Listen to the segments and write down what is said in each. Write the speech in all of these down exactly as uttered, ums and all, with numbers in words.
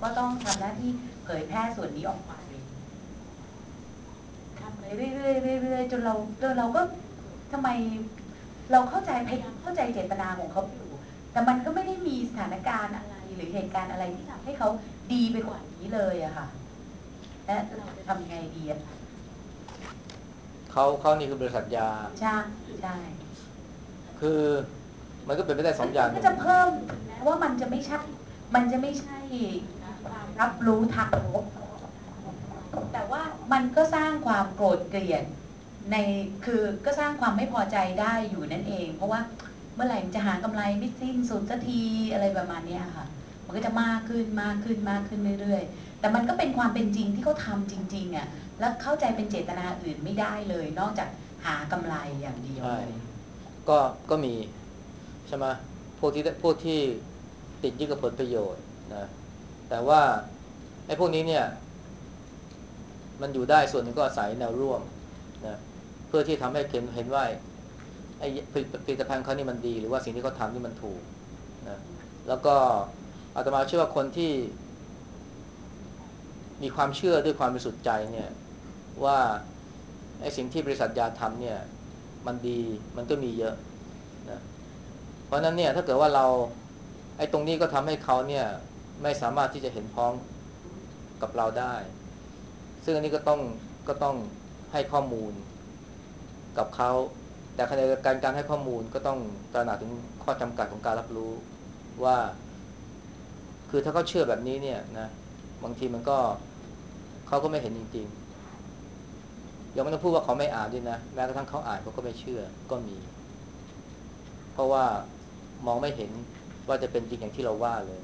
ก็ต้องทำหน้าที่เผยแพร่ส่วนนี้ออกไปทำไปเรื่อยๆเรื่อยๆจนเราจนเราก็ทำไมเราเข้าใจพยายามเข้าใจเจตนาของเขาอยู่แต่มันก็ไม่ได้มีสถานการณ์อะไรหรือเหตุการณ์อะไรที่ทำให้เขาดีไปกว่านี้เลยอะค่ะและเราจะทำยังไงดีอะเขาเขานี่คือบริษัทยาใช่ใช่คือมันก็เป็นไปได้สองอย่างก็จะเพิ่มแม้ว่ามันจะไม่ใช่มันจะไม่ใช่ความรับรู้ทางลบแต่ว่ามันก็สร้างความโกรธเกลียดในคือก็สร้างความไม่พอใจได้อยู่นั่นเองเพราะว่าเมื่อไหร่จะหากำไรไม่สิ้นสุดสักทีอะไรประมาณนี้ค่ะมันก็จะมากขึ้นมากขึ้นมากขึ้นเรื่อยๆแต่มันก็เป็นความเป็นจริงที่เขาทำจริงๆอ่ะแล้วเข้าใจเป็นเจตนาอื่นไม่ได้เลยนอกจากหากำไรอย่างเดียวเลยก็ก็มีใช่ไหมพวกที่พวกที่ติดยึดกับผลประโยชน์นะแต่ว่าไอ้พวกนี้เนี่ยมันอยู่ได้ส่วนหนึ่งก็อาศัยแนวร่วมนะเพื่อที่ทำให้เห็นเห็นว่าไอ้ผลิตภัณฑ์เขานี่มันดีหรือว่าสิ่งที่เขาทำนี่มันถูกนะแล้วก็อาตมาเชื่อว่าคนที่มีความเชื่อด้วยความบริสุทธิ์ใจเนี่ยว่าไอ้สิ่งที่บริษัทยาทำเนี่ยมันดีมันก็มีเยอะนะเพราะนั้นเนี่ยถ้าเกิดว่าเราไอ้ตรงนี้ก็ทำให้เขาเนี่ยไม่สามารถที่จะเห็นพ้องกับเราได้ซึ่งอันนี้ก็ต้องก็ต้องให้ข้อมูลกับเขาแต่ขณะเดียวกันการให้ข้อมูลก็ต้องตระหนักถึงข้อจำกัดของการรับรู้ว่าคือถ้าเขาเชื่อแบบนี้เนี่ยนะบางทีมันก็เขาก็ไม่เห็นจริงๆยังไม่ต้องพูดว่าเขาไม่อ่านด้วยนะแม้กระทั่งเขาอ่านเขาก็ไม่เชื่อก็มีเพราะว่ามองไม่เห็นว่าจะเป็นจริงอย่างที่เราว่าเลย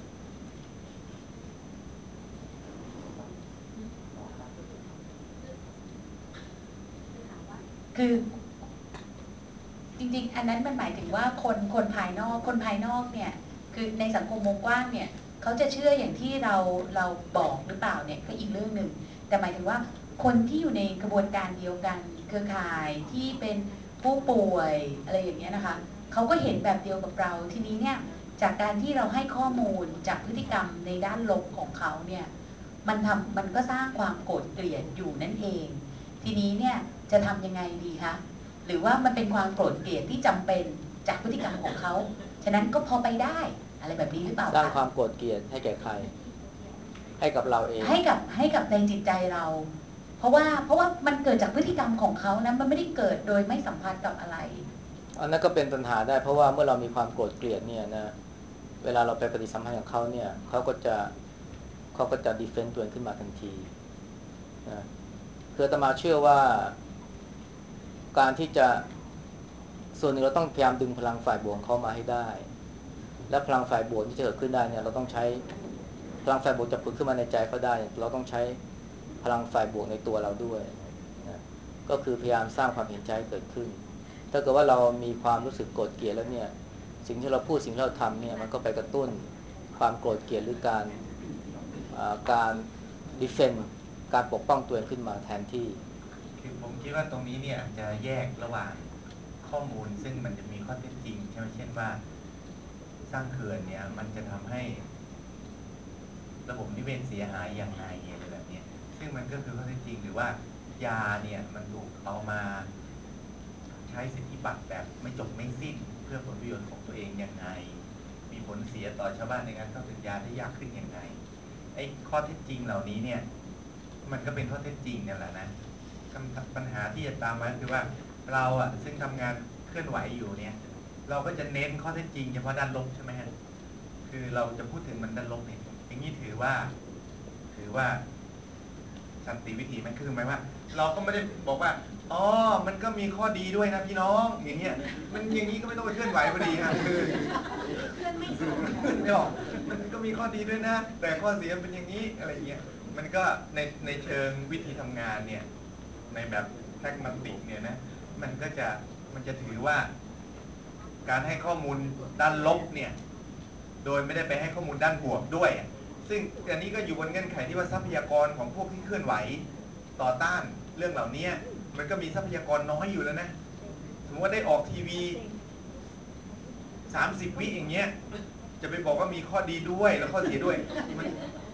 คือจริงๆอันนั้นมันหมายถึงว่าคนคนภายนอกคนภายนอกเนี่ยคือในสังคมวงกว้างเนี่ยเขาจะเชื่ออย่างที่เราเราบอกหรือเปล่าเนี่ยก็อีกเรื่องหนึ่งแต่หมายถึงว่าคนที่อยู่ในกระบวนการเดียวกันเครือข่ายที่เป็นผู้ป่วยอะไรอย่างเงี้ยนะคะเขาก็เห็นแบบเดียวกับเราทีนี้เนี่ยจากการที่เราให้ข้อมูลจากพฤติกรรมในด้านลบของเขาเนี่ยมันทำมันก็สร้างความโกรธเกลียดอยู่นั่นเองทีนี้เนี่ยจะทำยังไงดีคะหรือว่ามันเป็นความโกรธเกลียดที่จำเป็นจากพฤติกรรมของเขาฉะนั้นก็พอไปได้อะไรแบบนี้หรือเปล่าคะสร้างความโกรธเกลียดให้แก่ใครให้กับเราเองให้กับให้กับในจิตใจเราเพราะว่าเพราะว่ามันเกิดจากพฤติกรรมของเขานะมันไม่ได้เกิดโดยไม่สัมพันธ์กับอะไรอันนั้นก็เป็นปัญหาได้เพราะว่าเมื่อเรามีความโกรธเกลียดเนี่ยนะเวลาเราไปปฏิสัมพันธ์กับเขาเนี่ยเขาก็จะเขาก็จะดีเฟนต์ตัวเองขึ้นมาทันทีนะคืออาตมาเชื่อว่าการที่จะส่วนหนึ่งเราต้องพยายามดึงพลังฝ่ายบวกเข้ามาให้ได้และพลังฝ่ายบวกที่จะเกิดขึ้นได้เนี่ยเราต้องใช้พลังฝ่ายบวกจะผุดขึ้นมาในใจเขาได้เราต้องใช้พลังฝ่ายบวกในตัวเราด้วยนะก็คือพยายามสร้างความเห็นใจให้เกิดขึ้นถ้าเกิดว่าเรามีความรู้สึกโกรธเกลียดแล้วเนี่ยสิ่งที่เราพูดสิ่งที่เราทำเนี่ยมันก็ไปกระตุ้นความโกรธเกลียดหรือการการดิเฟนต์การปกป้องตัวเองขึ้นมาแทนที่คือผมคิดว่าตรงนี้เนี่ยอาจจะแยกระหว่างข้อมูลซึ่งมันจะมีข้อเท็จจริงใช่ไหมเช่นว่าสร้างเขื่อนเนี่ยมันจะทำให้ระบบนิเวศเสียหายอย่างไรอะไรแบบนี้ซึ่งมันก็คือข้อเท็จจริงหรือว่ายาเนี่ยมันถูกเอามาใช้สิทธิบัตรแบบไม่จบไม่สิ้นเพื่อผลประโยชน์ของตัวเองยังไงมีผลเสียต่อชาวบ้านในการเข้าถึงยาได้ยากขึ้นยังไงไอ้ข้อเท็จจริงเหล่านี้เนี่ยมันก็เป็นข้อเท็จจริงนั่นแหละนะปัญหาที่จะตามมาคือว่าเราอ่ะซึ่งทำงานเคลื่อนไหวอยู่เนี่ยเราก็จะเน้นข้อเท็จจริงเฉพาะด้านลบใช่ไหมฮะคือเราจะพูดถึงมันด้านลบเนี่ยอย่างนี้ถือว่าถือว่าสันติวิธีมันคือหมายว่าเราก็ไม่ได้บอกว่าอ๋อมันก็มีข้อดีด้วยนะพี่น้องอย่างเงี้ยมันอย่างนี้ก็ไม่ต้องไปเคลื่อนไหวพอดีฮะคือเคลื่อนไม่ไม่บอกมันก็มีข้อดีด้วยนะแต่ข้อเสียเป็นอย่างนี้อะไรเงี้ยมันก็ในในเชิงวิธีทำงานเนี่ยในแบบแพคมาติกเนี่ยนะมันก็จะมันจะถือว่าการให้ข้อมูลด้านลบเนี่ยโดยไม่ได้ไปให้ข้อมูลด้านบวกด้วยซึ่งอันนี้ก็อยู่บนเงื่อนไขที่ว่าทรัพยากรของพวกที่เคลื่อนไหวต่อต้านเรื่องเหล่านี้มันก็มีทรัพยากรน้อยอยู่แล้วนะสมมติว่าได้ออกทีวีสามสิบวิอย่างเงี้ยจะไปบอกว่ามีข้อดีด้วยแล้วข้อเสียด้วยมัน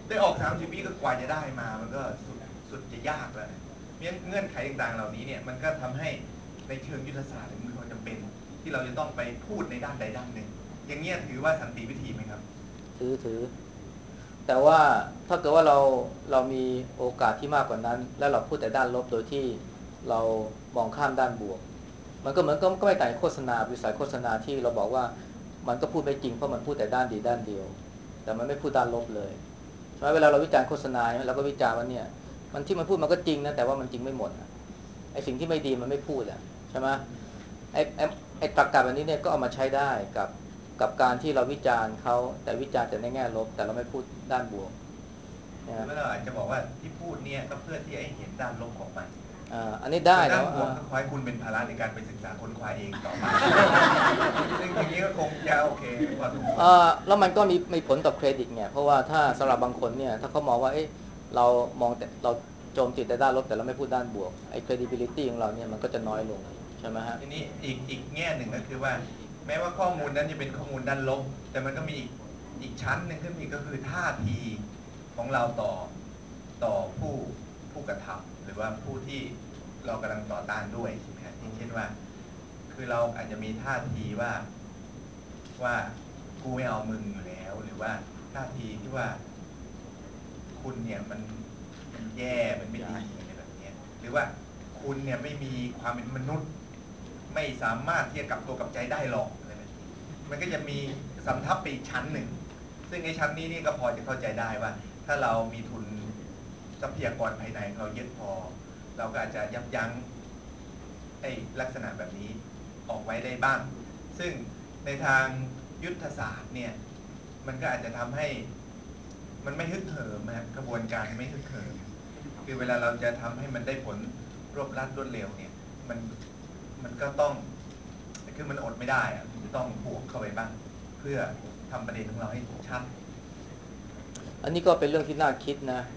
ได้ออกสามสิบวิก็กว่าจะได้มามันก็สุดสุดจะยากแล้วเพราะฉะนั้นเงื่อนไขต่างๆเหล่านี้เนี่ยมันก็ทำให้ในเชิงยุทธศาสตร์มันมีความจำเป็นที่เราจะต้องไปพูดในด้านใดด้านหนึ่งอย่างเงี้ยถือว่าสันติวิธีไหมครับถือถือแต่ว่าถ้าเกิดว่าเราเรามีโอกาสที่มากกว่านั้นแล้วเราพูดแต่ด้านลบโดยที่เรามองข้ามด้านบวกมันก็เหมือนก็ก็ไม่ต่างโฆษณาบริษัทโฆษณาที่เราบอกว่ามันก็พูดไม่จริงเพราะมันพูดแต่ด้านดีด้านเดียวแต่มันไม่พูดด้านลบเลยใช่ไหมเวลาเราวิจารณ์โฆษณาเราก็วิจารณ์ว่าเนี่ยมันที่มันพูดมันก็จริงนะแต่ว่ามันจริงไม่หมดไอ้สิ่งที่ไม่ดีมันไม่พูดอ่ะใช่ไหมไอ้ไอ้ไอ้ตรรกะแบบนี้เนี่ยก็เอามาใช้ได้กับกับการที่เราวิจารณ์เขาแต่วิจารณ์แต่ในแง่ลบแต่เราไม่พูดด้านบวกหรือว่าเราอาจจะบอกว่าที่พูดเนี่ยก็เพื่อที่ให้เห็นด้านลบของมันอ่าอันนี้ได้ด้านะนบวกก็ขอให้คุณเป็นภาระในการไปศึกษาค้นคว้าเองต่อไปซึ่งอย่างนี้ก็คงจะโอเคพอสมควรแล้วมันก็มีมีผลต่อเครดิตไงเพราะว่าถ้าสำหรับบางคนเนี่ยถ้าเขามองว่าเอ๊ะเรามองแต่เราโจมตีแต่ด้านลบแต่เราไม่พูดด้านบวกไอ้ credibility ของเราเนี่ยมันก็จะน้อยลงใช่ไหมฮะทีนี้อีกอีกแง่หนึ่งก็คือว่าแม้ว่าข้อมูลนั้นจะเป็นข้อมูลด้านลบแต่มันก็มีอีกอีกชั้นหนึ่งขึ้นอีกก็คือท่าทีของเราต่อต่อผู้ผู้กระทำหรือว่าผู้ที่เรากำลังต่อต้านด้วยใช่ไหมครับอย่างเช่นว่าคือเราอาจจะมีท่าทีว่าว่ากูไม่เอามึงอยู่แล้วหรือว่าท่าทีที่ว่าคุณเนี่ยมันมันแย่มันไม่ดีอะไรแบบนี้หรือว่าคุณเนี่ยไม่มีความเป็นมนุษย์ไม่สามารถที่จะกลับตัวกลับใจได้หรอกอะไรแบบนี้มันก็จะมีสำทับไปอีกชั้นหนึ่งซึ่งไอ้ชั้นนี้นี่ก็พอจะเข้าใจได้ว่าถ้าเรามีทุนทรัพยากรภายในเราเยอะพอเราก็อาจจะยับยั้งไอ้ลักษณะแบบนี้ออกไว้ได้บ้างซึ่งในทางยุทธศาสตร์เนี่ยมันก็อาจจะทำให้มันไม่ฮึกเหิมนะกระบวนการไม่ฮึกเหิมคือเวลาเราจะทำให้มันได้ผลรวบรัดรวดเร็วเนี่ยมันมันก็ต้องคือมันอดไม่ได้อะมันจะต้องบวกเข้าไปบ้างเพื่อทำประเด็นของเราให้ชัดอันนี้ก็เป็นเรื่องที่น่าคิดนะ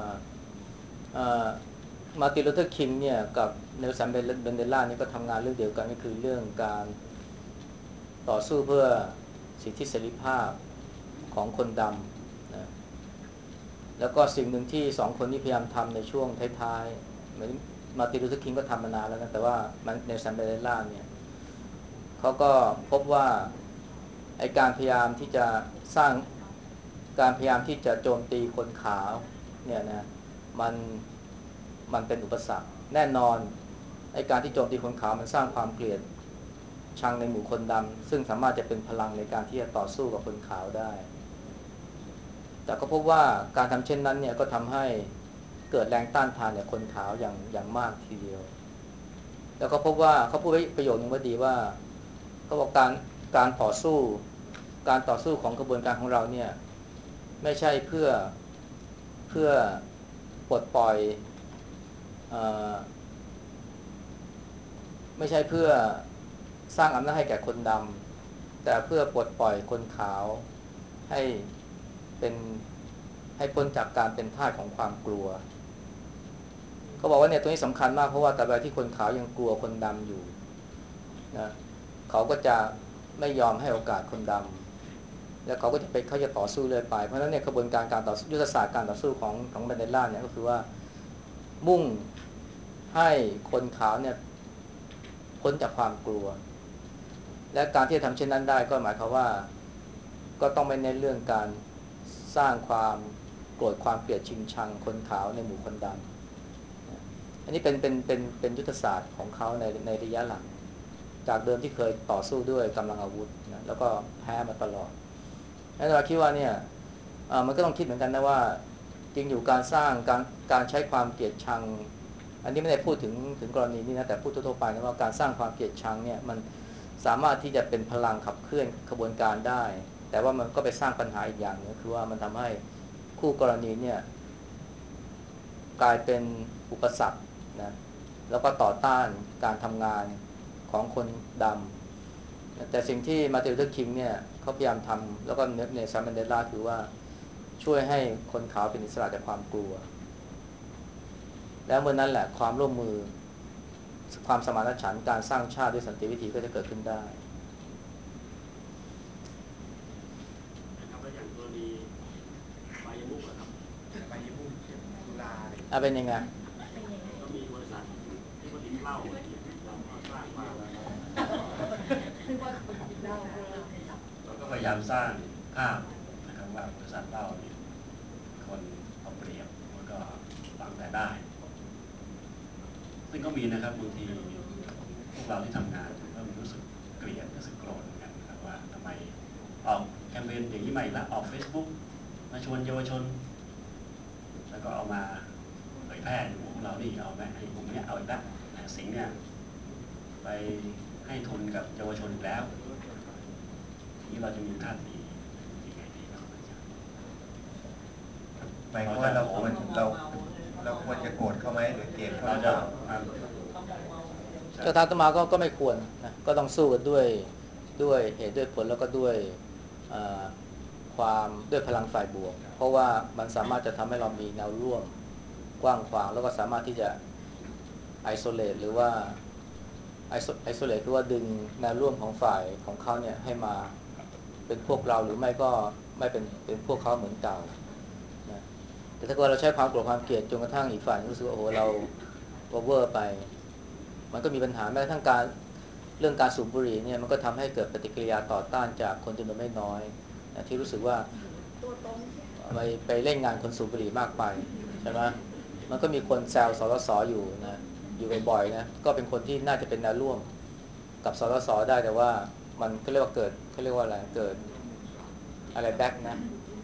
มาร์ติน ลูเทอร์ คิงเนี่ยกับเนลสัน เบนเดล่านี่ก็ทำงานเรื่องเดียวกันก็คือเรื่องการต่อสู้เพื่อสิทธิเสรีภาพของคนดำนะแล้วก็สิ่งหนึ่งที่สองคนนี้พยายามทำในช่วงท้ายๆเหมือนมาร์ติน ลูเทอร์ คิงก็ทำมานานแล้วนะแต่ว่าเนลสัน เบนเดล่าเนี่ยเขาก็พบว่าไอการพยายามที่จะสร้างการพยายามที่จะโจมตีคนขาวเนี่ยนะมันมันเป็นอุปสรรคแน่นอนไอการที่โจมตีคนขาวมันสร้างความเกลียดชังในหมู่คนดำซึ่งสามารถจะเป็นพลังในการที่จะต่อสู้กับคนขาวได้แต่ก็พบว่าการทำเช่นนั้นเนี่ยก็ทำให้เกิดแรงต้านทานจากคนขาวอย่างอย่างมากทีเดียวแล้วก็พบว่าเขาพูดไว้ประโยคนึงว่าดีว่าเขาบอกการการต่อสู้การต่อสู้ของกระบวนการของเราเนี่ยไม่ใช่เพื่อเพื่อปลดปล่อยเอ่อไม่ใช่เพื่อสร้างอำนาจให้แก่คนดำแต่เพื่อปลดปล่อยคนขาวให้เป็นให้พ้นจากการเป็นทาสของความกลัวเขาบอกว่าเนี่ยตัวนี้สำคัญมากเพราะว่าแต่เวลาที่คนขาวยังกลัวคนดำอยู่นะเขาก็จะไม่ยอมให้โอกาสคนดำแล้วเขาก็จะไปเขาจะต่อสู้เลยไปเพราะฉะนั้นเนี่ยกระบวนการการต่อยุทธศาสตร์การต่อสู้ของของแมนเดลาเนี่ยก็คือว่ามุ่งให้คนขาวเนี่ยพ้นจากความกลัวและการที่จะทำเช่นนั้นได้ก็หมายความว่าก็ต้องไม่เน้นเรื่องการสร้างความโกรธความเกลียดชิงชังคนขาวในหมู่คนดำอันนี้เป็นเป็นเป็นเป็นยุทธศาสตร์ของเขาในในระยะหลังจากเดิมที่เคยต่อสู้ด้วยกำลังอาวุธนะแล้วก็แพ้มาตลอดแล้วเราคิดว่าเนี่ยมันก็ต้องคิดเหมือนกันนะว่าจริงอยู่การสร้างการการใช้ความเกลียดชังอันนี้ไม่ได้พูดถึงถึงกรณีนี้นะแต่พูดทั่วไปนะว่าการสร้างความเกลียดชังเนี่ยมันสามารถที่จะเป็นพลังขับเคลื่อนขบวนการได้แต่ว่ามันก็ไปสร้างปัญหาอีกอย่างนึงคือว่ามันทำให้คู่กรณีเนี่ยกลายเป็นอุปสรรคนะแล้วก็ต่อต้านการทำงานของคนดำแต่สิ่งที่มาร์ติน ลูเทอร์ คิงเนี่ยเขาพยายามทำแล้วก็เนลสัน แมนเดลาคือว่าช่วยให้คนขาวเป็นอิสระจากความกลัวแล้วเมื่อนั้นแหละความร่วมมือความสมานฉันท์การสร้างชาติด้วยสันติวิธีก็จะเกิดขึ้นได้นะครับแล้วอย่างกรณีบายมุกอะครับไปญี่ปุ่นตุลาอะไรอย่างเงี้ยอ่ะเป็นยังไงก็มีบริษัทที่ผลิตเหล้าเราก็สร้างความเราก็พยายามสร้างภาพนะครับว่าบริษัทเหล้าเนี่ยคนเอาเปรียบแล้วก็หวังแต่ได้ ซึ่งก็มีนะครับบางทีพวกเราที่ทำงานก็รู้สึกเกลียดรู้สึกโกรธเหมือนกันนะครับว่าทำไมออกแคมเปญอย่างนี้ใหม่ละออก Facebook มาชวนเยาวชนแล้วก็เอามาเผยแพร่อยู่พวกเรานี่เอาไหมไอ้กลุ่มนี้เอาอีกแล้วสิงห์เนี่ยไปให้ทุนกับเยาวชนอีกแล้วทีนี้เราจะมีท่าทียังไงดีครับอาจารย์หมายความว่าเราควรเราเราควรจะโกรธเขาไหมหรือเกลียดเขาเราหรือจะเปล่าก็ทางอาตมาก็ก็ไม่ควรนะก็ต้องสู้กันด้วยด้วยเหตุด้วยผลแล้วก็ด้วยความด้วยพลังฝ่ายบวกเพราะว่ามันสามารถจะทำให้เรามีแนวร่วมกว้างขวางแล้วก็สามารถที่จะไอโซเลตหรือว่าไอโซเลตคือว่าดึงแนวร่วมของฝ่ายของเขาเนี่ยให้มาเป็นพวกเราหรือไม่ก็ไม่เป็นเป็นพวกเขาเหมือนเก่านะแต่ถ้าเกิดเราใช้ความโกรธความเกลียดจนกระทั่งอีกฝ่ายรู้สึกว่าโอ้โหเราโอเวอร์ไปมันก็มีปัญหาแม้กระทั่งการเรื่องการสูบบุหรี่เนี่ยมันก็ทำให้เกิดปฏิกิริยาต่อต้านจากคนจำนวนไม่น้อยนะที่รู้สึกว่าไปไปเล่นงานคนสูบบุหรี่มากไปใช่ไหมมันก็มีคนแซวสสสอยู่นะอยู่บ่อยๆนะก็เป็นคนที่น่าจะเป็นแนวร่วมกับสสสได้แต่ว่ามันเขาเรียกว่าเกิดเขาเรียกว่าอะไรเกิดอะไรแบ็กนะ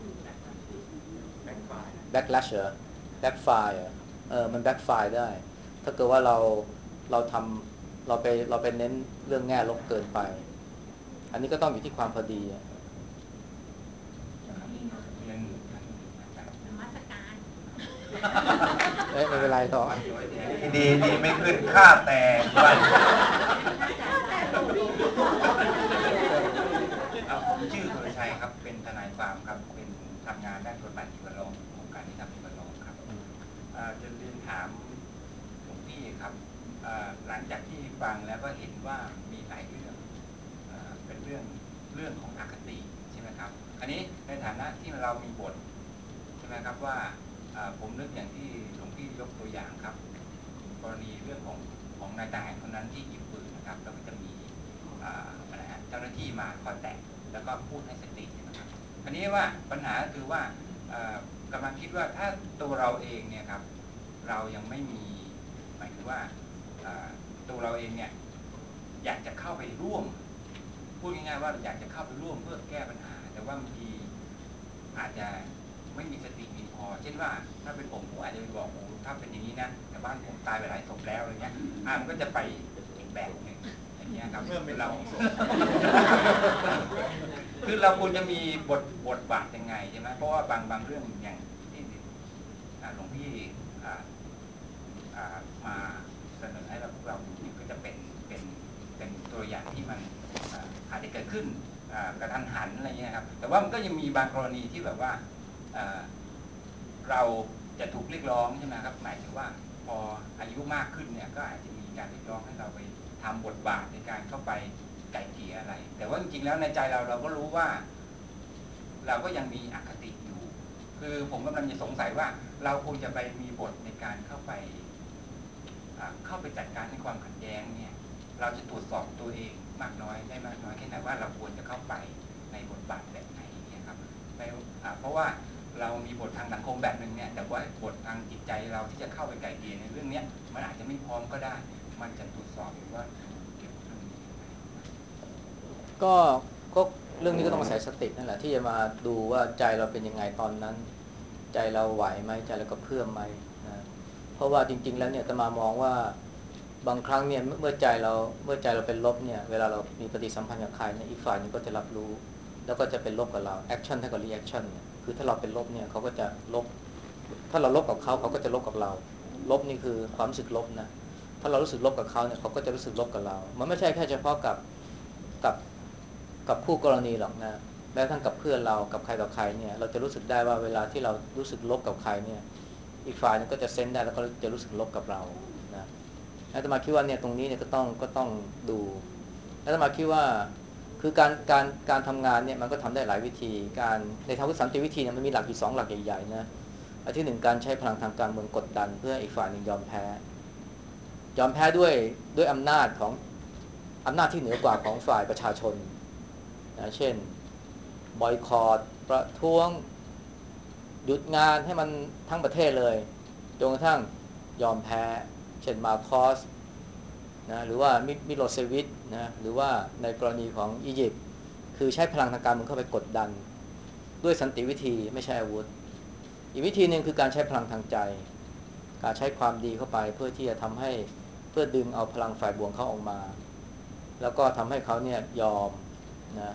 แบ็กแลชเหรอแบ็กไฟร์เออมันแบ็กไฟร์ได้ถ้าเกิดว่าเราเราทำเราไปเราไปเน้นเรื่องแง่ลบเกินไปอันนี้ก็ต้องอยู่ที่ความพอดีเอ้ยไม่เป็นไรต่อดีดีไม่ขึ้นค่าแต่วันผมชื่อสุรชัยครับเป็นทนายความครับเป็นทำงานด้านกฎหมายที่ประโลมของการที่ทำที่ประโลมครับจะเรียนถามหลวงพี่ครับหลังจากที่ฟังแล้วก็เห็นว่ามีหลายเรื่องเป็นเรื่องเรื่องของอคติใช่ไหมครับอันนี้ในฐานะที่เรามีบทใช่ไหมครับว่าผมนึกอย่างที่หลวงพี่ยกตัวอย่างครับกรณีเรื่องของของนายทหารคนนั้นที่หยิบปืนนะครับแล้วก็จะมีอะไรฮะเจ้าหน้าที่มาคอยแตะแล้วก็พูดให้สตินะครับอันนี้ว่าปัญหาคือว่ากำลังคิดว่าถ้าตัวเราเองเนี่ยครับเรายังไม่มีหมายถึงว่าตัวเราเองเนี่ยอยากจะเข้าไปร่วมพูดง่ายๆว่าอยากจะเข้าไปร่วมเพื่อแก้ปัญหาแต่ว่าบางทีอาจจะไม่มีสติมีพอเช่นว่าถ้าเป็นผมผมอาจจะไปบอกโอ้ถ้าเป็นอย่างนี้นะแต่บ้านผมตายไปหลายศพแล้วอะไรเงี้ยอ่ามันก็จะไปอีกแบบหนึ่งอย่างเงี้ยครับเราคือเราควรจะมีบทบทบาทยังไงใช่ไหมเพราะว่าบางบางเรื่องอย่างที่หลวงพี่มาเสนอให้เราพวกเราดูก็จะเป็นเป็นเป็นตัวอย่างที่มันอาจจะเกิดขึ้นกระทันหันอะไรเงี้ยครับแต่ว่ามันก็ยังมีบางกรณีที่แบบว่าเราจะถูกเรียกร้องใช่ไหมครับหมายถึงว่าพออายุมากขึ้นเนี่ยก็อาจจะมีการเรียกร้องให้เราไปทำบทบาทในการเข้าไปไก่เกลี่ยอะไรแต่ว่าจริงๆแล้วในใจเราเราก็รู้ว่าเราก็ยังมีอคติอยู่คือผมกำลังจะสงสัยว่าเราควรจะไปมีบทในการเข้าไปเข้าไปจัดการในความขัดแย้งเนี่ยเราจะตรวจสอบตัวเองมากน้อยได้มากน้อยแค่ไหนว่าเราควรจะเข้าไปในบทบาทแบบไหนเนี่ยครับเพราะว่าเรามีบททางสังคมแบบหนึ่งเนี่ยแต่ว่าบททางจิตใจเราที่จะเข้าไปไกลเกลี่ยในเรื่องนี้มันอาจจะไม่พร้อมก็ได้มันจะตรวจสอบหรือว่าดูเกี่ยวกับเรื่องนี้ก็ก็เรื่องนี้ก็ต้องอาศัยสตินั่นแหละที่จะมาดูว่าใจเราเป็นยังไงตอนนั้นใจเราไหวไหมใจเราก็เพื่อมไหมนะเพราะว่าจริงๆแล้วเนี่ยอาตมามองว่าบางครั้งเนี่ยเมื่อใจเราเมื่อใจเราเป็นลบเนี่ยเวลาเรามีปฏิสัมพันธ์กับใครเนี่ยอีกฝ่ายนึงก็จะรับรู้แล้วก็จะเป็นลบกับเราแอคชั่นเท่ากับรีแอคชั่นเนี่ยคือถ้าเราเป็นลบเนี่ยเขาก็จะลบถ้าเราลบกับเขาเขาก็จะลบกับเราลบนี่คือความรู้สึกลบนะถ้าเรารู้สึกลบกับเขาเนี่ยเขาก็จะรู้สึกลบกับเรามันไม่ใช่แค่เฉพาะกับกับกับคู่กรณีหรอกนะแม้กระทั่งกับเพื่อนเรากับใครต่อใครเนี่ยเราจะรู้สึกได้ว่าเวลาที่เรารู้สึกลบกับใครเนี่ยอีกฝ่ายนึงก็จะเซนส์ได้แล้วก็จะรู้สึกลบกับเรานะอาตมาคิดว่าเนี่ยตรงนี้เนี่ยก็ต้องก็ต้องดูอาตมาคิดว่าคือการการการทำงานเนี่ยมันก็ทำได้หลายวิธีการในทางวิสันติวิธีเนี่ยมันมีหลักอยู่สองหลักใหญ่ๆนะอันที่หนึ่งการใช้พลังทางการเมืองกดดันเพื่ออีกฝ่ายหนึ่งยอมแพ้ยอมแพ้ด้วยด้วยอำนาจของอำนาจที่เหนือกว่าของฝ่ายประชาชนนะเช่นบอยคอตประท้วงหยุดงานให้มันทั้งประเทศเลยจนกระทั่งยอมแพ้เช่นมาคอสนะหรือว่ามิโลเซวิชนะหรือว่าในกรณีของอียิปต์คือใช้พลังทางการเมืองเข้าไปกดดันด้วยสันติวิธีไม่ใช่อาวุธอีกวิธีหนึ่งคือการใช้พลังทางใจการใช้ความดีเข้าไปเพื่อที่จะทำให้เพื่อดึงเอาพลังฝ่ายบวกเขาออกมาแล้วก็ทำให้เขาเนี่ยยอมนะ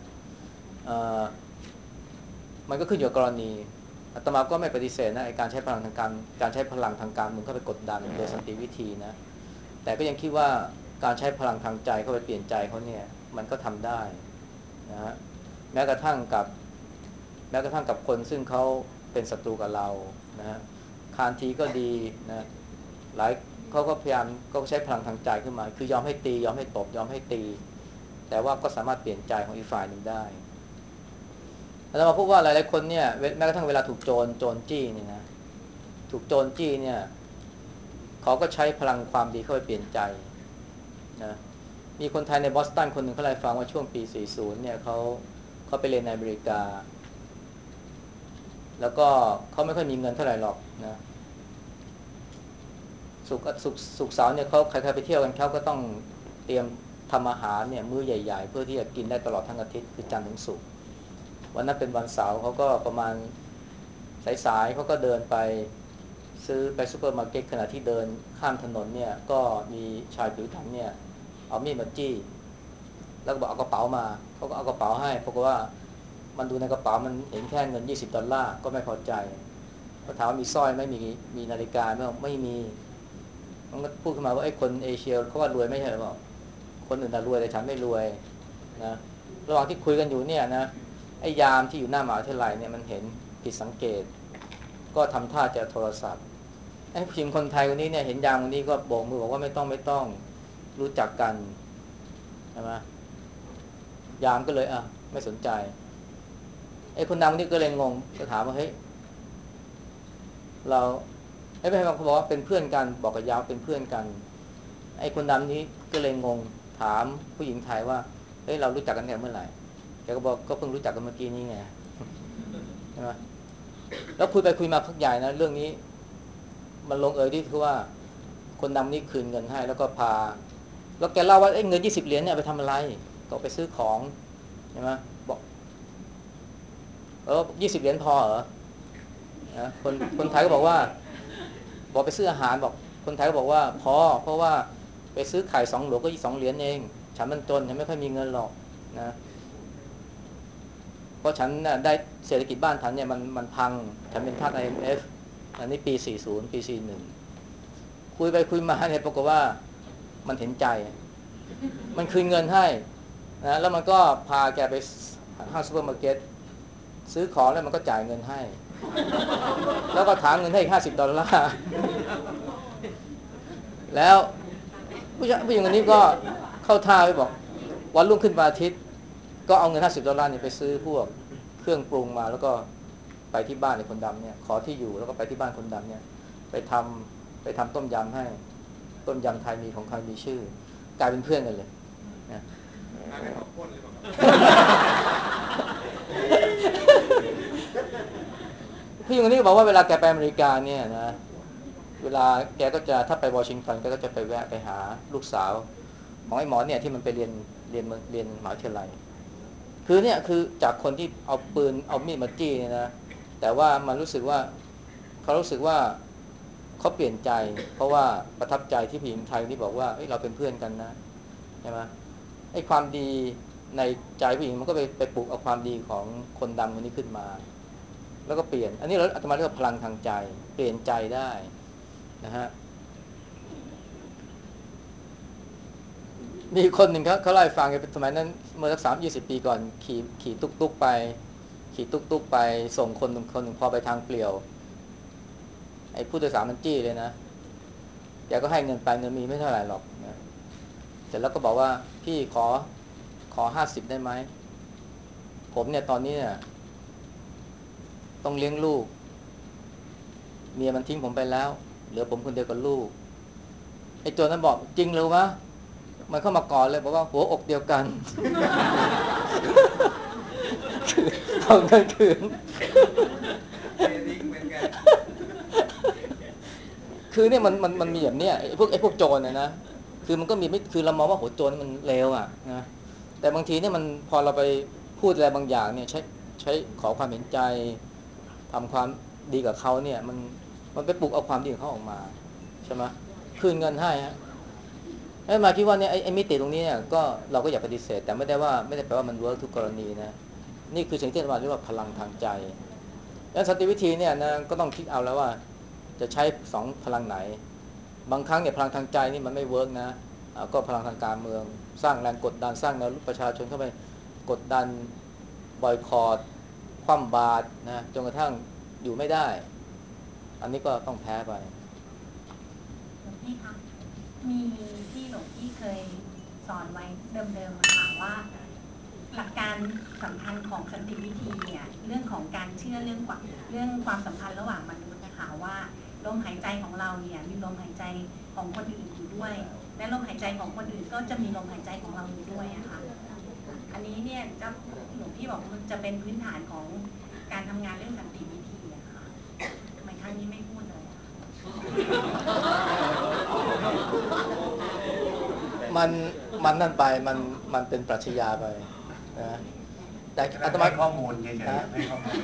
มันก็ขึ้นอยู่กับกรณีอาตมาก็ไม่ปฏิเสธนะไอ้การใช้พลังทางการการใช้พลังทางการเมืองเข้าไปกดดันโดยสันติวิธีนะแต่ก็ยังคิดว่าการใช้พลังทางใจเข้าไปเปลี่ยนใจเขาเนี่ยมันก็ทำได้นะฮะแม้กระทั่งกับแม้กระทั่งกับคนซึ่งเขาเป็นศัตรูกับเรานะฮะคานทีก็ดีนะหลายเขาก็พยายามก็ใช้พลังทางใจขึ้นมาคือยอมให้ตียอมให้ตบยอมให้ตีแต่ว่าก็สามารถเปลี่ยนใจของอีกฝ่ายหนึ่งได้แล้วมาพบว่าหลายๆคนเนี่ยแม้กระทั่งเวลาถูกโจรโจรจี้เนี่ยนะถูกโจรจี้เนี่ยเขาก็ใช้พลังความดีเข้าไปเปลี่ยนใจนะมีคนไทยในบอสตันคนหนึ่งเขาเล่าให้ฟังว่าช่วงปีสี่สิบเนี่ยเขาเขาไปเรียนในอเมริกาแล้วก็เขาไม่ค่อยมีเงินเท่าไหร่หรอกนะสุกสุกสุกเสาร์เนี่ยเขาใครๆไปเที่ยวกันเขาก็ต้องเตรียมทำอาหารเนี่ยมื้อใหญ่ๆเพื่อที่จะกินได้ตลอดทั้งอาทิตย์คือจันทร์ถึงศุกร์วันนั้นเป็นวันเสาร์เขาก็ประมาณสายๆเขาก็เดินไปซื้อไปซูเปอร์มาร์เก็ตขณะที่เดินข้ามถนนเนี่ยก็มีชายผิวดำเนี่ยเอามีดมาจี้แล้วก็บอกเอากระเป๋ามาเขาก็เอากระเป๋าให้ปรากฏว่ามันดูในกระเป๋ามันเห็นแค่เงินยี่สิบดอลลาร์ก็ไม่พอใจเขาถามว่ามีสร้อยไหมมีมีนาฬิกาไหมไม่มีมันก็พูดขึ้นมาว่าไอ้คนเอเชียเขาว่ารวยไม่ใช่หรือเปล่าคนอื่นน่ะรวยแต่ฉันไม่รวยนะระหว่างที่คุยกันอยู่เนี่ยนะไอ้ยามที่อยู่หน้ามหาวิทยาลัยเนี่ยมันเห็นผิดสังเกตก็ทำท่าจะโทรศัพท์ไอ้ผู้หญิงคนไทยคนนี้เนี่ยเห็นยามคนนี้ก็โบกมือบอกว่าไม่ต้องไม่ต้องรู้จักกันใช่ไหมยามก็เลยอ่ะไม่สนใจไอ้คนดำคนนี้ก็เลยงงก็ถามว่าเฮ้ยเราไอ้ไม่ใช่เขาบอกว่าเป็นเพื่อนกันบอกกับยามเป็นเพื่อนกันไอ้คนดำนี้ก็เลยงงถามผู้หญิงไทยว่าเฮ้ยเรารู้จักกันกันเมื่อไหร่แกก็บอกก็เพิ่งรู้จักกันเมื่อกี้นี้ไงใช่ไหมแล้วคุยไปคุยมาพักใหญ่นะเรื่องนี้มันลงเอยที่คือว่าคนดำนี้คืนเงินให้แล้วก็พาแล้วแกเล่าว่าเงินยี่สิบเหรียญเนี่ยไปทำอะไรก็ไปซื้อของใช่ไหมบอกเออยี่สิบเหรียญพอเหรอนะคนคนไทยก็บอกว่าบอกไปซื้ออาหารบอกคนไทยก็บอกว่าพอเพราะว่าไปซื้อไข่สองโหลก็ยี่สองเหรียญเองฉันมันจนฉันไม่ค่อยมีเงินหรอกนะเพราะฉันน่ะได้เศรษฐกิจบ้านฉันเนี่ยมันมันพังฉันเป็นทาส ไอ เอ็ม เอฟ อันนี้ปีสี่สิบปีสี่สิบเอ็ดคุยไปคุยมาเนี่ยปรากฏว่ามันเห็นใจมันคืนเงินให้นะแล้วมันก็พาแกไปห้างซูเปอร์มาร์เก็ตซื้อของแล้วมันก็จ่ายเงินให้แล้วก็ถามเงินให้อีกห้าสิบดอลลาร์แล้วผู้ชายผู้หญิงคนนี้ก็เข้าท่าไปบอกวันรุ่งขึ้นวันอาทิตย์ก็เอาเงินห้าสิบดอลลาร์นี่ไปซื้อพวกเครื่องปรุงมาแล้วก็ไปที่บ้านไอ้คนดำเนี่ยขอที่อยู่แล้วก็ไปที่บ้านคนดำเนี่ยไปทำไปทำต้มยำให้ต้มยำไทยมีของใครมีชื่อกลายเป็นเพื่อนกันเลยนะพี่คนนี้ก็บอกว่าเวลาแกไปอเมริกาเนี่ยนะเวลาแกก็จะถ้าไปวอชิงตันแกก็จะไปแวะไปหาลูกสาวของไอ้หมอเนี่ยที่มันไปเรียนเรียนเรียนมหาวิทยาลัยคือเนี่ยคือจากคนที่เอาปืนเอามีดมาจี้เนี่ยนะแต่ว่ามันรู้สึกว่าเขารู้สึกว่าเขาเปลี่ยนใจเพราะว่าประทับใจที่ผู้หญิงไทยที่บอกว่าเฮ้ยเราเป็นเพื่อนกันนะใช่ไหมไอ้ความดีในใจผู้หญิงมันก็ไปไปปลุกเอาความดีของคนดำคนนี้ขึ้นมาแล้วก็เปลี่ยนอันนี้เราอาตมาเรียกว่าพลังทางใจเปลี่ยนใจได้นะฮะมีคนหนึ่งเขาเขาเล่าให้ฟังกันสมัยนั้นเมื่อสักสามยี่สิบปีก่อนขี่ขี่ตุ๊กตุ๊กไปขี่ตุ๊กตุ๊กไปส่งคนคนหนึ่งพอไปทางเปลี่ยวไอ้ผู้โดยสารมันจี้เลยนะแกก็ให้เงินไปเงินมีไม่เท่าไหร่หรอกนะเสร็จแล้วก็บอกว่าพี่ขอขอห้าสิบได้ไหมผมเนี่ยตอนนี้เนี่ยต้องเลี้ยงลูกเมียมันทิ้งผมไปแล้วเหลือผมคนเดียวกับลูกไอ้โจรนั้นบอกจริงหรือวะมันเข้ามากอดเลยบอกว่าหัวอกเดียวกันเอาเงินคืนคือเนี่ยมันมันมันมีแบบเนี้ยไอ้พวกไอ้พวกโจรเนี่ยนะคือมันก็มีไม่คือเรามองว่าโหโจรมันเลวอ่ะนะแต่บางทีเนี่ยมันพอเราไปพูดอะไรบางอย่างเนี่ยใช้ใช้ขอความเห็นใจทำความดีกับเขาเนี่ยมันมันไปปลุกเอาความดีของเขาออกมาใช่ไหมคืนเงินให้ฮะไอ้มาคิดว่าเนี่ยไอ้ไอ้มิติตรงนี้เนี่ยก็เราก็อย่าปฏิเสธแต่ไม่ได้ว่าไม่ได้แปลว่ามันเวิร์กทุกกรณีนะนี่คือสิ่งที่เราเรียกว่าพลังทางใจแล้วสันติวิธีเนี่ยนะก็ต้องคิดเอาแล้วว่าจะใช้สองพลังไหนบางครั้งเนี่ยพลังทางใจนี่มันไม่เวิร์กนะก็พลังทางการเมืองสร้างแรงกดดันสร้างแนวประชาชนเข้าไปกดดันบอยคอตคว่ำบาตรนะจนกระทั่งอยู่ไม่ได้อันนี้ก็ต้องแพ้ไปหลวงพี่คะมีที่หลวงพี่เคยสอนไว้เดิมๆมาถามว่าหลักการสำคัญของสันติวิธีเนี่ยเรื่องของการเชื่อเรื่องความเรื่องความสัมพันธ์ระหว่างมนุษย์นะคะว่าลมหายใจของเราเนี่ยมีลมหายใจของคนอื่นอยู่ด้วยและลมหายใจของคนอื่นก็จะมีลมหายใจของเราอยู่ด้วยอะค่ะอันนี้เนี่ยจะหลวงพี่บอกมันจะเป็นพื้นฐานของการทำงานเรื่องสันติวิธีอะค่ะทำไมครั้งนี้ไม่พูดเลยมันมันนั่นไปมันมันเป็นปรัชญาไปนะแต่อาตมาข้อมูลเฉยๆให้ข้อมูล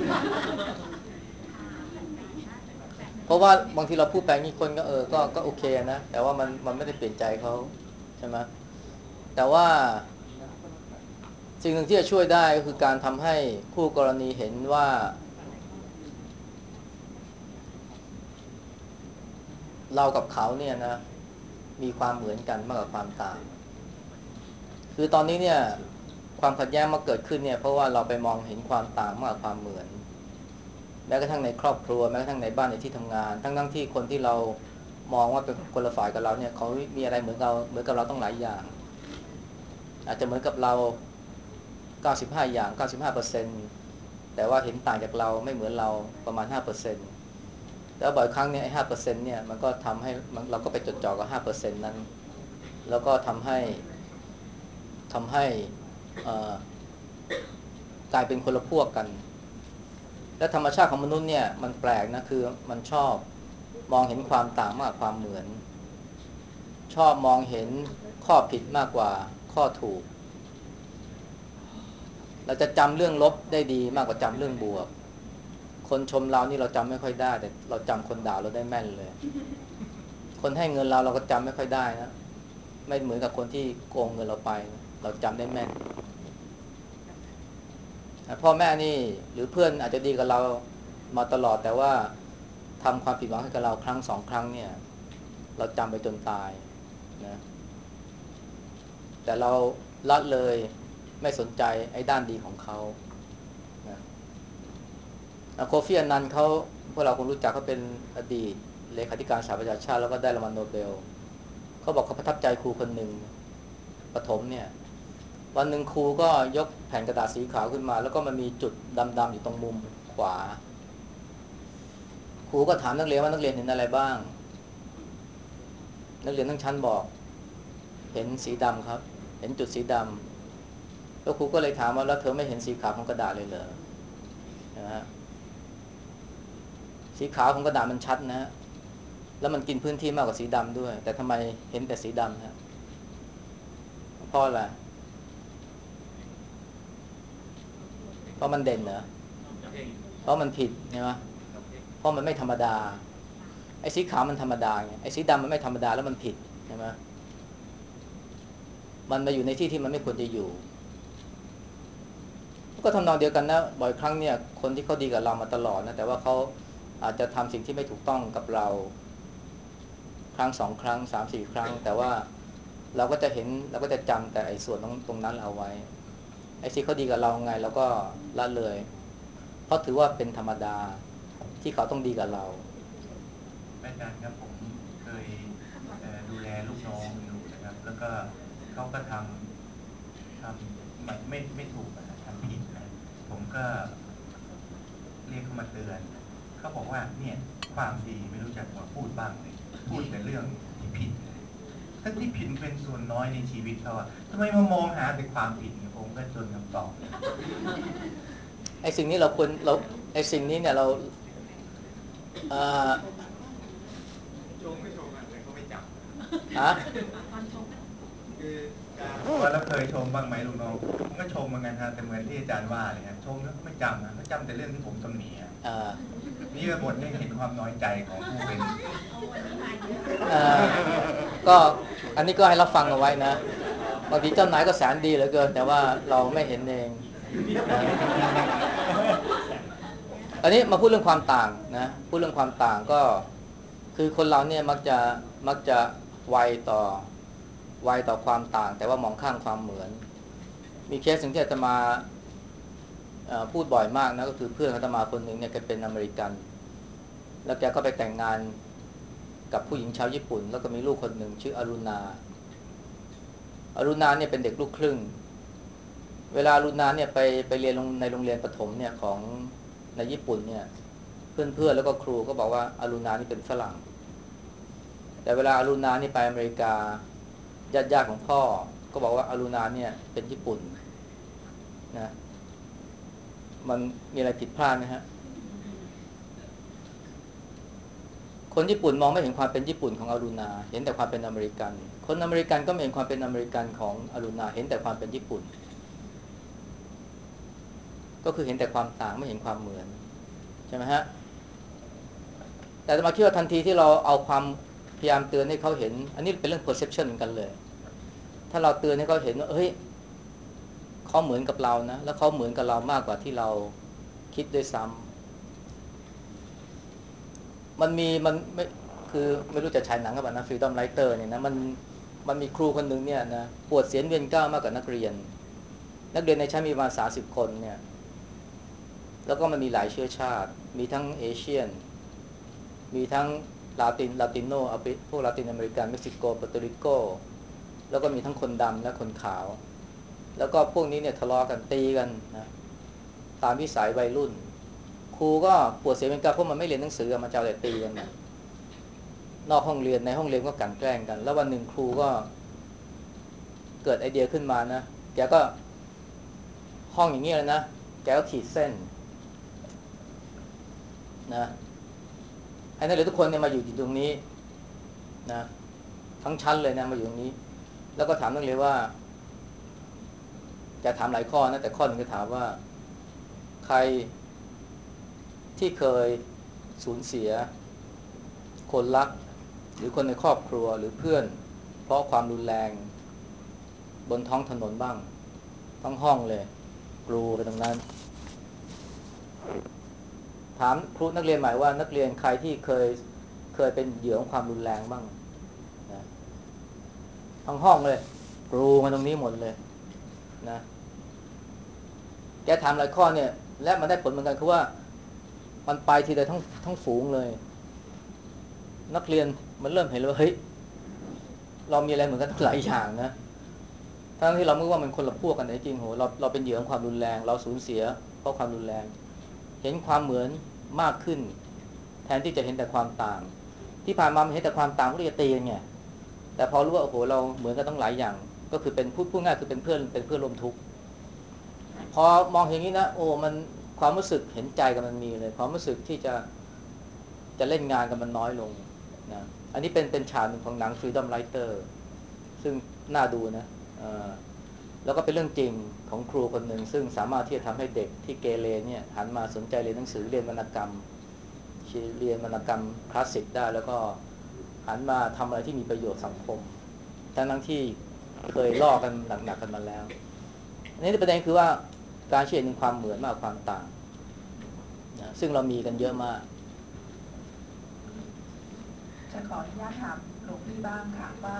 เพราะว่าบางทีเราพูดไปงี้คนก็เออก็ก็โอเคนะแต่ว่ามันมันไม่ได้เปลี่ยนใจเขาใช่ไหมแต่ว่าสิ่งหนึ่งที่จะช่วยได้ก็คือการทำให้คู่กรณีเห็นว่าเรากับเขาเนี่ยนะมีความเหมือนกันมากกว่าความต่างคือตอนนี้เนี่ยความขัดแย้งมาเกิดขึ้นเนี่ยเพราะว่าเราไปมองเห็นความต่างมากกว่าความเหมือนแม้กระทั่งในครอบครัวแม้กระทั่งในบ้านในที่ทำงานทั้งทั้งที่คนที่เรามองว่าเป็นคนละฝ่ายกับเราเนี่ยเขามีอะไรเหมือนเราเหมือนกับเราต้องหลายอย่างอาจจะเหมือนกับเราเก้าสิบห้าอย่าง เก้าสิบห้าเปอร์เซ็นต์ แต่ว่าเห็นต่างจากเราไม่เหมือนเราประมาณ ห้าเปอร์เซ็นต์ แล้วบ่อยครั้งเนี่ยไอ้ ห้าเปอร์เซ็นต์ เนี่ยมันก็ทำให้เราก็ไปจดจ่อกับ ห้าเปอร์เซ็นต์ นั้นแล้วก็ทำให้ทำให้กลายเป็นคนละพวกกันและธรรมชาติของมนุษย์เนี่ยมันแปลกนะคือมันชอบมองเห็นความต่างมากกว่าความเหมือนชอบมองเห็นข้อผิดมากกว่าข้อถูกเราจะจำเรื่องลบได้ดีมากกว่าจำเรื่องบวกคนชมเรานี่เราจำไม่ค่อยได้แต่เราจำคนด่าเราได้แม่นเลยคนให้เงินเราเราก็จำไม่ค่อยได้นะไม่เหมือนกับคนที่โกงเงินเราไปเราจำได้แม่นพ่อแม่นี่หรือเพื่อนอาจจะดีกับเรามาตลอดแต่ว่าทำความผิดหวังให้กับเราครั้งสองครั้งเนี่ยเราจำไปจนตายนะแต่เราละเลยไม่สนใจไอ้ด้านดีของเขานะโคฟี่อนันต์เขาพวกเราคงรู้จักเขาเป็นอดีตเลขาธิการสหประชาชาติแล้วก็ได้รางวัลโนเบลเขาบอกเขาประทับใจครูคนหนึ่งประถมเนี่ยวันหนึ่งครูก็ยกแผ่นกระดาษสีขาวขึ้นมาแล้วก็มันมีจุดดำๆอยู่ตรงมุมขวาครูก็ถามนักเรียนว่านักเรียนเห็นอะไรบ้างนักเรียนทั้งชั้นบอกเห็นสีดำครับเห็นจุดสีดำแล้วครูก็เลยถามว่าแล้วเธอไม่เห็นสีขาวของกระดาษเลยเหรอนะฮะสีขาวของกระดาษมันชัดนะฮะแล้วมันกินพื้นที่มากกว่าสีดำด้วยแต่ทำไมเห็นแต่สีดำฮะเพราะอะไรเพราะมันเด่นเหรอเพราะมันผิดใช่ไหมเพราะมันไม่ธรรมดาไอ้สีขาวมันธรรมดาไงไอ้สีดำมันไม่ธรรมดาแล้วมันผิดใช่ไหมมันมาอยู่ในที่ที่มันไม่ควรจะอยู่ก็ทำนองเดียวกันนะบ่อยครั้งเนี่ยคนที่เขาดีกับเรามาตลอดนะแต่ว่าเขาอาจจะทำสิ่งที่ไม่ถูกต้องกับเราครั้งสองครั้งสามสี่ครั้งแต่ว่าเราก็จะเห็นเราก็จะจำแต่ไอ้ส่วนตรงตรงนั้นเอาไว้ไอ้สิ่งเขาดีกับเราไงเราก็ละเลยเพราะถือว่าเป็นธรรมดาที่เขาต้องดีกับเราอาจารย์ครับผมเคยดูแลลูกน้องอยู่นะครับแล้วก็เขาก็ทำทำแบบไม่ไม่ถูกนะทำผิดนะผมก็เรียกเขามาเตือนเขเขาบอกว่าเนี่ยความดีไม่รู้จักมาพูดบ้างเลยพูดแต่เรื่องที่ผิดถ้าที่ผิดเป็นส่วนน้อยในชีวิตเขาอะทำไมมามองหาแต่ความผิดเนี่ยผมก็จนคำตอบไอ้สิ่งนี้เราควรเราไอ้สิ่งนี้เนี่ยเราเอ่อชงไม่ชงอะไรเขาไม่จับฮะคือการว่าเราเคยชมบ้างไหมลูกน้องผมก็ชมเหมือนกันฮะแต่เหมือนที่อาจารย์ว่าเลยฮะชมแล้วก็ไม่จำนะเขาจำแต่เรื่องที่ผมตำหนิฮะนี่ก็บทได้เห็นความน้อยใจของผู้เป็นก็อันนี้ก็ให้เราฟังเอาไว้นะบางทีเจ้านายก็แสนดีเหลือเกินแต่ว่าเราไม่เห็นเองนะอันนี้มาพูดเรื่องความต่างนะพูดเรื่องความต่างก็คือคนเราเนี่ยมักจะมักจะไวต่อไวต่อความต่างแต่ว่ามองข้ามความเหมือนมีเคสหนึ่งที่อาตมาพูดบ่อยมากนะก็คือเพื่อนอาตมาคนหนึ่งเนี่ยแกเป็นอเมริกันแล้วแกก็ไปแต่งงานกับผู้หญิงชาวญี่ปุ่นแล้วก็มีลูกคนหนึ่งชื่ออรุณาอรุณาเนี่ยเป็นเด็กลูกครึ่งเวลาอรุณาเนี่ยไปไปเรียนในโรงเรียนประถมเนี่ยของในญี่ปุ่นเนี่ยเพื่อนๆแล้วก็ครูก็บอกว่าอรุณานี่เป็นฝรั่งแต่เวลาอรุณานี่ไปอเมริกาญาติๆของพ่อก็บอกว่าอรุณาเนี่ยเป็นญี่ปุ่นนะมันมีอะไรผิดพลาดไหมฮะคนญี่ปุ่นมองไม่เห็นความเป็นญี่ปุ่นของอรุณาเห็นแต่ความเป็นอเมริกันคนอเมริกันก็ไม่เห็นความเป็นอเมริกันของอรุณาเห็นแต่ความเป็นญี่ปุ่นก็คือเห็นแต่ความต่างไม่เห็นความเหมือนใช่ไหมฮะแต่มาคิดว่าทันทีที่เราเอาความพยายามเตือนให้เขาเห็นอันนี้เป็นเรื่อง perception เหมือนกันเลยถ้าเราเตือนให้เขาเห็นว่าเฮ้ยเขาเหมือนกับเรานะแล้วเขาเหมือนกับเรามากกว่าที่เราคิดด้วยซ้ำมันมีมันไม่คือไม่รู้จะฉายหนังกับนะ Freedom Writer เนี่ยนะมันมันมีครูคนหนึ่งเนี่ยนะปวดเสียนเวียนก้าวมากกว่านักเรียนนักเรียนในชั้นมีประมาณสามสิบคนเนี่ยแล้วก็มันมีหลายเชื้อชาติมีทั้งเอเชียนมีทั้งลาตินลาติโนพวกลาตินอเมริกันเม็กซิโกเปอร์โตริโกแล้วก็มีทั้งคนดำและคนขาวแล้วก็พวกนี้เนี่ยทะเลาะกันตีกันนะตามวิสัยวัยรุ่นครูก็ปวดเสียเป็นกาเพราะมันไม่เรียนหนังสือมันจะเอาแต่ตีกันนะนอกห้องเรียนในห้องเรียนก็กลั่นแกล้งกันแล้ววันหนึ่งครูก็เกิดไอเดียขึ้นมานะแกก็ห้องอย่างนี้เลยนะแกก็ขีดเส้นนะไอ้นักเรียนทุกคนเนี่ยมาอยู่ที่ตรงนี้นะทั้งชั้นเลยนะมาอยู่ตรงนี้แล้วก็ถามนักเรียนว่าจะถามหลายข้อนะแต่ข้อหนึ่งก็ถามว่าใครที่เคยสูญเสียคนรักหรือคนในครอบครัวหรือเพื่อนเพราะความรุนแรงบนท้องถนนบ้างทั้งห้องเลยกรูไปตรงนั้นถามครูนักเรียนใหม่ว่านักเรียนใครที่เคยเคยเป็นเหยื่อของความรุนแรงบ้างนะทั้งห้องเลยกรูมาตรงนี้หมดเลยนะแกถามหลายข้อเนี่ยและมันได้ผลเหมือนกันคือว่ามันไปทีเดียวทั้งทั้งฝูงเลยนักเรียนมันเริ่มเห็นเลยว่าเฮ้ยเรามีอะไรเหมือนกันหลายอย่างนะทั้งที่เราคิดว่ามันคนละพวกกันแต่จริงโหเราเราเป็นเหยื่อของความรุนแรงเราสูญเสียเพราะความรุนแรงเห็นความเหมือนมากขึ้นแทนที่จะเห็นแต่ความต่างที่ผ่านมาเห็นแต่ความต่างก็เลยจะตีกันไงแต่พอรู้ว่าโอ้โหเราเหมือนกันต้องหลายอย่างก็คือเป็นพูดพูดง่ายคือเป็นเพื่อนเป็นเพื่อนร่วมทุกข์พอมองอย่างนี้นะโอ้มันความรู้สึกเห็นใจกันมันมีเลยความรู้สึกที่จะจะเล่นงานกันมันน้อยลงนะอันนี้เป็นเป็นฉากหนึ่งของหนัง Freedom Writer ซึ่งน่าดูนะแล้วก็เป็นเรื่องจริงของครูคนหนึ่งซึ่งสามารถที่จะทำให้เด็กที่เกเรเนี่ยหันมาสนใจเรียนหนังสือเรียนวรรณกรรมเรียนวรรณกรรมคลาสสิกได้แล้วก็หันมาทำอะไรที่มีประโยชน์สังคมทั้งทั้งที่เคยลอกกันหนักๆกันมาแล้วอันนี้ประเด็นคือว่าการเชื่อในความเหมือนมากกว่าความต่างนะซึ่งเรามีกันเยอะมากจะขออนุญาตถามหลวงพี่บ้างค่ะว่า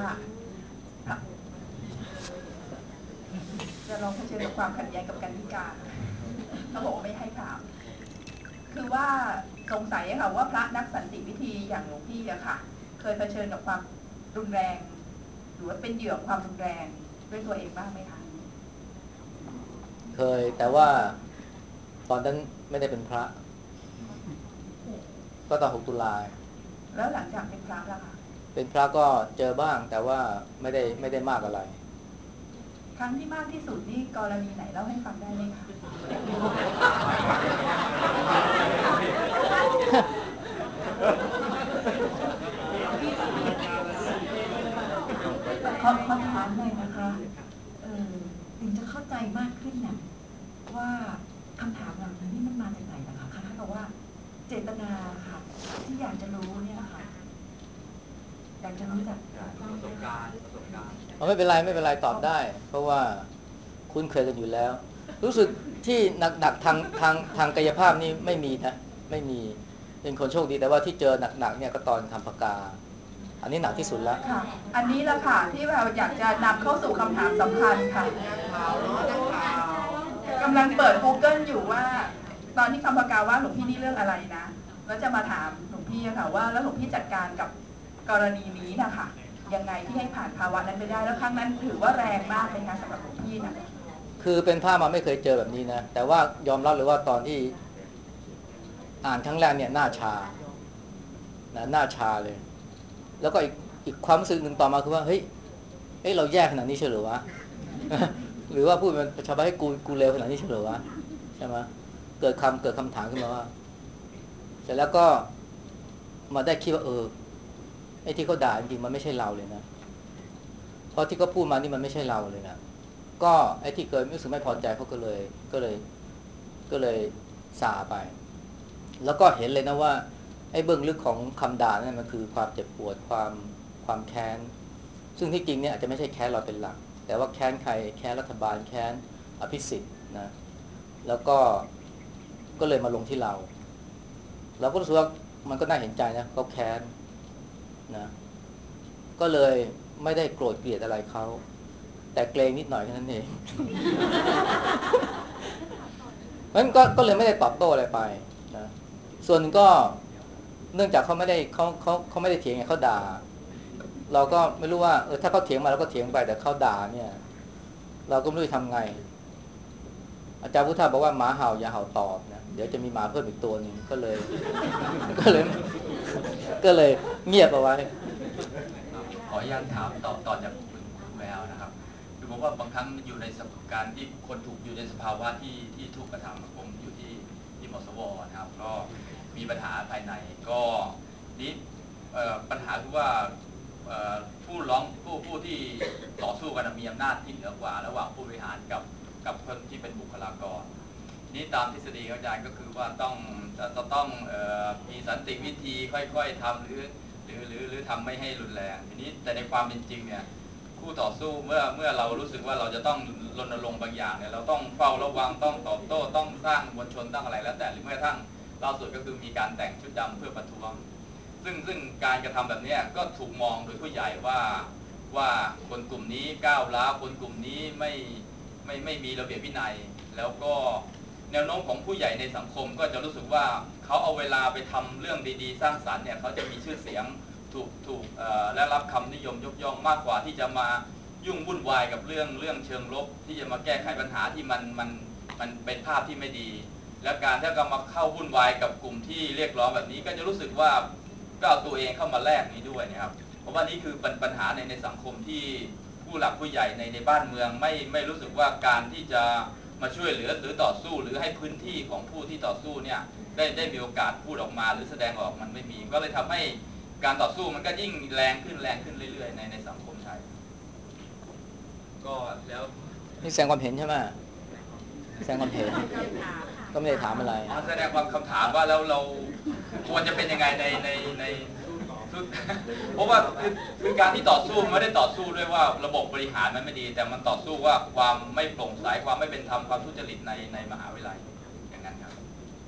จะลองเผชิญกับความขัดแย้งกับกันนิการเขาบอกว่าไม่ให้ถามคือว่าสงสัยค่ะว่าพระนักสันติวิธีอย่างหลวงพี่อะค่ะเคยเผชิญกับความรุนแรงหรือว่าเป็นเหยื่อความรุนแรงด้วยตัวเองบ้างไหมคะเคยแต่ว่าตอนนั้นไม่ได้เป็นพระก็ตอนหกตุลาแล้วหลังจากเป็นพระล่ะคะเป็นพระก็เจอบ้างแต่ว่าไม่ได้ไม่ได้มากอะไรครั้งที่มากที่สุดนี่กรณีไหนเล่าให้ฟังได้ไหมคะขอขอถามหน่อยนะคะเออถึงจะเข้าใจมากขึ้นนะว่าคำถามเหล่านี้นี่มันมาจากไหนนะคะคล้ายๆกับว่าเจตนาค่ะที่อยากจะรู้เนี่ยค่ะอยากจะรู้จากประสบการณ์ประสบการณ์เอาไม่เป็นไรไม่เป็นไรตอบได้ เพราะว่าคุ้นเคยกันอยู่แล้ว รู้สึกที่หนักๆทางทางทางกายภาพนี่ไม่มีนะไม่มีเป็นคนโชคดีแต่ว่าที่เจอหนักๆเนี่ยก็ตอนคำปากกาอันนี้หนักที่สุดแล้วค่ะอันนี้แหละค่ะที่เราอยากจะนำเข้าสู่คำถามสำคัญค่ะกำลังเปิด Google อยู่ว่าตอนที่คำปากกาว่าหลวงพี่นี่เรื่องอะไรนะแล้วจะมาถามหลวงพี่ค่ะว่าแล้วหลวงพี่จัดการกับกรณีนี้นะคะยังไงที่ให้ผ่านภาวะนั้นไปได้แล้วครั้งนั้นถือว่าแรงมากเลยนะสำหรับหลวงพี่นะคือเป็นภาพมาไม่เคยเจอแบบนี้นะแต่ว่ายอมรับเลยว่าตอนที่อ่านครั้งแรกเนี่ยหน้าชานะหน้าชาเลยแล้วก็อีกอีกความรู้สึกหนึ่งต่อมาคือว่าเฮ้ยเฮ้ยเราแย่ขนาดนี้เฉลยวะ หรือว่าพูดเป็นชาวบ้านให้กูกูเลวขนาดนี้เฉลยวะใช่ไหมเกิดคำเกิดคำถามขึ้นมาว่าเสร็จแล้วก็มาได้คิดว่าเออไอ้ที่เขาด่าจริงๆมันไม่ใช่เราเลยนะเพราะที่เขาพูดมานี่มันไม่ใช่เราเลยนะก็ไอ้ที่เคยรู้สึกไม่พอใจเขาก็เลยก็เลยก็เลยสาไปแล้วก็เห็นเลยนะว่าไอ้เบื้องลึกของคำด่านั่นมันคือความเจ็บปวดความความแค้นซึ่งที่จริงเนี่ยอาจจะไม่ใช่แค้นเราเป็นหลักแต่ว่าแค้นใครแค้นรัฐบาลแค้นอภิสิทธิ์นะแล้วก็ก็เลยมาลงที่เราเราก็รู้สึกว่ามันก็น่าเห็นใจนะเขาแค้นนะก็เลยไม่ได้โกรธเกลียดอะไรเขาแต่เกรงนิดหน่อยแค่นั้นเองงั้นก็ก็เลยไม่ได้ตอบโต้อะไรไปนะส่วนก็เนื่องจากเขาไม่ได้เขาเขาเขาไม่ได้เถียงไงเขาด่าเราก็ไม่รู้ว่าเออถ้าเขาเถียงมาเราก็เถียงไปแต่เขาด่าเนี่ยเราก็ไม่รู้จะทำไงอาจารย์พุทธาบอกว่าหมาเห่าอย่าเห่าตอบนะเดี๋ยวจะมีหมาเพิ่มอีกตัวหนึ่งก็เลยก็เลยก็เลยเงียบเอาไว้ขออนุญาตถามตอบต่อจากคุณแววนะครับคือผมว่าบางครั้งอยู่ในการที่คนถูกอยู่ในสภาวะที่ที่ถูกกระทำผมอยู่ที่ที่มสวนะครับก็มีปัญหาภายในก็นี้ปัญหาคือว่าผู้ร้องผู้ผู้ที่ต่อสู้กันมีอำนาจที่เหนือกว่าระหว่างผู้บริหารกับกับคนที่เป็นบุคลากรนี่ตามทฤษฎีอาจารย์ก็คือว่าต้องจะต้องมีสันติวิธีค่อยๆทำหรือหรือหรือหรือทำไม่ให้รุนแรงทีนี้แต่ในความเป็นจริงเนี่ยคู่ต่อสู้เมื่อเมื่อเรารู้สึกว่าเราจะต้องรณรงค์บางอย่างเนี่ยเราต้องเฝ้าระวังต้องตอบโต้ต้องสร้างมวลชนต้องอะไรแล้วแต่หรือแม้กระทั่งล่าสุดก็คือมีการแต่งชุดดำเพื่อประท้วงซึ่งซึ่งการกระทำแบบนี้ก็ถูกมองโดยผู้ใหญ่ว่าว่าคนกลุ่มนี้ก้าวร้าวคนกลุ่มนี้ไม่ไม่ไม่มีระเบียบวินัยแล้วก็แนวโน้มของผู้ใหญ่ในสังคมก็จะรู้สึกว่าเขาเอาเวลาไปทำเรื่องดีๆสร้างสรรค์เนี่ยเขาจะมีชื่อเสียงถูกถูกและรับคำนิยมยกย่องมากกว่าที่จะมายุ่งวุ่นวายกับเรื่องเรื่องเชิงลบที่จะมาแก้ไขปัญหาที่มันมันมันเป็นภาพที่ไม่ดีและการที่จะมาเข้าวุ่นวายกับกลุ่มที่เรียกร้องแบบนี้ก็จะรู้สึกว่าก็เอาตัวเองเข้ามาแลกนี้ด้วยนะครับเพราะว่านี่คือปัญหาในในสังคมที่ผู้หลักผู้ใหญ่ในในบ้านเมืองไม่ไม่รู้สึกว่าการที่จะมาช่วยเหลือหรือต่อสู้หรือให้พื้นที่ของผู้ที่ต่อสู้เนี่ยได้ได้มีโอกาสพูดออกมาหรือแสดงออกมันไม่มีก็เลยทำให้การต่อสู้มันก็ยิ่งแรงขึ้นแรงขึ้นเรื่อยๆในในสังคมไทยก็แล้วนี่แสดงความเห็นใช่ไหมแสดงความเห็นก็ไม่ได้ถามอะไรแสดงความคำถามว่าแล้วเราควรจะเป็นยังไงในในในเพราะว่าคือคือการที่ต่อสู้ไม่ได้ต่อสู้ด้วยว่าระบบบริหารมันไม่ดีแต่มันต่อสู้ว่าความไม่โปร่งใสความไม่เป็นธรรมความทุจริตในในมหาวิทยาลัยอย่างนั้นครับ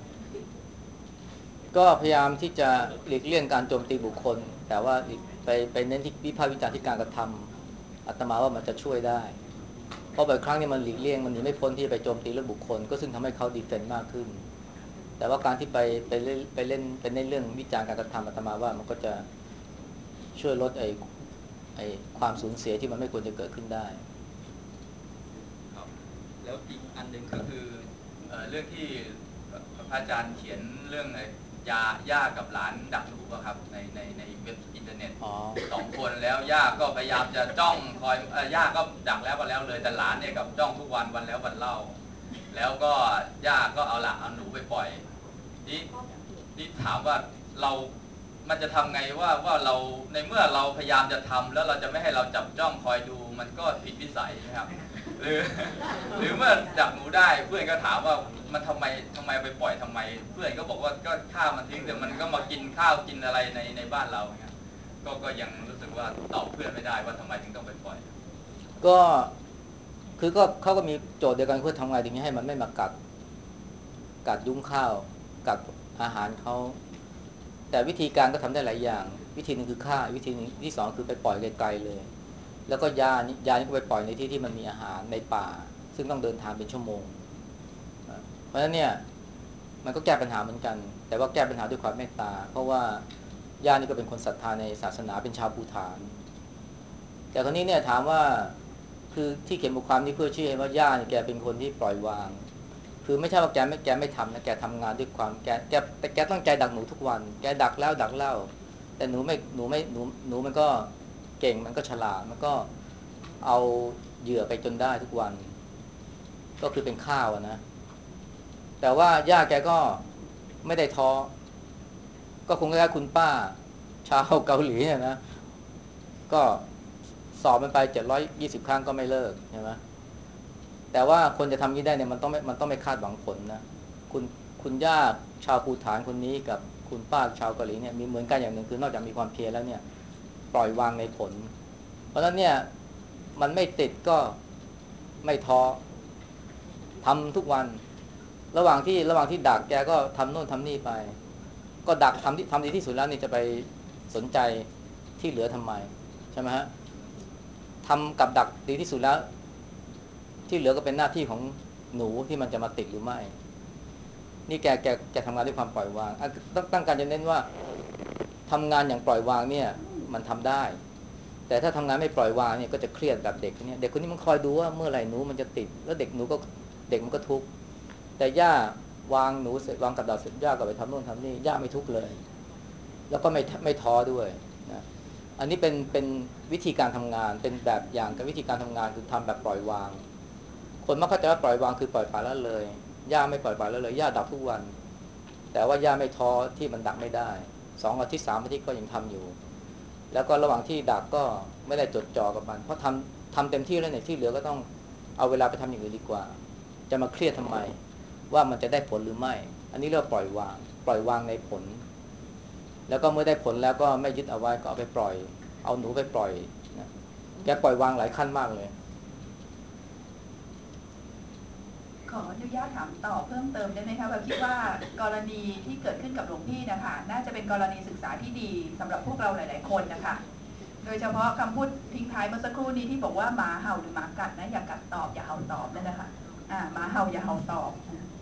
ก็พยายามที่จะหลีกเลี่ยงการโจมตีบุคคลแต่ว่าไปไปเน้นที่วิพากษ์วิจารณ์ที่การกระทำอาตมาว่ามันจะช่วยได้เพราะบางครั้งนี่มันหลีกเลี่ยงมันหนีไม่พ้นที่จะไปโจมตีเรื่องบุคคลก็ซึ่งทำให้เขาดีเฟนต์มากขึ้นแต่ว่าการที่ไปไปเล่นไปเล่นไปเน้นเรื่องวิจารณ์การกระทำอาตมาว่ามันก็จะช่วยลดไอ้ไอ้ความสูญเสียที่มันไม่ควรจะเกิดขึ้นได้ครับแล้วอีกอันหนึ่งก็คือเอ่อเรื่องที่พระอาจารย์เขียนเรื่องยาย่ากับหลานดักหนูอะครับในในในเว็บอินเทอร์เน็ตอ๋อสองคนแล้วย่าก็พยายามจะจ้องคอยเอ่อย่าก็ดักแล้วก็แล้วเลยแต่หลานเนี่ยกับจ้องทุกวันวันแล้ววันเล่าแล้วก็ย่าก็เอาละเอาหนูไปปล่อยนี่นี่ถามว่าเรามันจะทำไงว่าว่าเราในเมื่อเราพยายามจะทำแล้วเราจะไม่ให้เราจับจ้องคอยดูมันก็ผิดวิสัยนะครับหรือหรือเมื่อดักหนูได้เพื่อนก็ถามว่ามันทำไมทำไมไปปล่อยทำไมเพื่อนก็บอกว่าก็ฆ่ามันทิ้งแต่มันก็มากินข้าวกินอะไรในในบ้านเราเนี่ยก็ก็ยังรู้สึกว่าตอบเพื่อนไม่ได้ว่าทำไมถึงต้องไปปล่อยก็คือก็เขาก็มีโจทย์เดียวกันเพื่อทำไงถึงให้มันไม่มากัดกัดยุ้งข้าวกัดอาหารเขาแต่วิธีการก็ทำได้หลายอย่างวิธีหนึ่งคือฆ่าวิธีหนึ่งที่สองคือไปปล่อยไกลๆเลยแล้วก็ยานี่ยานี่ก็ไปปล่อยในที่ที่มันมีอาหารในป่าซึ่งต้องเดินทางเป็นชั่วโมงเพราะฉะนั้นเนี่ยมันก็แก้ปัญหาเหมือนกันแต่ว่าแก้ปัญหาด้วยความเมตตาเพราะว่าย่านี่ก็เป็นคนศรัทธาในศาสนาเป็นชาวภูฏานแต่คราวนี้เนี่ยถามว่าคือที่เขียนบทความนี้เพื่อชี้ให้ว่าย่าเนี่ยแกเป็นคนที่ปล่อยวางคือไม่ใช่ว่าแกไม่แกไม่ทำนะแกทำงานด้วยความแกแกแต่แกต้องใจดักหนูทุกวันแกดักแล้วดักเล่าแต่หนูไม่หนูไม่หนูหนูมันก็เก่งมันก็ฉลาดมันก็เอาเหยื่อไปจนได้ทุกวันก็คือเป็นข้าวนะแต่ว่าย่าแกก็ไม่ได้ท้อก็คงคล้ายๆคุณป้าชาวเกาหลีเนี่ยนะก็สอบมันไปเจ็ดร้อยยี่สิบครั้งก็ไม่เลิกใช่ไหมแต่ว่าคนจะทำนี้ได้เนี่ยมันต้องไม่มันต้องไม่คาดหวังผลนะคุณคุณย่าชาวภูฏานคนนี้กับคุณป้าชาวเกาหลีเนี่ยมีเหมือนกันอย่างหนึ่งคือนอกจากมีความเพียรแล้วเนี่ยปล่อยวางในผลเพราะฉะนั้นเนี่ยมันไม่ติดก็ไม่ท้อทำทุกวันระหว่างที่ระหว่างที่ดักแกก็ทำโน่นทำนี่ไปก็ดักทำที่ทำดีที่สุดแล้วนี่จะไปสนใจที่เหลือทำไมใช่ไหมฮะทำกับดักดีที่สุดแล้วที่เหลือก็เป็นหน้าที่ของหนูที่มันจะมาติดหรือไม่นี่แกแกแกทำงานด้วยความปล่อยวางต้องตั้งการจะเน้นว่าทำงานอย่างปล่อยวางเนี่ยมันทำได้แต่ถ้าทำงานไม่ปล่อยวางเนี่ยก็จะเครียดแบบเด็กคนนี้เด็กคนนี้มันคอยดูว่าเมื่อไหร่หนูมันจะติดแล้วเด็กหนูก็เด็กมันก็ทุกข์แต่ย่าวางหนูเสร็จวางกับดักเสร็จย่าก็ไปทำโน่นทำนี่ย่าไม่ทุกข์เลยแล้วก็ไม่ไม่ท้อด้วยนะอันนี้เป็นเป็นวิธีการทำงานเป็นแบบอย่างกับวิธีการทำงานคือทำแบบปล่อยวางคนมักเข้าใจว่าปล่อยวางคือปล่อยปละละเลยย่าไม่ปล่อยปละละเลยย่าดักทุกวันแต่ว่าย่าไม่ท้อที่มันดักไม่ได้สองอาทิตย์สามอาทิตย์ก็ยังทำอยู่แล้วก็ระหว่างที่ดักก็ไม่ได้จดจ่อกับมันเพราะทำทำเต็มที่แล้วเนี่ยที่เหลือก็ต้องเอาเวลาไปทำอย่างอื่นดีกว่าจะมาเครียดทำไมว่ามันจะได้ผลหรือไม่อันนี้เรียกว่าปล่อยวางปล่อยวางในผลแล้วก็เมื่อได้ผลแล้วก็ไม่ยึดเอาไว้ก็เอาไปปล่อยเอาหนูไปปล่อยนะแกปล่อยวางหลายขั้นมากเลยขออนุญาตถามต่อเพิ่มเติมได้ไหมคะแบบคิดว่ากรณีที่เกิดขึ้นกับหลวงพี่นะคะน่าจะเป็นกรณีศึกษาที่ดีสำหรับพวกเราหลายๆคนนะคะโดยเฉพาะคำพูดทิ้งท้ายเมื่อสักครู่นี้ที่บอกว่าหมาเห่าหรือหมากัดนะอย่ากัดตอบอย่าเห่าตอบนั่นนะคะอ่าหมาเห่าอย่าเห่าตอบ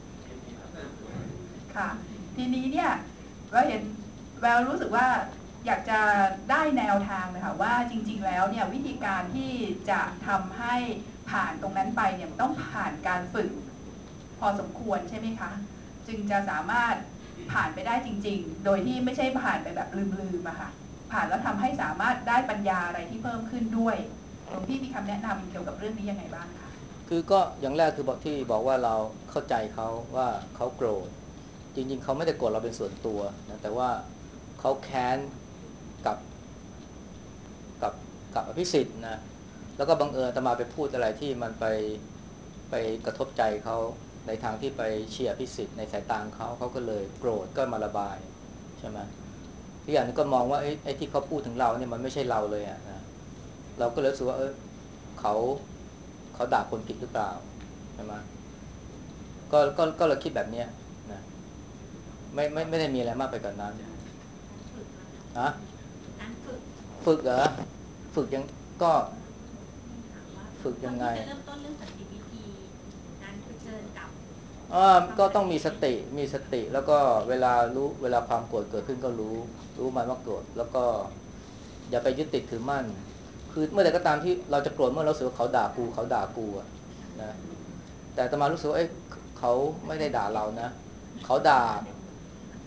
ค่ะทีนี้เนี่ยก็เห็นแววรู้สึกว่าอยากจะได้แนวทางนะคะว่าจริงๆแล้วเนี่ยวิธีการที่จะทำให้ผ่านตรงนั้นไปเนี่ยต้องผ่านการฝึกพอสมควรใช่ไหมคะจึงจะสามารถผ่านไปได้จริงๆโดยที่ไม่ใช่ผ่านไปแบบลืมๆอะค่ะผ่านแล้วทำให้สามารถได้ปัญญาอะไรที่เพิ่มขึ้นด้วยหลวงพี่มีคำแนะนำเกี่ยวกับเรื่องนี้ยังไงบ้างคะคือก็อย่างแรกคือบอกที่บอกว่าเราเข้าใจเขาว่าเขาโกรธจริงๆเขาไม่ได้โกรธเราเป็นส่วนตัวนะแต่ว่าเขาแค้นกับกับกับอภิสิทธิ์นะแล้วก็บังเอิญอาตมาไปพูดอะไรที่มันไปไปกระทบใจเขาในทางที่ไปเชียร์อภิสิทธิ์ในสายตาเขาเขาก็เลยโกรธก็มาระบายใช่ไหมที่อย่างนึงก็มองว่าไอ้ไอ้ที่เขาพูดถึงเราเนี่ยมันไม่ใช่เราเลยอ่ะนะเราก็เลยรู้สึกว่าเออเขาเขาด่าคนผิดหรือเปล่าใช่ไหมก็ก็ก็เราคิดแบบเนี้ยนะไม่ไม่ไม่ได้มีอะไรมากไปกว่านั้นฮะฝึกเหรอฝึกยังก็ฝึกยังไงเริ่มต้นเรื่องสันติวิธีการเผชิญกับอ่าก็ต้องมีสติมีสติแล้วก็เวลารู้เวลาความโกรธเกิดขึ้นก็รู้รู้มันว่าโกรธแล้วก็อย่าไปยึดติดถือมั่นคือเมื่อใดก็ตามที่เราจะโกรธเมื่อเรารู้สึกว่าเขาด่ากูเขาด่ากูอะนะแต่อาตมารู้สึกว่าเอ้ยเขาไม่ได้ด่าเรานะเขาด่า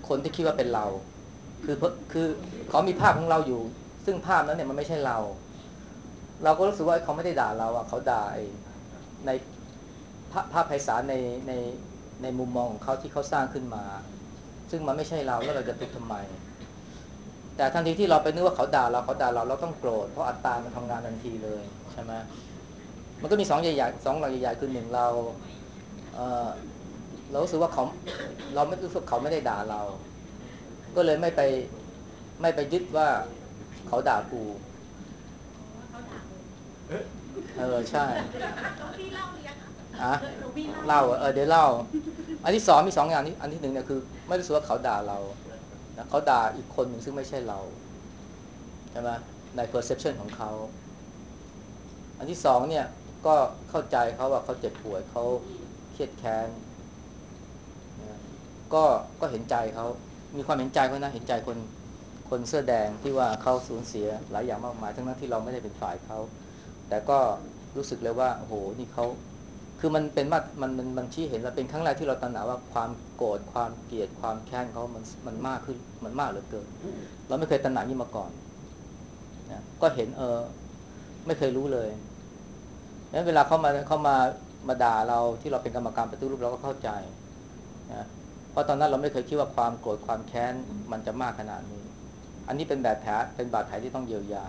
คนที่คิดว่าเป็นเราคือคือเขามีภาพของเราอยู่ซึ่งภาพนั้นเนี่ยมันไม่ใช่เราเราก็รู้สึกว่าเขาไม่ได้ด่าเราอ่ะเขาด่าในภาพไพศาลในในในมุมมองของเขาที่เขาสร้างขึ้นมาซึ่งมันไม่ใช่เราแล้วเราจะทุกข์ทำไมแต่ทันทีที่เราไปนึกว่าเขาด่าเราเขาด่าเราเราต้องโกรธเพราะอัตตามันทำงานทันทีเลยใช่ไหมมันก็มีสองใหญ่ๆสองหลักใหญ่ๆคือหนึ่งเราเอ่อเรารู้สึกว่าเขาเราไม่รู้สึกเขาไม่ได้ด่าเราก็เลยไม่ไปไม่ไปยึดว่าเขาด่ากูเออใช่อะเล่าเออเดี๋ยวเล่าอันที่สองมีสองอย่างนี้อันที่หนึ่งเนี่ยคือไม่รู้สึกว่าเขาด่าเรานะเขาด่าอีกคนหนึ่งซึ่งไม่ใช่เราใช่ไหมใน perception ของเขาอันที่สองเนี่ยก็เข้าใจเขาว่าเขาเจ็บป่วยเขาเครียดแค้นนะก็ก็เห็นใจเขามีความเห็นใจเขานะเห็นใจคนคนเสื้อแดงที่ว่าเขาสูญเสียหลายอย่างมากมายทั้งนั้นที่เราไม่ได้เป็นฝ่ายเขาแต่ก็รู้สึกเลยว่าโอ้โหนี่เขาคือมันเป็นว่ามันมันมันชี้เห็นแล้วเป็นครั้งแรกที่เราตระหนักว่าความโกรธความเกลียดความแค้นเขามันมันมากขึ้นมันมากเหลือเกินเราไม่เคยตระหนักนี่มาก่อนนะก็เห็นเออไม่เคยรู้เลยงั้นเวลาเขามาเขามามาด่าเราที่เราเป็นกรรมการปฏิรูปเราก็เข้าใจนะเพราะตอนนั้นเราไม่เคยคิดว่าความโกรธความแค้นมันจะมากขนาดนี้อันนี้เป็นแบบแผลเป็นบาดแผลที่ต้องเยียวยา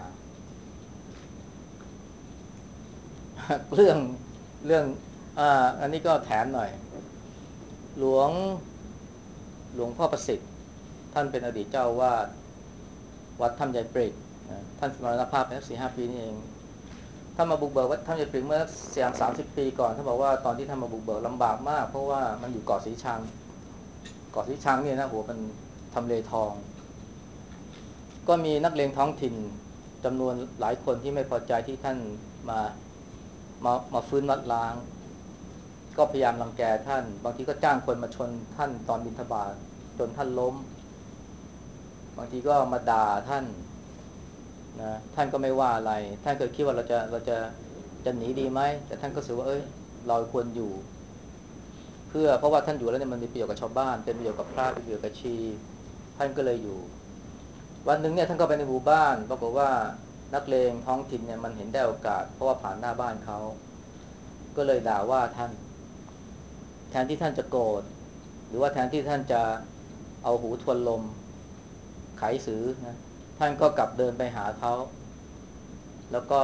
เรื่องเรื่องอ่าอันนี้ก็แถมหน่อยหลวงหลวงพ่อประสิทธิ์ท่านเป็นอดีตเจ้าวาดวัดถ้ำยายปริกท่านมรณภาพไปสักสี่ห้าปีนี่เองท่านมาบุกเบิกวัดถ้ำยายปริกเมื่อเสียงสามสิบปีก่อนท่านบอกว่าตอนที่ท่านมาบุกเบิกลำบากมากเพราะว่ามันอยู่เกาะสีชังเกาะสีชังเนี่ยนะหัวมันทำเลทองก็มีนักเลงท้องถิ่นจำนวนหลายคนที่ไม่พอใจที่ท่านมามามาฟื้นวัดล้างก็พยายามรังแกท่านบางทีก็จ้างคนมาชนท่านตอนบิณฑบาตจนท่านล้มบางทีก็มาด่าท่านนะท่านก็ไม่ว่าอะไรท่านเคยคิดว่าเราจะเราจะจะหนีดีไหมแต่ท่านก็รู้สึกว่าเอ้ยเราควรอยู่เพื่อเพราะว่าท่านอยู่แล้วเนี่ยมันมีประโยชน์กับชาวบ้านเป็นประโยชน์กับพระเป็นประโยชน์กับชีท่านก็เลยอยู่วันหนึ่งเนี่ยท่านก็ไปในหมู่บ้านปรากฏว่านักเลงท้องถิ่นเนี่ยมันเห็นได้โอกาสเพราะว่าผ่านหน้าบ้านเขาก็เลยด่าว่าท่านแทนที่ท่านจะโกรธหรือว่าแทนที่ท่านจะเอาหูทวนลมไขสือนะท่านก็กลับเดินไปหาเขาแล้วก็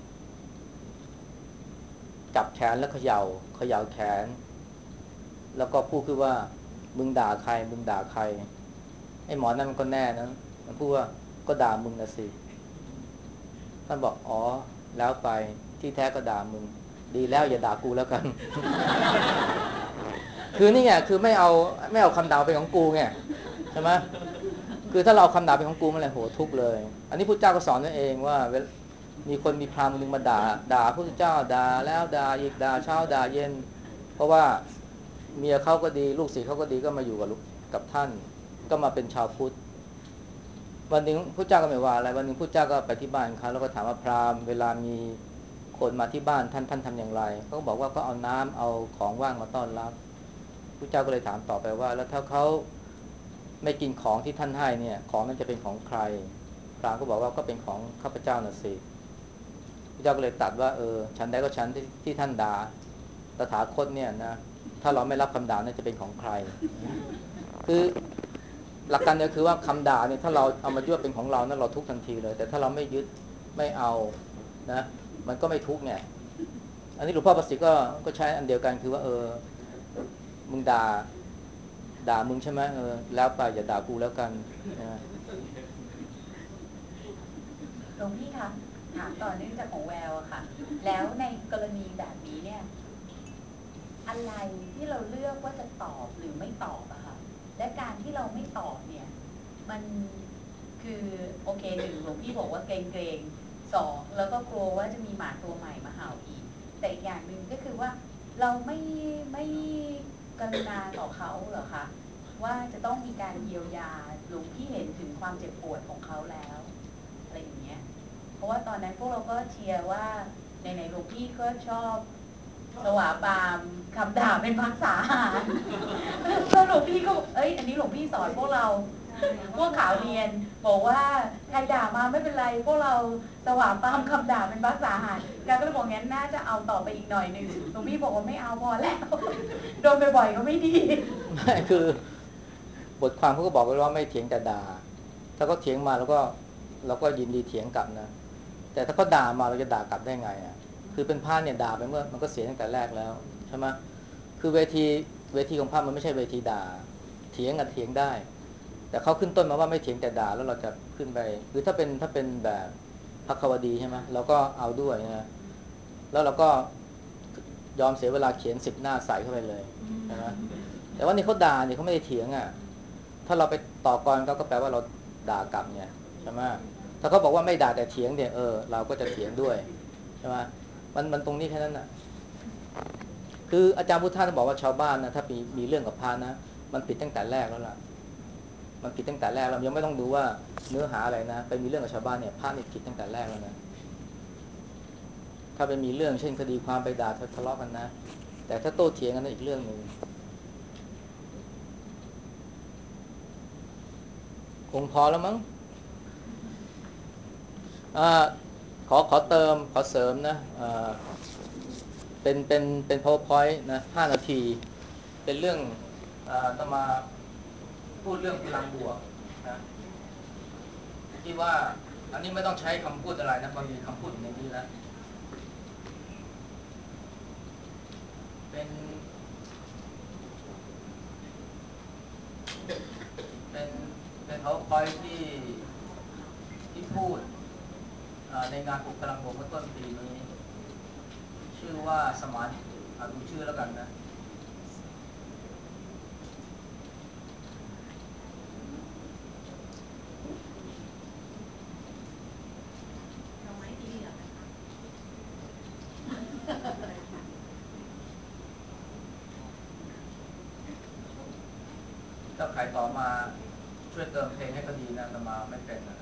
จับแขนแล้วเขย่าเขย่าแขนแล้วก็พูดคือว่ามึงด่าใครมึงด่าใครไอ้หมอนั่นมันก็แน่นะมันพูดว่าก็ด่ามึงนะสิท่านบอกอ๋อแล้วไปที่แท้ก็ด่ามึงดีแล้วอย่าด่ากูแล้วกัน คือนี่ไงคือไม่เอาไม่เอาคำด่าเป็นของกูไงใช่ไหมคือถ้าเราคำด่าเป็นของกูมันอะไรโหทุกข์เลยอันนี้พุทธเจ้าก็สอนนั่นเองว่ามีคนมีพราหมณ์นึงมาด่าด่าพระพุทธเจ้าด่าแล้วด่าอีกด่าเช้าด่าเย็นเพราะว่าเมียเขาก็ดีลูกศิษย์เขาก็ดีก็มาอยู่กับกับท่านก็มาเป็นชาวพุทธวันหนึ่งพุทธเจ้าก็ไม่ว่าอะไรวันหนึ่งพุทธเจ้าก็ไปที่บ้านเขาแล้วก็ถามว่าพราหมณ์เวลามีคนมาที่บ้านท่านท่านทำอย่างไรเขาก็บอกว่าก็เอาน้ำเอาของว่างมาต้อนรับพุทธเจ้าก็เลยถามต่อไปว่าแล้วถ้าเขาไม่กินของที่ท่านให้เนี่ยของนั้นจะเป็นของใครพราหมณ์ก็บอกว่าก็เป็นของข้าพเจ้าน่ะสิพุทธเจ้าก็เลยตรัสว่าเออฉันใดก็ฉันที่ที่ท่านด่าตถาคตเนี่ยนะถ้าเราไม่รับคำด่าเนี่ยจะเป็นของใครคือหลักการเนี่ยคือว่าคำด่าเนี่ยถ้าเราเอามายึดเป็นของเรานั้นเราทุกทันทีเลยแต่ถ้าเราไม่ยึดไม่เอานะมันก็ไม่ทุกไงอันนี้หลวงพ่อประสิทธิ์ก็ก็ใช้อันเดียวกันคือว่าเออมึงด่าด่ามึงใช่ไหมเออแล้วไปอย่าด่ากูแล้วกันนะหลวงพี่คะถามต่อเนื่องจากของแววอะค่ะแล้วในกรณีแบบนี้เนี่ยอะไรที่เราเลือกว่าจะตอบหรือไม่ตอบอะค่ะและการที่เราไม่ตอบเนี่ยมันคือโอเคหนึ่งหลวงพี่บอกว่าเกรงเกรงสองแล้วก็กลัวว่าจะมีหมาตัวใหม่มาเห่าอีกแต่อีกอย่างหนึ่งก็คือว่าเราไม่ไม่กรุณาต่อเขาเหรอคะว่าจะต้องมีการเยียวยาหลวงพี่เห็นถึงความเจ็บปวดของเขาแล้วอะไรอย่างเงี้ยเพราะว่าตอนนั้นพวกเราก็เชียร์ว่าไหนๆหลวงพี่ก็ชอบสวาปามคำด่าเป็นภาษาหารแล้วหลวงพี่ก็เอ้ยอันนี้หลวงพี่สอนพวกเราพวกขาวเรียนบอกว่าใครด่ามาไม่เป็นไรพวกเราสวาปามคำด่าเป็นภาษาหารการก็เลยบอกงั้นน่าจะเอาต่อไปอีกหน่อยหนึ่งหลวงพี่บอกว่าไม่เอาพอแล้วโดนบ่อยๆก็ไม่ดีไม่คือบทความเขาก็บอกไว้ว่าไม่เถียงแต่ด่าถ้าเขาเถียงมาแล้วก็เราก็ยินดีเถียงกลับนะแต่ถ้าเขาด่ามาเราจะด่ากลับได้ไงอ่ะคือเป็นพระเนี่ยด่าไปเมื่อมันก็เสียตั้งแต่แรกแล้วใช่ไหมคือเวทีเวทีของพระมันไม่ใช่เวทีด่าเถียงกันเถียงได้แต่เขาขึ้นต้นมาว่าไม่เถียงแต่ด่าแล้วเราจะขึ้นไปคือถ้าเป็นถ้าเป็นแบบภควดีใช่ไหมเราก็เอาด้วยนะแล้วเราก็ยอมเสียเวลาเขียนสิบหน้าใส่เข้าไปเลยใช่ไหมแต่ว่านี่เขาด่าเนี่ยเขาไม่ได้เถียงอ่ะถ้าเราไปต่อกรเขาก็แปลว่าเราด่ากลับเนี่ยใช่ไหมถ้าเขาบอกว่าไม่ด่าแต่เถียงเนี่ยเออเราก็จะเถียงด้วยใช่ไหมมันมันตรงนี้แค่นั้นน่ะคืออาจารย์พุทธะบอกว่าชาวบ้านนะถ้ามีมีเรื่องกับพระนะมันผิดตั้งแต่แรกแล้วล่ะมันผิดตั้งแต่แรกเรายังไม่ต้องดูว่าเนื้อหาอะไรนะไปมีเรื่องกับชาวบ้านเนี่ยพระนี่ผิดตั้งแต่แรกแล้วนะถ้าไปมีเรื่องเช่นคดีความไปด่าทะเลาะกันนะแต่ถ้าโต้เถียงกันนั่นอีกเรื่องนึงคงพอแล้วมั้งอ่าขอขอเติมขอเสริมนะอ่าเป็นเป็นเป็น PowerPoint นะห้านาทีเป็นเรื่องอ่าต้องมาพูดเรื่องพลังบวกนะที่ว่าอันนี้ไม่ต้องใช้คำพูดอะไรนะมันมีคำพูดในนี้แล้วเป็นเป็นเป็น PowerPoint ที่ที่พูดในงานปลุกพลังบวกเมื่อต้นปีนี้ชื่อว่าสมานดูชื่อแล้วกันนะถ้าใครต่อมาช่วยเติมเพลงให้ก็ดีนะแต่มาไม่เป็นนะ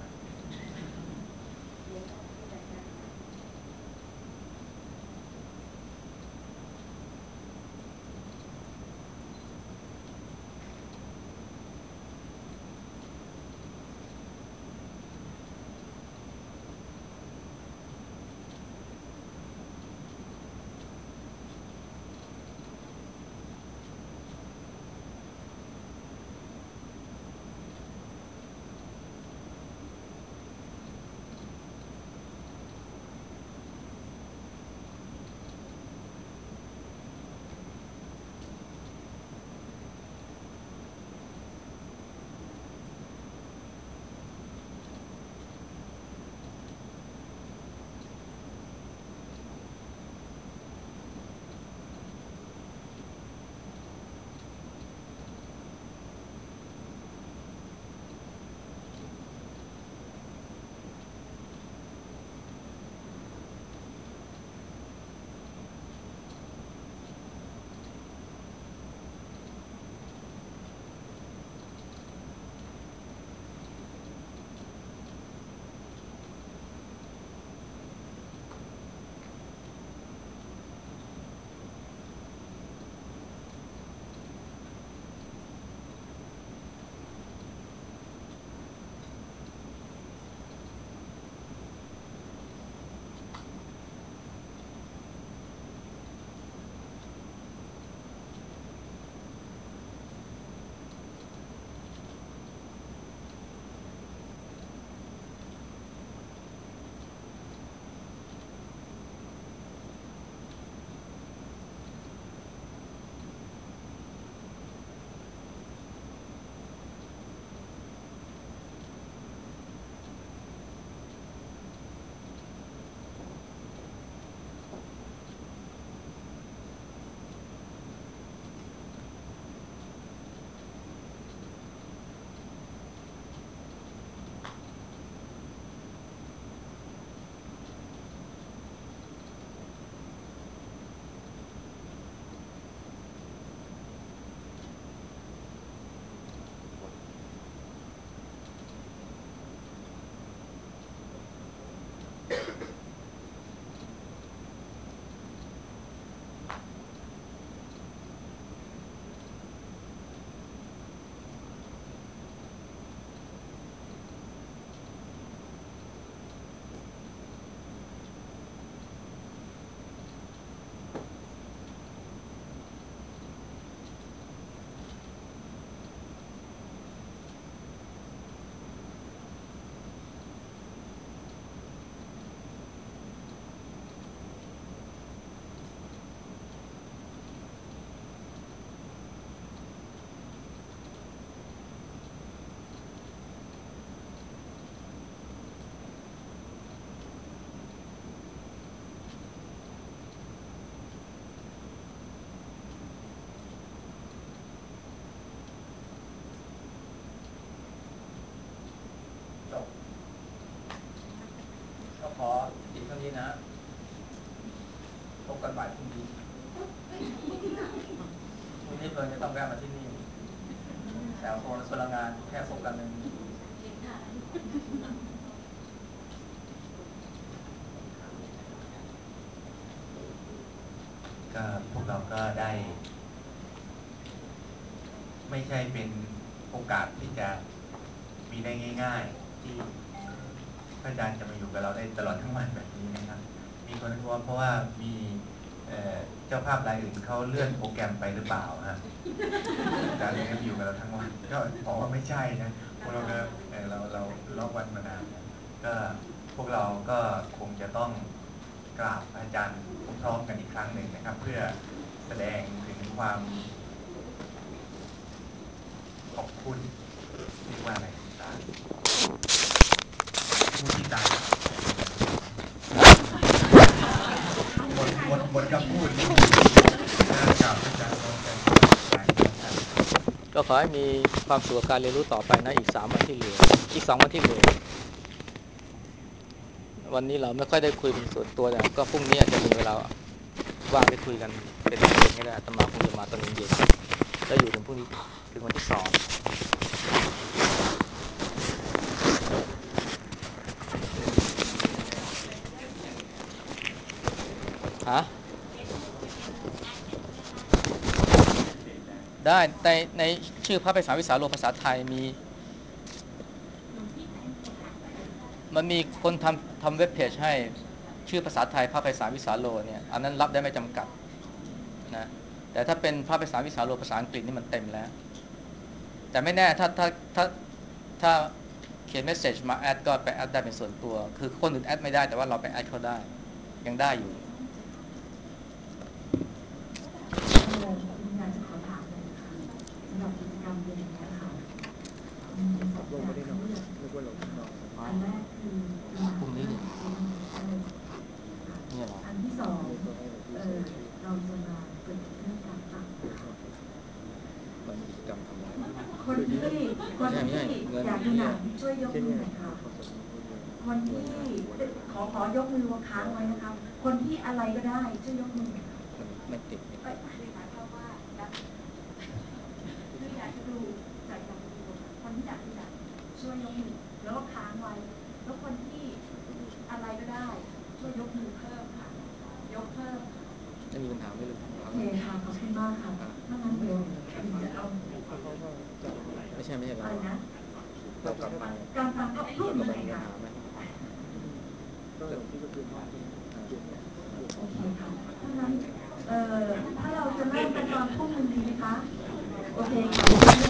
กันใหม่พรุ่งนี้พรุ่งนี้เพิ่งจะต้องแวะมาที่นี่แต่คนละคนละงานแค่พบกันหนึ่งก็พวกเราก็ได้ ไม่ใช่เป็นโอกาสที่จะมีได้ง่ายๆที่พระอาจารย์จะมาอยู่กับเราได้ตลอดทั้งวันแบบนี้นะครับมีคนกลัวเพราะว่ามีเจ้าภาพรายอื่นเขาเลื่อนโปรแกรมไปหรือเปล่าฮะอาจารย์เลยอยู่กับเราทั้งวันก็บอกว่าไม่ใช่นะพวกเราก็เราเราล็อกวันมานานก็พวกเราก็คงจะต้องกราบพระอาจารย์พร้อมๆกันอีกครั้งหนึ่งนะครับเพื่อแสดงถึงความขอบคุณเรียกว่าอะไรตาผู้ที่ตายหมดหมดหมดคำพูดนี่กราบพระอาจารย์พร้อมกันก็ขอให้มีความสุขกับการเรียนรู้ต่อไปนะอีกสามวันที่เหลืออีกสองวันที่เหลือวันนี้เราไม่ค่อยได้คุยเป็นส่วนตัวแต่ก็พรุ่งนี้อาจจะมีเวลาว่างได้คุยกันเป็นเย็นก็ได้อาตมาคงจะมาตอนเย็นแล้วอยู่ถึงพรุ่งนี้ถึงวันที่สองฮะได้ในในชื่อพระไพศาลวิสาโลภาษาไทยมีมันมีคนทำทำเว็บเพจให้ชื่อภาษาไทยพระไพศาลวิสาโลเนี่ยอันนั้นรับได้ไม่จำกัดนะแต่ถ้าเป็นพระไพศาลวิสาโลภาษาอังกฤษนี่มันเต็มแล้วแต่ไม่แน่ถ้าถ้าถ้าถ้าเขียนเมสเซจมาแอดก็ไปแอดได้เป็นส่วนตัวคือคนอื่นแอดไม่ได้แต่ว่าเราไปแอดเขาได้ยังได้อยู่อยากจะขอถามเลยนะคะสำหรับกิจกรรมเย็นนี้ค่ะมีสองอย่างที่อยากอันแรกคือพรุ่งนี้เนี่ยอันที่สองเออเราจะมาเกิดเรื่องการตัดมันกิจกรรมทำอะไรคนที่คนที่อยากดูหนังช่วยยกมือหน่อยค่ะคนที่ขอขอยกมือวางค้างไว้นะคะคนที่อะไรก็ได้ช่วยยกมือมันไม่ติดไม่ติดคืออยากจะดูอยากจะดูคนที่อยากดูหนังช่วยยกมือแล้วก็ค้างไว้แล้วคนที่อะไรก็ได้ช่วยยกมือเพิ่มค่ะยกเพิ่มไม่มีปัญหาไม่เลยโอเคค่ะขอบคุณมากค่ะถ้างั้นเดี๋ยวจะเอาไม่ใช่ไม่ใช่อะไรนะเรากลับไปการฟังก็พูดเหมือนกันค่ะโอเคค่ะถ้างั้นเอ่อถ้าเราจะเริ่มกันตอนทุ่มหนึ่งดีไหมคะโอเคค่ะ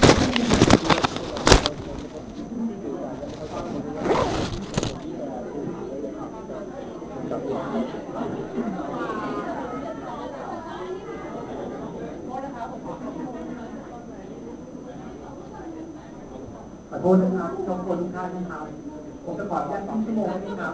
ขอโทษนะครับทุกคนทุกท่านนะครับผมจะขอแค่สองชั่วโมงนะครับ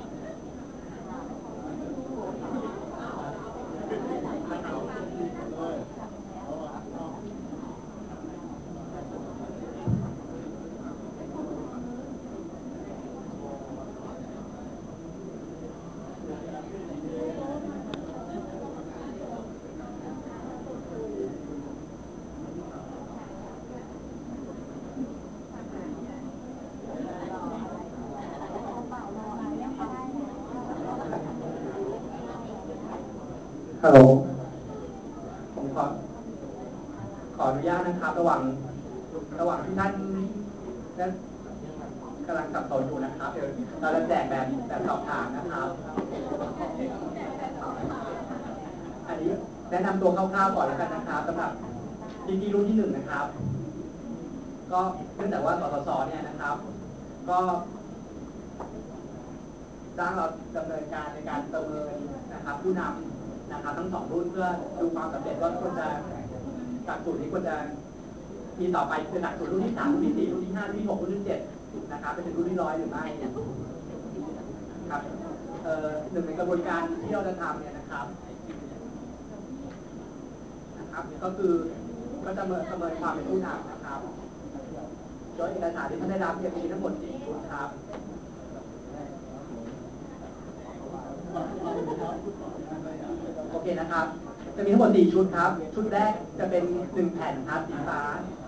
ฮัลโหลผมขอขออนุญาตนะครับระหว่างระหว่างที่ท่านนั้นกำลังสับสนอยู่นะครับเดี๋ยวเราจะแจกแบบแบบสอบถามนะครับอันนี้แนะนำตัวคร่าวๆก่อนแล้วกันนะครับสำหรับทีทีรุ่นที่หนึ่งนะครับก็เนื่องจากว่าสสสเนี่ยนะครับก็จ้างเราดำเนินการในการประเมินนะครับผู้นำนะครับทั้งสองรุ่นเพื่อดูความสำเร็จว่าควรจะหลักสูตรนี้ควรจะมีต่อไปคือหลักสูตรรุ่นที่สามรุ่นที่สี่รุ่นที่ห้ารุ่นที่หกรุ่นที่เจ็ดนะครับไปถึงรุ่นที่ร้อยหรือไม่ครับเอ่อหนึ่งในกระบวนการที่เราจะทำเนี่ยนะครับนะครับก็คือก็จะประเมินความเป็นผู้นำนะครับโดยเอกสารที่ท่านได้รับเนี่ยมีทั้งหมดสี่ชุดครับโอเคนะครับจะมีทั้งหมดสี่ชุดครับชุดแรกจะเป็นหนึ่งแผ่นครับสีฟ้า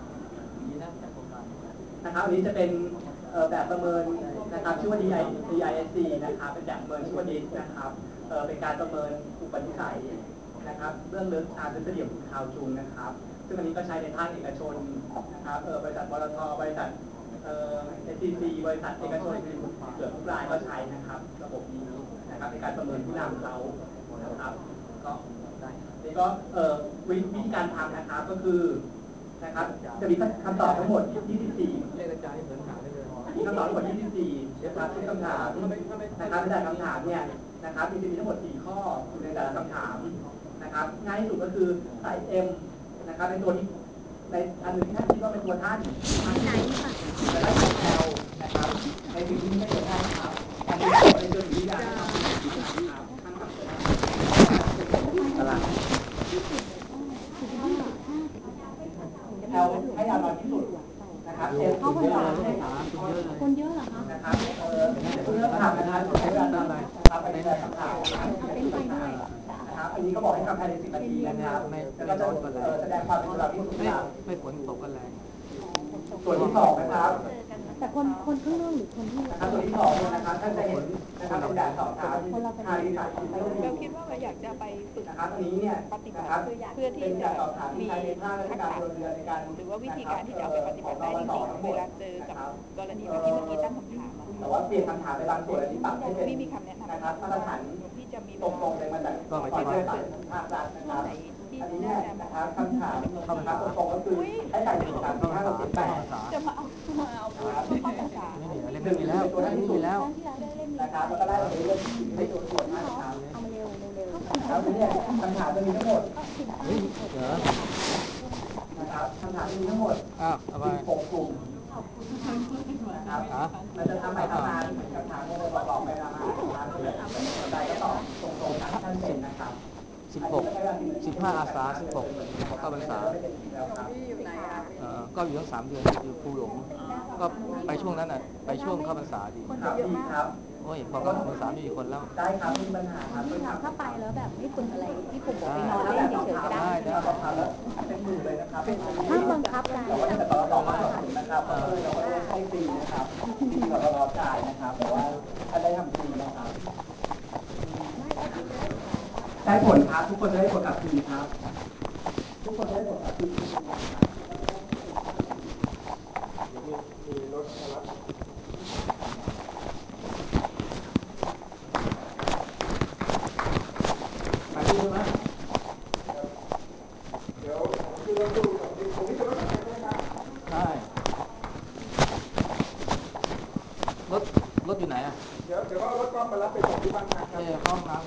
นะครับอันนี้จะเป็นแบบประเมินนะครับชื่อว่า ดี ไอ เอส ซี นะครับเป็นแบบประเมินชื่อว่า ดิส นะครับเป็นการประเมินอุปนิสัยนะครับเบื้องลึกทางทฤษฎีของคุณคาวจุงนะครับซึ่งอันนี้ก็ใช้ในภาคเอกชนนะครับบริษัทปตทบริษัทเอ่อ เอส ซี ซี บริษัทเอกชนเกือบทุกรายก็ใช้นะครับระบบนี้นะครับในการประเมินผู้นำเขานะครับก็นี่ก็เอ่อวิธีการทำนะครับก็คือนะครับจะมีคำตอบทั้งหมดยี่สิบสี่คำตอบทั้งหมดยี่สิบสี่นะครับที่คำถามนะครับในแต่ละคำถามเนี่ยนะครับมีทั้งหมดสี่ข้ออยู่ในแต่ละคำถามนะครับง่ายที่สุดก็คือใส่ M นะครับเป็นตัวที่ในอันหนึ่งที่ท่านคิดว่าเป็นตัวท่านไหนค่ะแต่ได้ของ L นะครับในสิ่งที่ไม่เป็นท่านครับอันนี้เป็นตัววิทยาครับท่านกับอะไร L ให้ยาวน้อยที่สุดนะครับ M คนเยอะเลยคนเยอะเหรอคะนะครับเออเพื่อถามนะครับใช้เวลาอะไรนะครับไปในคำถามนะครับอันนี้ก็บอกให้ทำภายในสิบนาทีนะครับแล้วก็จะแสดงความเป็นตัวที่สุดครับไม่ฝนตกกันเลยส่วนที่สองนะครับแต่คนคนข้างนอกหรือคนที่นะครับส่วนที่สองนะครับท่านจะเห็นนะครับเป็นแบบสอบถามทางสายเราคิดว่าเราอยากจะไปฝึกนะครับอันนี้เนี่ยนะครับเพื่อที่จะมีทักษะหรือว่าวิธีการที่จะเอาไปปฏิบัติได้จริงๆเวลาเจอกับกรณีที่เมื่อกี้ตั้งคำถามแต่ว่าเปลี่ยนคำถามไปบางส่วนที่ปรับให้เป็นมีคำแนะนำนะครับมาตรฐานที่จะมีตรงๆเลยมาจากก็ไปที่ภาครัฐนะครับอันนี้เนี่ยนะครับคำถามนะครับตรงๆก็คือให้ใส่หนึ่งสามสี่ห้าหกเจ็ดแปดจะมาเอามาเอาพูดข้อภาษาหนึ่งมีแล้วตัวที่สุดแล้วนะครับแล้วก็ได้เรื่องในตัวส่วนนะครับเอามาเร็วเร็วแล้วเนี่ยคำถามจะมีทั้งหมดนะครับคำถามจะมีทั้งหมดสิบหกกลุ่มนะครับมันจะทำไปทำมาเหมือนกับถามโมโหบอกไปมานะครับใจก็ตอบตรงๆตามท่านเป็นนะครับสิบหก สิบห้าอาสาสิบหกเข้าพรรษาก็อยู่ทั้งสามเดือนอยู่ภูหลงก็ไปช่วงนั้นน่ะไปช่วงเข้าพรรษาดีคนเยอะมากโอ้ยพอเข้าพรรษาไม่มีคนแล้วได้ครับมีปัญหาครับถ้าไปแล้วแบบไม่ฝึกอะไรที่ผมบอกไปนอนเล่นเฉยๆก็ได้ได้เป็นหมื่นเลยนะครับถ้าบังคับการแต่ว่าแต่เราบอกว่านะครับเราก็ได้ให้ฟรีนะครับฟรีเราก็รับจ่ายนะครับแต่ว่าถ้าได้ทำฟรีนะครับได้ผลครับทุกคนจะได้ผลกลับคืนครับทุกคนจะได้ผลกลับคืนมีรถมารับไปดูไหมเดี๋ยวคือเราดูผมนี่จะรถอะไรนะครับใช่รถรถอยู่ไหนอ่ะเดี๋ยวเดี๋ยวเอารถกล้องมารับไปส่งที่บ้านพักครับเออห้องน้ำ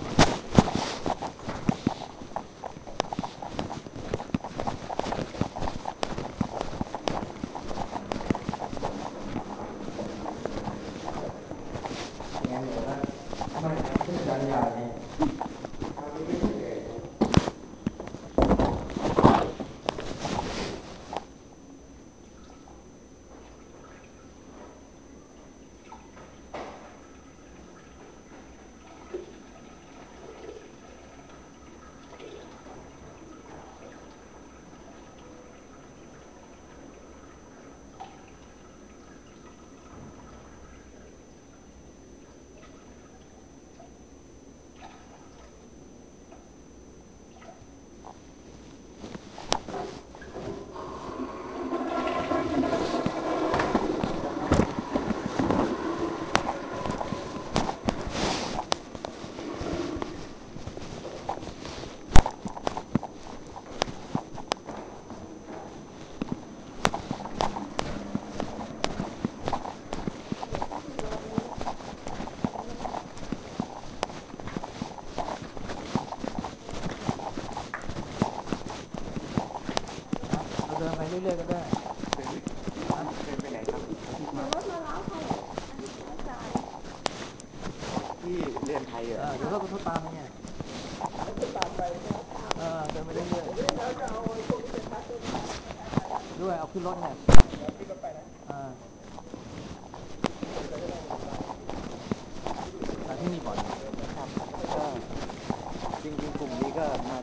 เดินไปเรื่อยๆก็ได้เดินไปไหนครับรถมาแล้วค่ะที่เรียนไทยอ่ะเดี๋ยวเราก็ตามไปไงตามไปเออเดินไปเรื่อยๆด้วยเอาขึ้นรถเนี่ยขึ้นรถไปนะอ่ามาที่นี่ก่อนครับก็จริงๆกลุ่มนี้ก็มา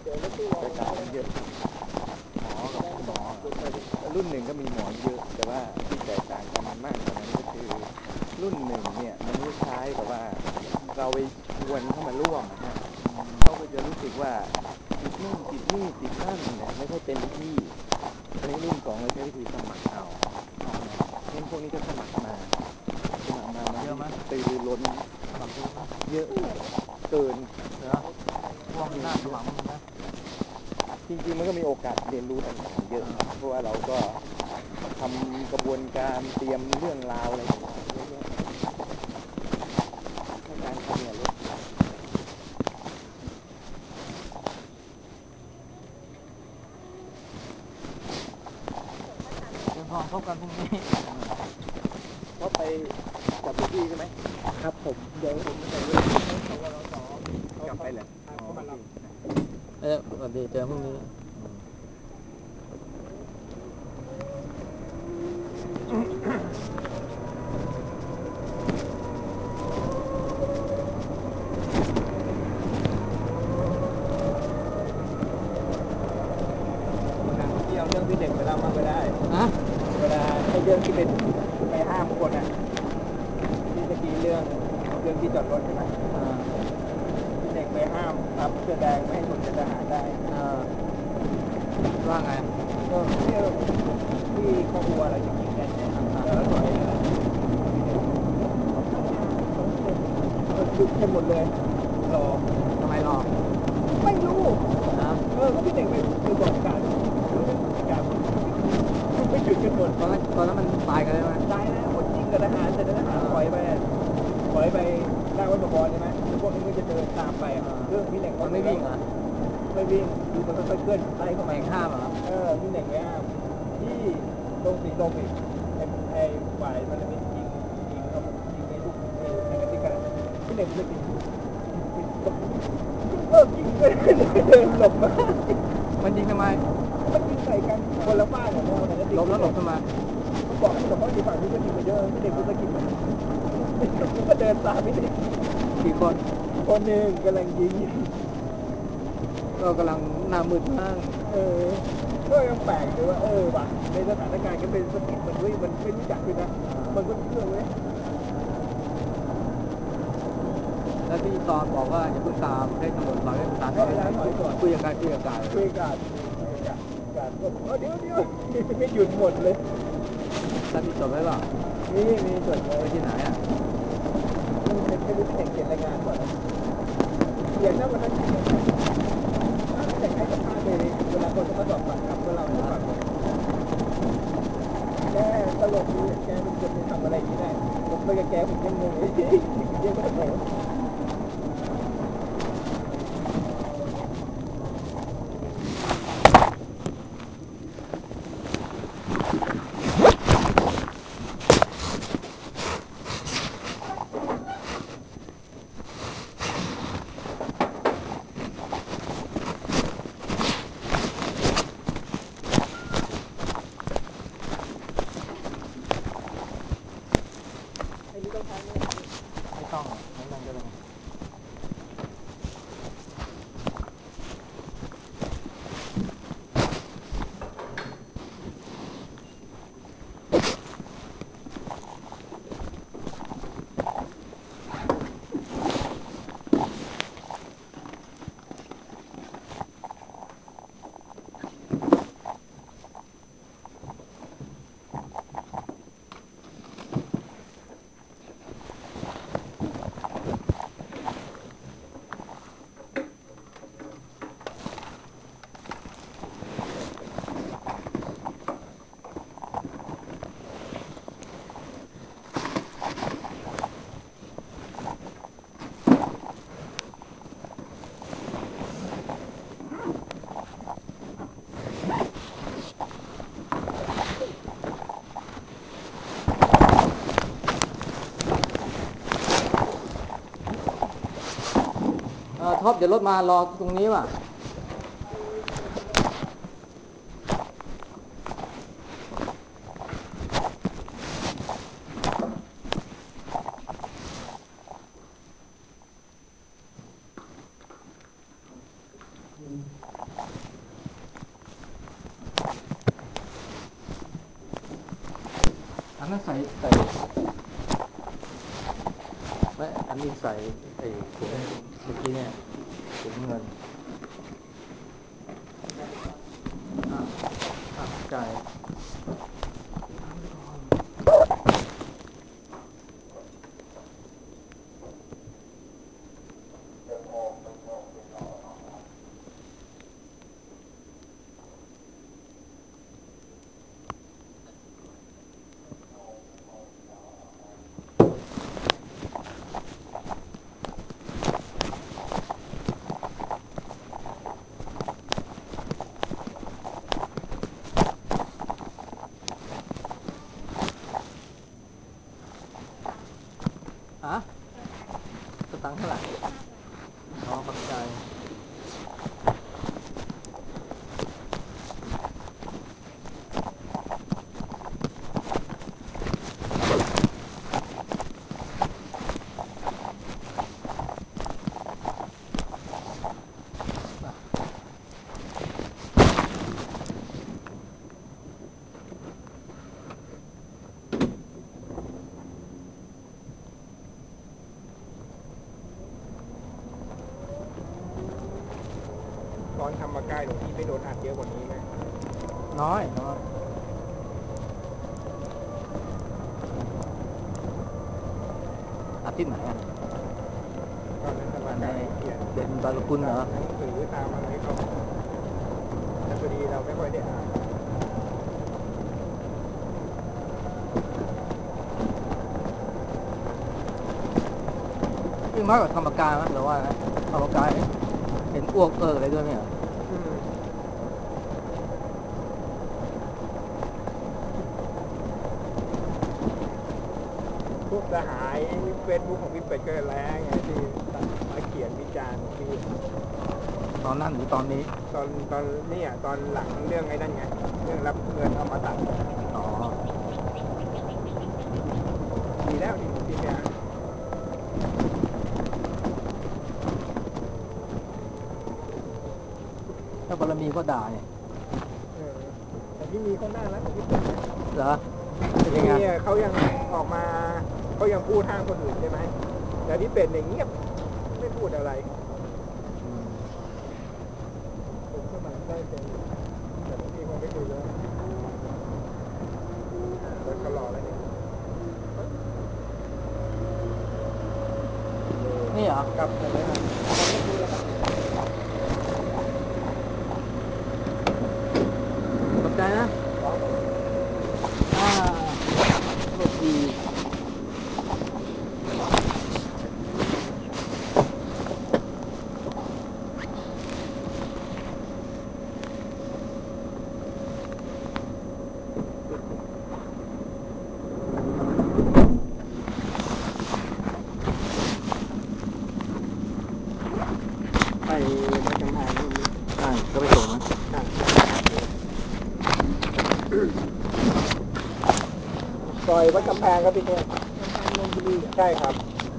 แตกต่างกันเยอะหมอกับหมอรุ่นหนึ่งก็มีหมอเยอะแต่ว่าที่แตกต่างกันมากกว่านั้นก็คือรุ่นหนึ่งเนี่ยมันคล้ายๆกับว่าเราไปชวนเข้ามาร่วมนะฮะเขาก็จะรู้สึกว่าติดนู่นติดนี่ติดนั่นเนี่ยไม่ค่อยเต็มที่อันนี้รุ่นสองเราใช้วิธีสมัครเอาเช่นพวกนี้ก็สมัครมาสมัครมามาตื่นล้นสมัครเยอะมากเยอะเกินนะพวกหน้าสมัครมันนะจริงๆมันก็มีโอกาสเรียนรู้ต่างๆเยอะเพราะว่าเราก็ทำกระบวนการเตรียมเรื่องราวอะไรต่างๆเยอะแยะในการทำเนี่ยลดพอพบกันพรุ่งนี้ก็ไปจับพี่ใช่ไหมครับผมเดี๋ยวผมจะไปสวรสกลับไปเลยเออสวัสดีเจอพรุ่งนี้ที่เอาเรื่องที่เด็กไปเล่ามาก็ได้นะเวลาไอ้เรื่องที่เป็นไปห้ามคนอ่ะที่ตะกี้เรื่องเรื่องที่จอดรถใช่ไหมที่เด็กไปห้ามครับเสื้อแดงไม่ให้คนจะทหารได้ว่าไงก็ที่ที่ครอบครัวอะไรจะกินกันเนี่ยแล้วหน่อยหยุดกันหมดเลยรอทำไมรอไม่รู้นะเออก็พี่เด็กไม่ไปบอกการการไม่หยุดกันหมดตอนนั้นตอนนั้นมันตายกันเลยไหมตายแล้วคนยิงกับทหารแต่ทหารปล่อยไปปล่อยไปนั่งรถบอลใช่ไหมพวกนี้ก็จะเดินตามไปเรื่องพี่เด็กมันไม่วิ่งอ่ะไม่วิ่งดูมันค่อยๆเคลื่อนไล่เข้าไปห้ามอ่ะเออพี่เด็กไม่ห้ามที่ตรงสีลมอีกไอ้ไอ้ฝ่ายมันมียิงยิงเขายิงในลูกในในกระติกกระดาษพี่เด็กจะยิงเออยิงเดินหลบมามันยิงทำไมมันยิงใส่กันคนละบ้านเนี่ยแล้วแต่หลบแล้วหลบทำไมเขาบอกให้หลบเพราะที่ฝั่งนี้ก็ยิงไปเยอะพี่เด็กก็กินมันก็เดินตามพี่เด็กกี่คนคนหนึ่งกำลังยิงเรากำลังหน้ามืดมากเออก็ยังแปลกเลยว่าเออว่ะในสถานการณ์ก็เป็นสกิดมันด้วยมันไม่รู้จักด้วยนะมันก็เชื่อเว้ยแล้วที่ตอนบอกว่าอย่าเพิ่งตามให้ตำรวจถอยตามให้เวลาถอยก่อนคุยกันคุยกันคุยกันการก็เออเดี๋ยวเดี๋ยวไม่หยุดหมดเลยท่านมีจดไว้ป่ะมีมีจดไว้ที่ไหนอ่ะไม่รู้ที่ไหนเขียนรายงานก่อนเขียนนะวันนั้นเขียนแต่ให้สัมภาษณ์เลยเวลาคนเขาสอบปากคำก็เราไม่ฟังแกตลกดีแกเป็นคนทำอะไรอย่างนี้ได้ผมไปกับแกผมยังงงเลยยังไม่ได้ท็อปเดี๋ยวรถมารอตรงนี้ว่ะนั้นใส่ใส่ไม่อันนี้ใส่ไอ้ถุงเมื่อกี้เนี่ยถุงเงินอ่ะอ่ะใช่ฮะสตังค์เท่าไหร่อ๋อขอบใจตอนทำมาใกล้หลวงพี่ไม่โดนอัดเยอะกว่านี้ไหมน้อยน้อยอัดที่ไหนอ่ะตอนนั้นทำมาใกล้เขียนเป็นบาลคุณเหรอหนังสือตามอะไรเขาแต่พอดีเราไม่ค่อยได้อ่านยิ่งน้อยกว่าธรรมกายมั้ยหรือว่าธรรมกายเห็นอ้วกเอออะไรด้วยไหมอ่ะพวกสหายเฟซบุ๊กของพี่เป็ดก็แรงไงที่มาเขียนวิจารณ์พี่ตอนนั้นหรือตอนนี้ตอนตอนนี้อ่ะตอนหลังเรื่องไอ้นั่นไงเรื่องรับเงินเอามาตัดอ๋อดีแล้วดีดีเนี่ยถ้าบารมีก็ด่าเนี่ยแต่พี่มีเขาหน้าแล้วของพี่เป็ดเหรอเป็นยังไงเขายังออกมาเขายังพูดห้างคนอื่นใช่ไหมแต่พี่เป็ดเนี่ยเงียบไม่พูดอะไรผมสมัยได้เป็นแต่บางทีคงไม่คุยเลยรถเขารอแล้วนี่นี่เหรอกับอะไรนะขอบใจนะอ่าโชคดีไปไปกำแพงนู่นนี่ใช่ก็ไปส่งนะซอยวัดกำแพงครับพี่เทพนนทบุรีใช่ครับ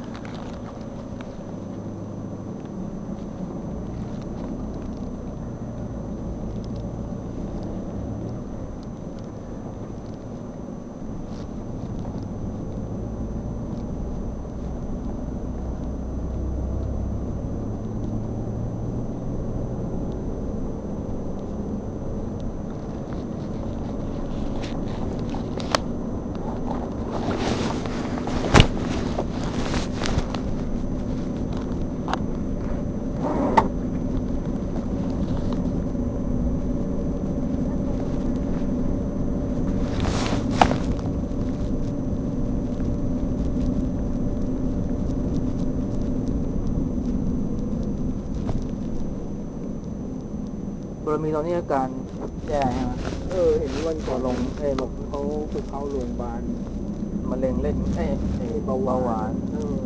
บารมีตอนนี้อาการแย่ฮะเออเห็นวันก่อนลงเอ้ยบอกเขาไปเข้าโรงพยาบาลมะเร็งเล่นเอ้ยเบาหวานเออ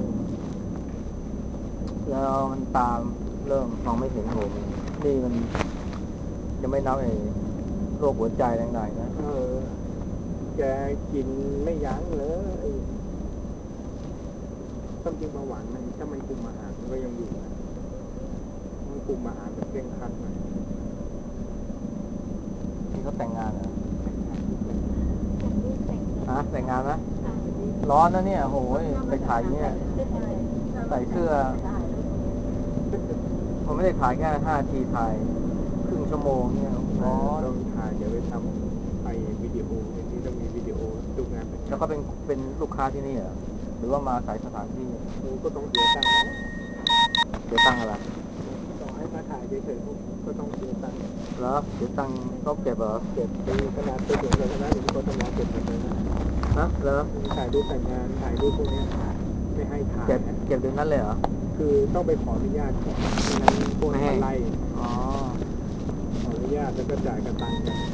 แล้วมันตามเริ่มมองไม่เห็นโหมนี่มันยังไม่นับไอ้โรคหัวใจแรงๆนะเออแกกินไม่ยั้งเลยต้องกินเบาหวานมันถ้ามันคุมอาหารมันก็ยังอยู่นะมันคุมอาหารแบบเคร่งครัดหน่อยที่เขาแต่งงานเหรอฮะแต่งงานนะร้อนนะเนี่ยโอ้ยไปถ่ายเนี่ยใส่เสื้อผมไม่ได้ถ่ายแค่ห้านาทีถ่ายครึ่งชั่วโมงเนี่ยร้อนต้องถ่ายเดี๋ยวไปทำไปวิดีโอวันนี้ต้องมีวิดีโอดูงานแล้วก็เป็นเป็นลูกค้าที่นี่เหรอหรือว่ามาสายสถานที่ก็ต้องเสียตังค์แล้วเสียตังค์อะไรต่อให้มาถ่ายเฉยๆก็ต้องเสียตังค์เหรอเสียตังค์ก็เก็บเหรอเก็บไปขนาดไปถึงเลยขนาดนี้ก็ต้องมาเก็บหมดเลยนะนะเหรอถ่ายรูปแต่งงานถ่ายรูปพวกนี้ไม่ให้ถ่ายเก็บเก็บเดือนนั้นเลยเหรอคือต้องไปขออนุญาตก่อนไม่งั้นพวกนั้นไล่อ๋อขออนุญาตแล้วก็จ่ายกระตังกัน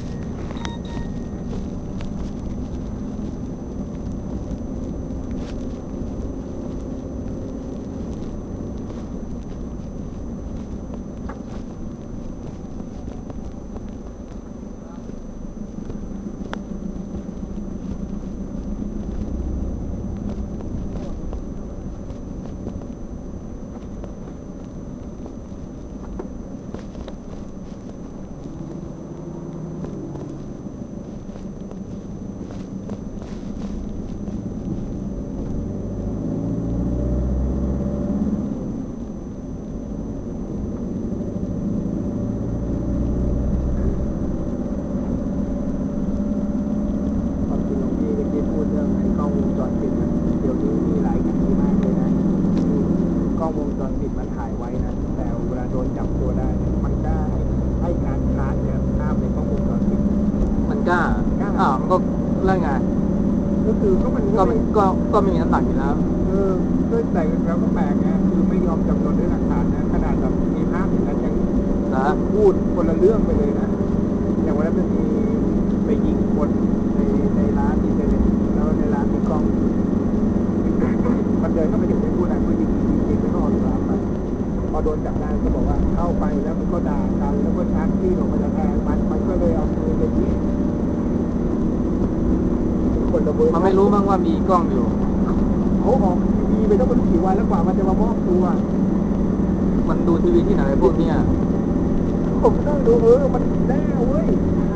ก็ก็ก็ไม่มีน้ำหนักอยู่แล้วเออก็แต่เราก็แปลกนะคือไม่ยอมจำนนด้วยหลักฐานนะขนาดแบบมีภาพอย่างนั้นยังนะพูดคนละเรื่องไปเลยนะอย่างวันนั้นมันมีไปยิงคนในในร้านที่เซเว่นแล้วในร้านมีกล้องมันเดินเข้าไปถึงไม่พูดอะไรก็ยิงยิงแล้วก็ออกจากร้านไปพอโดนจับได้ก็บอกว่าเข้าไปแล้วมันก็ด่ากันแล้วก็ชักที่ออกมาจะแทงมันมันก็เลยเอาปืนไปยิงมันไม่รู้มั้งว่ามีกล้องอยู่เขาออกทีวีไปตั้งไม่รู้กี่วันแล้วกว่ามันจะมามอบตัวมันดูทีวีที่ไหนพวกเนี้ยผมนั่งดูเออมันแน่เว้ย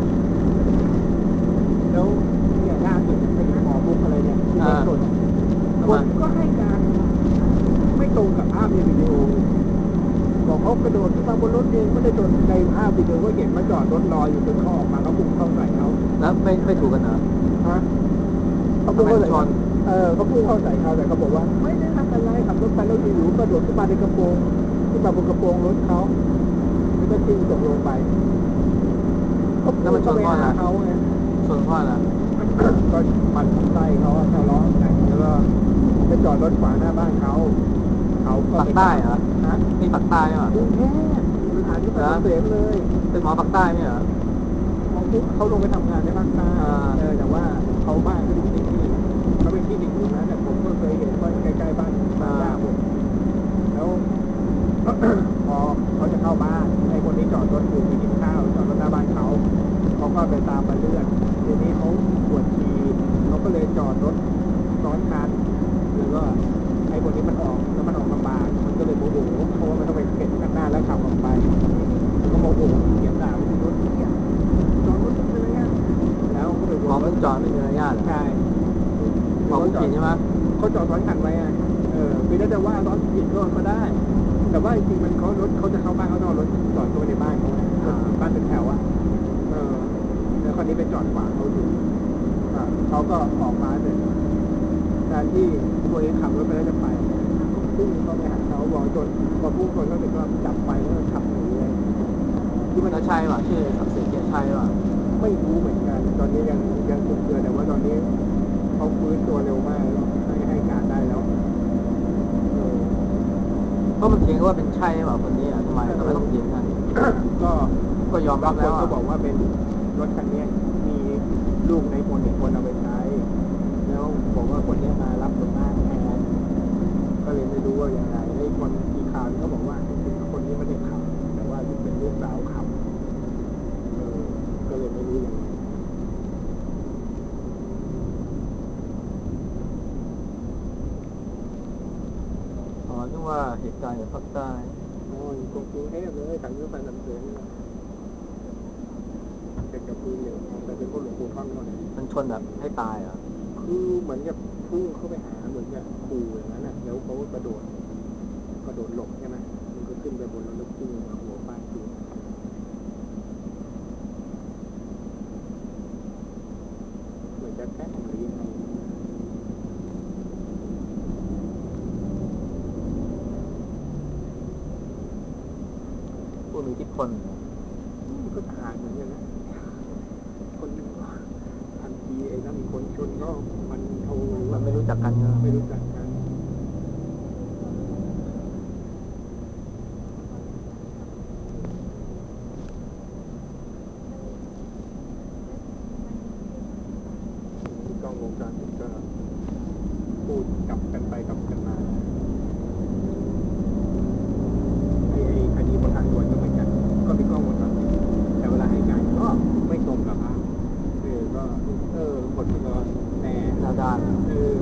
แล้วเนี่ยล่าสุดไปถึงหมอบุกอะไรเนี่ยสดคนก็ให้การไม่ตรงกับภาพในวิดีโอบอกเขากระโดดขึ้นมาบนรถเองไม่ได้โดนในภาพวิดีโอก็เห็นมาจอดรถรออยู่จนเขาออกมาเขาบุกเข้าใส่เขาแล้วไม่ไม่ถูกกันเหรอฮะเขาพูดเข้าใส่เออเขาพูดเข้าใส่เขาแต่เขาบอกว่าไม่ได้ทำอะไรขับรถไปแล้วอยู่ๆกระโดดขึ้นมาในกระโปรงขึ้นมาบนกระโปรงรถเขาแล้วก็ทิ้งตกลงไปแล้วมันชนพ่อนะเขาไงชนพ่อนะก็มันไส้เขาทะเลาะกันแล้วก็ไปจอดรถขวางหน้าบ้านเขาเขาก็ปักใต้เหรอฮะนี่ปักใต้เหรอกรุงเทพสถานที่เกษตรเลยเป็นหมอปักใต้เนี่ยเหรอเขาลงไปทำงานในภาคใต้เออแต่ว่าเขาบ้านเขาอยู่ที่นี่เขาเป็นที่ดินอยู่นะแต่ผมก็เคยเห็นว่าใกล้ๆบ้านบ้านย่าผมแล้วพอเขาจะเข้าบ้านไอ้คนนี้จอดรถอยู่ไปกินข้าวจอดรถหน้าบ้านเขาเขาก็ไปตามมาเลื่อนทีนี้เขาปวดฉี่เขาก็เลยจอดรถซ้อนคันแล้วก็ไอ้คนนี้มันออกแล้วมันออกลำบากมันก็เลยโมโหเพราะว่ามันต้องไปเข็นข้างหน้าแล้วขับออกไปมันก็โมโหเขียนด่าไม่ใช่รถเขียนจอดรถไม่มีมารยาทแล้วก็ไปบอกมันจอดไม่มีมารยาทใช่บอกผู้ผิดใช่ไหมเขาจอดซ้อนคันไว้อ่ะเออคือถ้าจะว่าซ้อนผิดก็ก็ได้แต่ว่าจริงๆมันเขารถเขาจะเข้าบ้านเขาต้องรถจอดตัวในบ้านเขาบ้านเป็นแถวอ่ะเออแล้วคนนี้ไปจอดขวางเขาอยู่เขาก็ออกมาเสร็จการที่ตัวเองขับรถไปแล้วจะไปพุ่งเข้าไปหาเขาบอกจนพอพุ่งคนเขาเสร็จก็จับไปแล้วขับหนีเลยคือมันใช่ป่ะชื่อศักดิ์สิทธิ์ใช่ป่ะไม่รู้เหมือนกันตอนนี้ยังยังคุมเตือนแต่ว่าตอนนี้เขาฟื้นตัวเร็วมากแล้วให้ให้การได้แล้วเพราะมันเถียงว่าเป็นใช่ป่ะคนนี้อ่ะทำไมทำไมต้องเถียงกันก็ก็ยอมรับแล้วก็บอกว่าเป็นรถคันนี้มีลูกในคนอีกคนเอาไปใช้แล้วบอกว่าคนนี้มารับคนบ้านแทนก็เลยไม่รู้ว่าอย่างไรในคนอีกข่าวเขาบอกว่าจริงๆคนนี้ไม่ได้ขับแต่ว่าเป็นลูกสาวขับก็เลยไม่รู้อย่างไรอ๋อนึกว่าเหตุการณ์อยู่ภาคใต้โอ้ยกรุงเทพเลยทางนี้ไปลำเสือนี่เป็นกับปืนเหลวแต่เป็นคนหลวงปู่ท่อนก่อนมันชนแบบให้ตายเหรอเคือเหมือนกับพุ่งเข้าไปหาเหมือนกับขู่อย่างนั้นน่ะแล้วเขากระโดดกระโดดหลบใช่ไหมมันก็ขึ้นไปบนรถแล้วพุ่งมาหัวฟาดพื้นเหมือนจะแกล้งหรือยังไงผู้มีอิทธิพลมันก็ทหารเหมือนกันนะคนทันทีไอ้นั่นคนชนก็มันโทรหรือมัว่านไม่รู้จักกันเนอะไม่รู้จักกันกล้องวงจรปิดก็พูดกลับกันไปกลับกันมาไอ้ไอ้คดีบนทางด่วนก็เหมือนกันก็มีกล้องวงจรปิดแต่เวลาให้การก็ไม่ตรงกับภาพเออก็เออบทมันก็แน่หน้าด้านเออ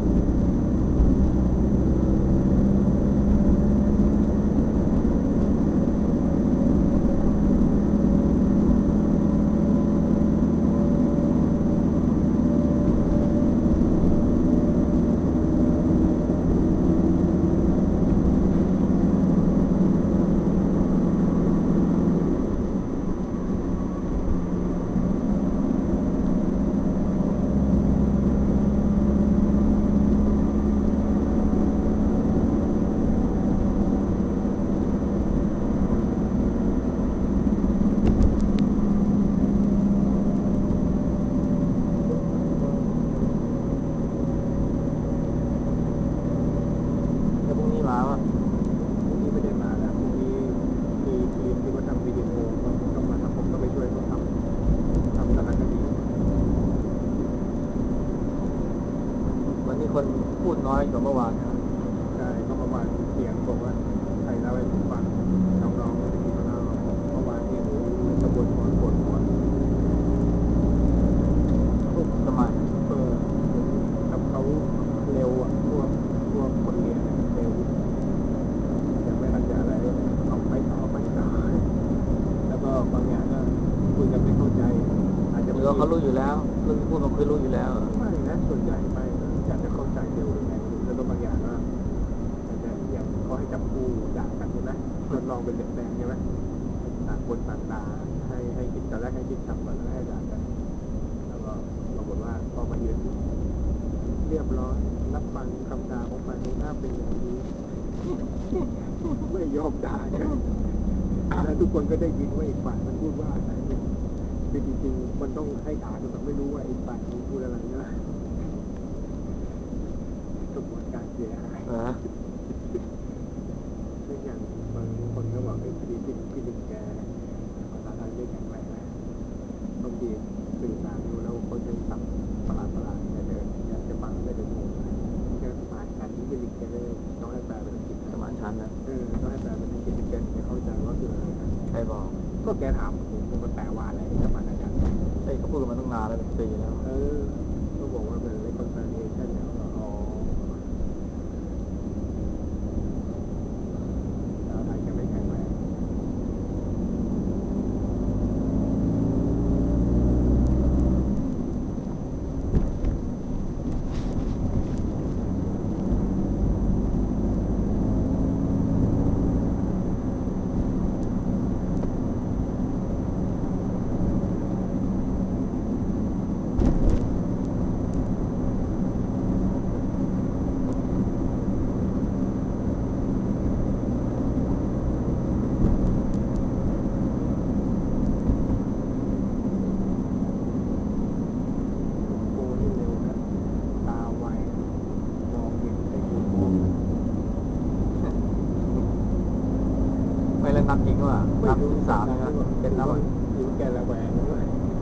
แล้วพรุ่งนี้มาป่ะพรุ่งนี้ไม่ได้มาแล้วพรุ่งนี้มีทีมที่เขาทำวิดีโอก็ต้องมาทำผมก็ไปช่วยเขาทำทำสารคดีวันนี้คนพูดน้อยกว่าเมื่อวานนะใช่ก็เมื่อวานเสียงบอกว่าใครเล่าให้ผมฟังน้องๆไม่ได้กินข้าวเมื่อวานนี้ตะบนหัวปวดหัวพูดสมัยเออกับเขาเร็วอ่ะพวกพวกคนเรียนเร็วยังไม่ทันจะอะไรเอาไปต่อไปต่อแล้วก็บางอย่างก็คุยกันไม่เข้าใจอาจจะหรือว่าเขารู้อยู่แล้วเรื่องที่พูดมันคือรู้อยู่แล้วไม่นะส่วนใหญ่ไม่อยากจะเข้าใจเร็วหรือไงแล้วก็บางอย่างก็อาจจะอย่างเขาให้จับคู่ด่ากันใช่ไหมทดลองเป็นเด็กแดงใช่ไหมต่างคนต่างด่าให้ให้คิดตอนแรกให้คิดทำก่อนแล้วให้ด่ากันแล้วก็ปรากฏว่าพอมายืนเรียบร้อยรับฟังคำด่าของฝ่ายตรงข้ามเป็นอย่างดีไม่ยอมด่ากันแล้วทุกคนก็ได้ยินว่าอีกฝ่ายมันพูดว่าอะไรคือจริงๆมันต้องให้ด่ากันแบบไม่รู้ว่าอีกฝ่ายมันพูดอะไรนะกระบวนการเสียหายเรื่องอย่างบางคนก็บอกให้พอดีพี่พี่หนึ่งแกภาษาไทยไม่แข็งแรงนะบางทีสื่อสารดูแล้วเขาใช้ศัพท์ประหลาดประหลาดแต่เดินอยากจะฟังไม่ได้งงแกสมานฉันท์พี่หนึ่งแกเลยต้องให้แปลเป็นอังกฤษสมานฉันท์นะเออต้องให้แปลเป็นอังกฤษแกถึงจะเข้าใจว่าคืออะไรนะใครบอกก็แกถามผมผมมันแปลว่าอะไรสมานฉันท์เอ้ยเขาพูดกันมาตั้งนานแล้วเป็นปีแล้วเออก็บอกว่าเป็น reconciliation เนี่ยอ๋อภาษาไทยแกไม่แข็งแรงไม่เล่นนัดจริงว่านัดที่สามนะเป็นนัดหรือแกระแวงด้วย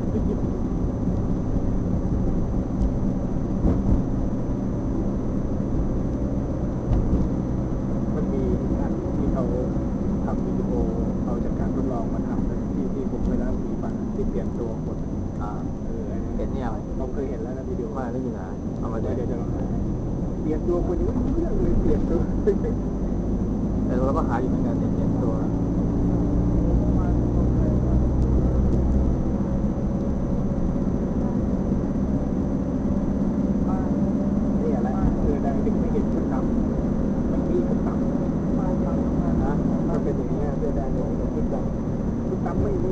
มันมีอันที่เขาทำวิดีโอเอาจากการทดลองมาทำนะที่ที่ผมเคยเล่าให้ฟังที่เปลี่ยนตัวคนอ่าเออเห็นเนี่ยผมเคยเห็นแล้วนะวิดีโอไม่ไม่มีนะเอามาเดี๋ยวจะลองหาเปลี่ยนตัวคนยังไม่รู้เรื่องเลยเปลี่ยนตัวแต่เราก็หาอยู่เหมือนกันเนี่ยเปลี่ยนตัวไม่มี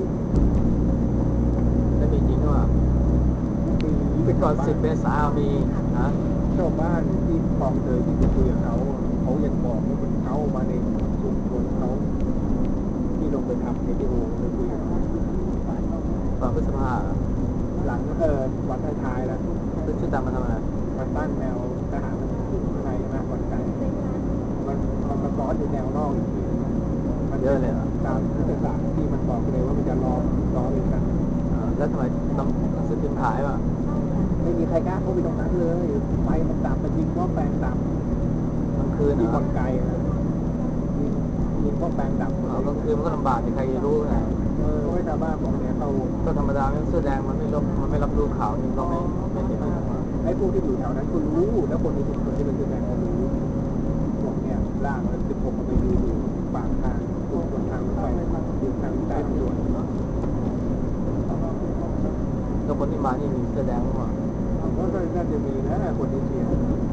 จะมีจริงว่ามีไปก่อนสิบเมษามีนะชาวบ้านที่คลองเตยที่ไปคุยกับเขาเขายังบอกว่ามันเข้ามาในชุมชนเขาที่ลงไปทำในที่โอ่งไปคุยกับเขาตอนพฤษภาหลังเออวันท้ายๆแล้วซึ่งชุดดำมาทำอะไรมันตั้งแนวทหารมันอยู่ข้างในมากกว่าไกลมันมันมาซ้อนอยู่แนวนอกอีกทีมันเยอะเลยตามยุทธศาสตร์ที่มันบอกเลยว่ามันจะล้อมล้อมอีกกันแล้วทำไมต้องซื้อพิมพ์ขายป่ะไม่มีใครกล้าเข้าไปตรงนั้นเลยไฟมันดับมันยิงว่าแปลงดับกลางคืนยิงบนไกลนะยิงยิงว่าแปลงดับกลางคืนมันก็ลำบากใครจะรู้ไงเออไม่ชาวบ้านบอกเนี่ยเขาก็ธรรมดาเสื้อแดงมันไม่รับมันไม่รับรู้ข่าวนี่ก็ไม่ไม่เห็นไอ้พวกที่อยู่แถวนั้นก็รู้แล้วคนในชุมชนที่เป็นเสื้อแดงก็รู้พวกเนี่ยล่างมันสิบหกมันไปยืนอยู่ปากทางตรงบนทางรถไฟอยู่ทางใต้ทางด่วนแล้วคนที่มานี่มีเสื้อแดงหรือเปล่าก็น่าจะมีนะคนเอเชีย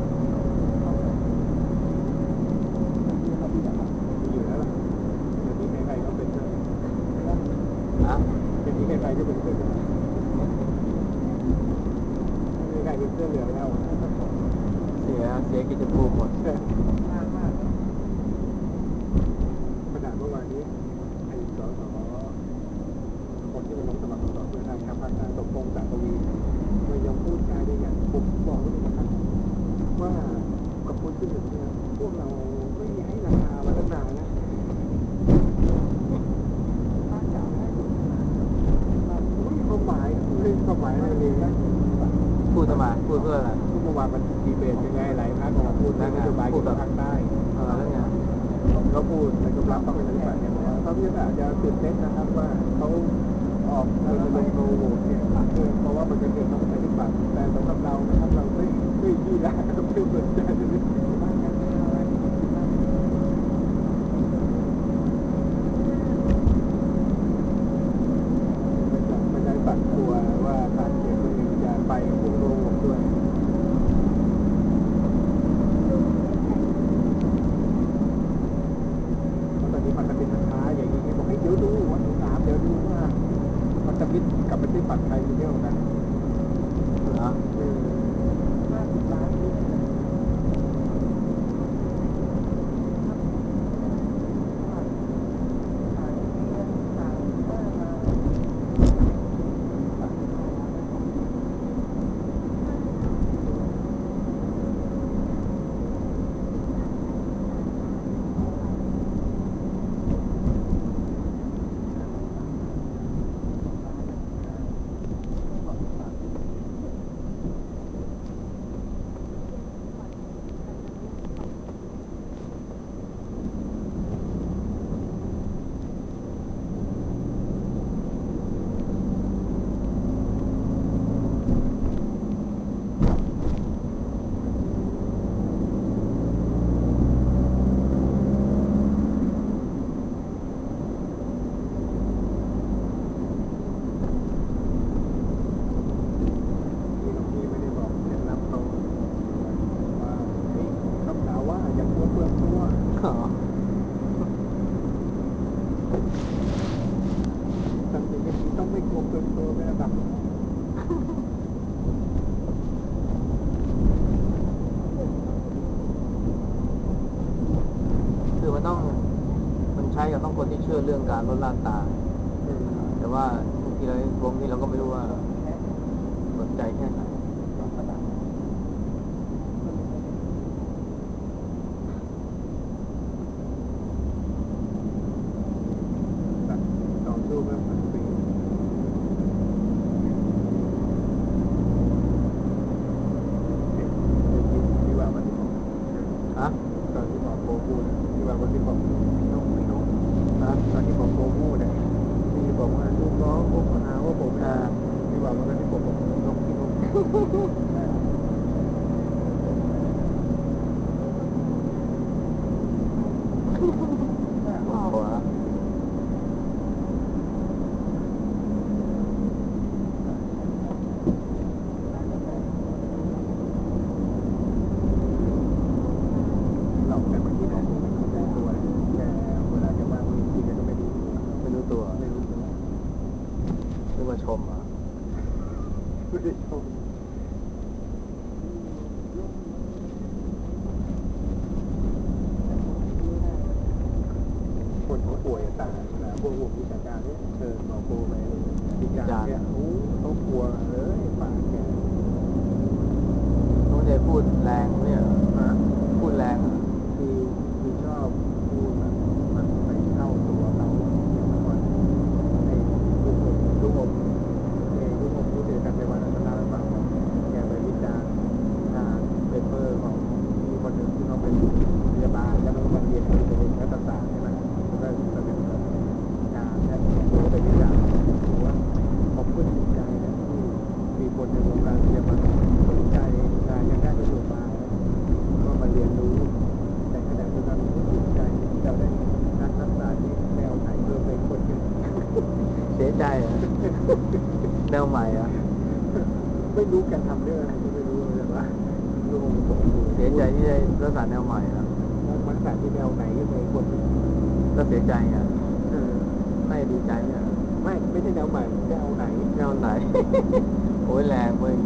อยู่แล้วล่ะเดี๋ยวนี้ใครๆก็เป็นเสื้อนะเดี๋ยวนี้ใครๆก็เป็นเสื้อไม่มีใครเป็นเสื้อเหลืองแล้วเสียเสียกิจภูมิหมดขนาดเมื่อวานนี้ไอ้สสคนที่มันลงสมัครสสเพื่อไทยครับภาคใต้สมพงษ์ศักดิ์วีมันยังพูดจาได้อย่างผมบอกไว้เลยนะครับว่ากับคนที่อยู่เนี่ยพวกเราไม่มีให้ราคามาตั้งนานนะไม่มีความหมายไม่มีความหมายอะไรเลยนะพูดทำไมพูดเพื่ออะไรพูดเมื่อวานมันดีเบตยังไงหลายภาคออกมาพูดแล้วนโยบายของภาคใต้เออแล้วไงเขาพูดในกลุ่มรับเขาเป็นอะไรแบบนี้ว่าเขาอาจจะตื่นเต้นนะครับว่าเขาออกเงินลงโนโหวตเนี่ยเพราะว่ามันจะเกิดต้องใช้บัตรแต่สำหรับเรานะครับเราไม่ไม่ยี่ละไม่สนใจเลยมันได้ตัดตัวว่าทางเขตตัวเองจะไปกับพวกโนโหวตด้วยตอนนี้พันธมิตรมันช้าอย่างนี้บอกให้เดี๋ยวดูวันที่สามเดี๋ยวดูว่าพันธมิตรกับประเทศฝั่งไทยมีเยอะกันนะห้าสิบล้านนี่คือมันต้องมันใช้กับต้องคนที่เชื่อเรื่องการลดละตาแต่ว่าบางทีเราวงนี้เราก็ไม่รู้ว่าสนใจแค่ไหนต่อสู้เพื่อสันติที่ว่าวันที่ผมฮะตอนที่บอกโกพูดที่ว่าวันที่ผมพี่น้องพี่น้องนะตอนที่ผมโกพูดเนี่ยที่บอกว่าลูกน้องผมหาว่าผมนะที่ว่าวันนั้นที่ผมบอกพี่น้องพี่น้องว้าวอะหลอกแต่บางทีน้องผมไม่เข้าใจตัวแกเวลาจะว่าคนจริงๆก็ไม่รู้ตัวไม่รู้ตัวไม่รู้ตัวว่าชมเหรอไม่ได้ชมคนเขาป่วยตายนะพวกวงวิชาการเนี่ยเชิญหมอโปไปวิจารณ์เนี่ยโอ้เขากลัวเลยปากแกเขาจะพูดแรงเนี่ยฮะพูดแรงคือคือชอบพูดแบบมันไปเข้าตัวเขาอย่างเมื่อก่อนไอ้ลูกอมลูกอมไอ้ลูกอมรู้สึกกันในวันนั้นมันน่ารักมากแกไปวิจารณ์งานเปเปอร์ของมีคนหนึ่งที่เขาเป็นพยาบาลแล้วก็มาเรียนที่เป็นนักศึกษาใช่ไหมแล้วก็จะเป็นงานเนี่ยเขาไปวิจารณ์ถือว่าผมก็ดีใจนะที่มีคนในวงการพยาบาลสนใจงานอย่างด้านนโยบายก็มาเรียนรู้แต่ขณะเดียวกันผมก็ภูมิใจที่เราได้นักรักษาที่แนวไหนเพิ่มไปคนหนึ่งเสียใจอ่ะแนวใหม่อ่ะไม่รู้แกทำเรื่องอะไรก็ไม่รู้เลยว่าลูกผมเสียใจที่ได้รักษาแนวใหม่อ่ะรักษาที่แนวไหนก็เลยคนก็เสียใจอ่ะไม่ดีใจเนี่ยไม่ไม่ใช่แนวใหม่แนวไหนแนวไหนโอ้ยแรงเว้ย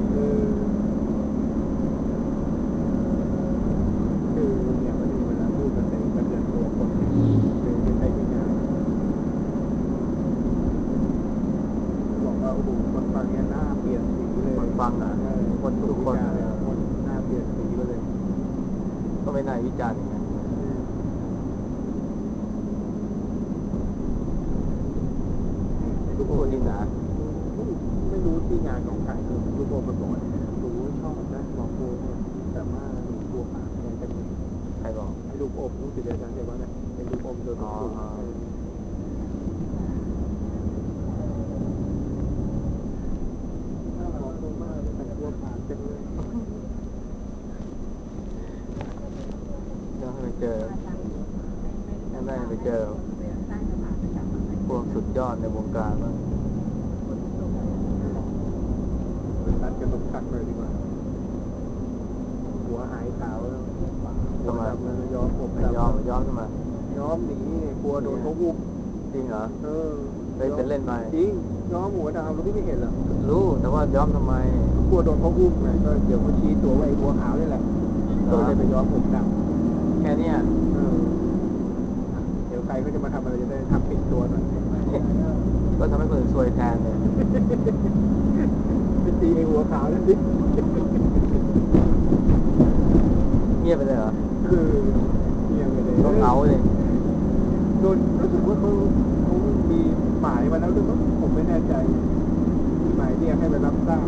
คือเนี่ยมันเวลาพูดมันเป็นกระเทือนตัวคนเลยเป็นได้ที่งานบอกว่าโอ้โหคนฟังเนี่ยหน้าเปลี่ยนสีเลยคนฟังอ่ะคนทุกคนคนหน้าเปลี่ยนสีก็เลยก็ไม่น่าวิจารณ์ลูกโป่งนี่นะไม่รู้ที่งานของใครคือลูกโป่งมันบอกหนูชอบนะหมอโป่งแต่ว่าหนูกลัวปากแกจะมีใครบอกไอ้ลูกอมรู้สึกเดียวกันแต่ว่านะไอ้ลูกอมโดนสูงหมอโป่งมากแต่กลัวปากจะเลยยังไปเจอยังได้ไปเจอพวกสุดยอดในวงการบ้างตัดกระดูกสักเลยดีกว่าหัวหายขาวแล้วหัวดำแล้วย้อมผมย้อมย้อมขึ้นมาย้อมหนีกลัวโดนเขาอุ้มจริงเหรอเออไปเป็นเล่นมาจริงย้อมหัวดำรู้ที่ไม่เห็นเหรอรู้แต่ว่าย้อมทำไมกลัวโดนเขาอุ้มไงก็เดี๋ยวเขาชี้ตัวว่าไอ้หัวขาวนี่แหละก็เลยไปย้อมผมดำแค่นี้เดี๋ยวใครก็จะมาทำอะไรจะได้ทำปิดตัวหน่อยก็ทำให้คนอื่นซวยแทนเลยไปตีไอ้หัวขาวนั่นดิเงียบไปเลยเหรอคือเงียบไปเลยเขาเหงาเลยโดนรู้สึกว่าเขาเขามีหมายมาแล้วด้วยมั้งผมไม่แน่ใจมีหมายเรียกให้ไปรับทราบ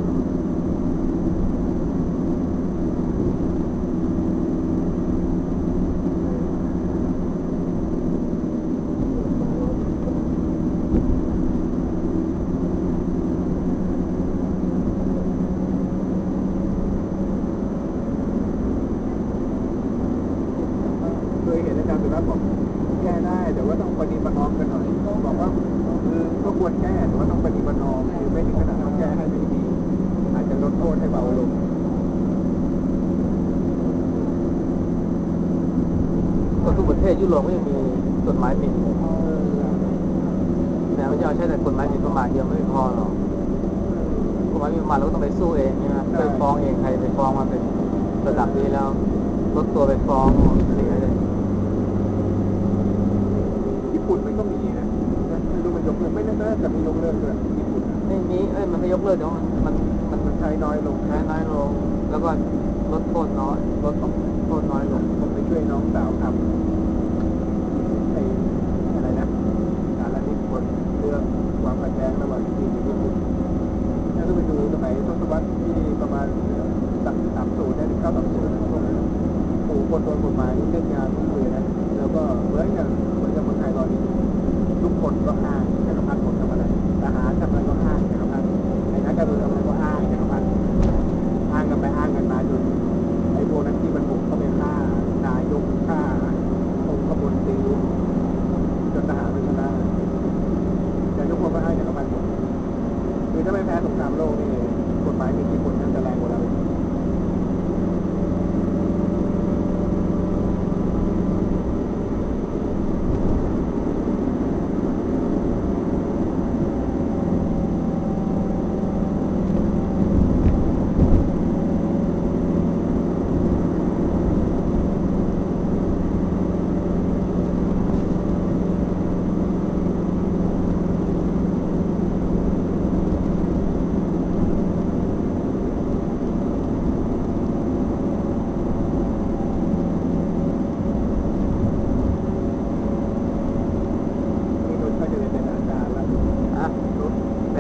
เคยเห็นอาจารย์สุรัตน์บอกแก้ได้แต่ว่าต้องปฏิบัติน้อมกันหน่อยบอกว่าคือก็ควรแก้แต่ว่าต้องปฏิบัติน้อมคือไม่ถึงขนาดต้องแก้ให้ไม่ดีอาจจะลดโทษให้เบาลงก็ทุกประเทศยุโรปก็ยังมีกฎหมายหมิ่นแต่ไม่ใช่ใช้แต่กฎหมายหมิ่นประมาทเดียวไม่พอหรอกกฎหมายหมิ่นประมาทเราก็ต้องไปสู้เองใช่ไหมไปฟ้องเองใครไปฟ้องมาเป็นระดับนี้แล้วลดตัวไปฟ้องเสียเลยญี่ปุ่นมันก็มีนะไม่รู้มันยกเลิกไม่น่าจะไม่ยกเลิกเลยญี่ปุ่นไม่มีเอ้ยมันไม่ยกเลิกแต่ว่ามันมันมันใช้น้อยลงใช้น้อยลงแล้วก็ลดโทษน้อยลดโทษน้อยลงผมไปช่วยน้องสาวทำไอ้อะไรนะสารนิพนธ์เรื่องความขัดแย้งระหว่างจีนกับญี่ปุ่นถ้าเราไปดูสมัยทศวรรษที่ประมาณสามสามศูนย์ได้ถึงเก้าสามศูนย์ตรงนั้นโอ้คนโดนกฎหมายเล่นงานเลยนะแล้วก็เหมือนอย่างเหมือนกับเมืองไทยตอนนี้ทุกคนก็อ้างจักรพรรดิหมดทำอะไรทหารทำอะไรก็อ้างจักรพรรดิไอ้นักการเมืองทำอะไรก็อ้างจักรพรรดิอ้างกันไปอ้างกันมาจนไอ้พวกนั้นที่มันบุกเข้าไปฆ่านายกฆ่าองค์ขบวนตีจนทหารมันชนะแต่ทุกคนก็อ้างจักรพรรดิหมดคือถ้าไม่แพ้สงครามโลกนี่กฎหมายมีญี่ปุ่นน่าจะแรงกว่าเรา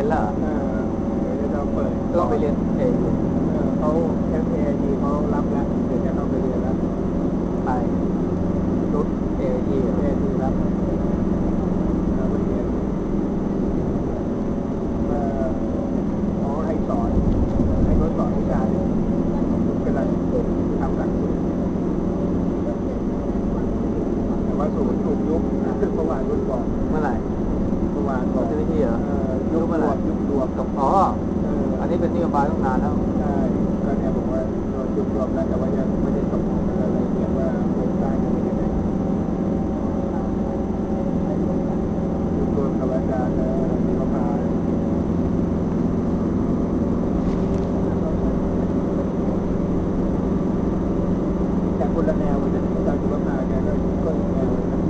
นแล้วเหรอเออเดี๋ยวจะเปิดต้องไปเรียนเองเออเขา เอฟ เอ ดี เขารับแล้วเดี๋ยวจะต้องไปเรียนแล้วไปรุ่น เอ อี เหรอเอ ดี รับแล้วไปเรียนเอ่อขอให้สอนให้เขาสอนวิชาเนี่ยผมกำลังทำหลักสูตรแต่ว่าสูตรถูกยุบซึ่งเมื่อวานรุ่นบอกเมื่อไหร่เมื่อวานบอกจะวิธีเหรอเอ่อยุบเมื่อไหร่ยุบรวมตกอ๋อเอออันนี้เป็นนโยบายตั้งนานแล้วใช่ก็เนี่ยบอกว่าโดนยุบรวมแล้วแต่ว่ายังไม่ได้ตกลงกันรายละเอียดว่าโครงสร้างจะเป็นยังไงยุบรวมกับอาจารย์นะอะไรที่เขาพาแต่คนละแนวเหมือนกันอาจารย์จุลภาแกก็ก็อีกแนวเลยนะ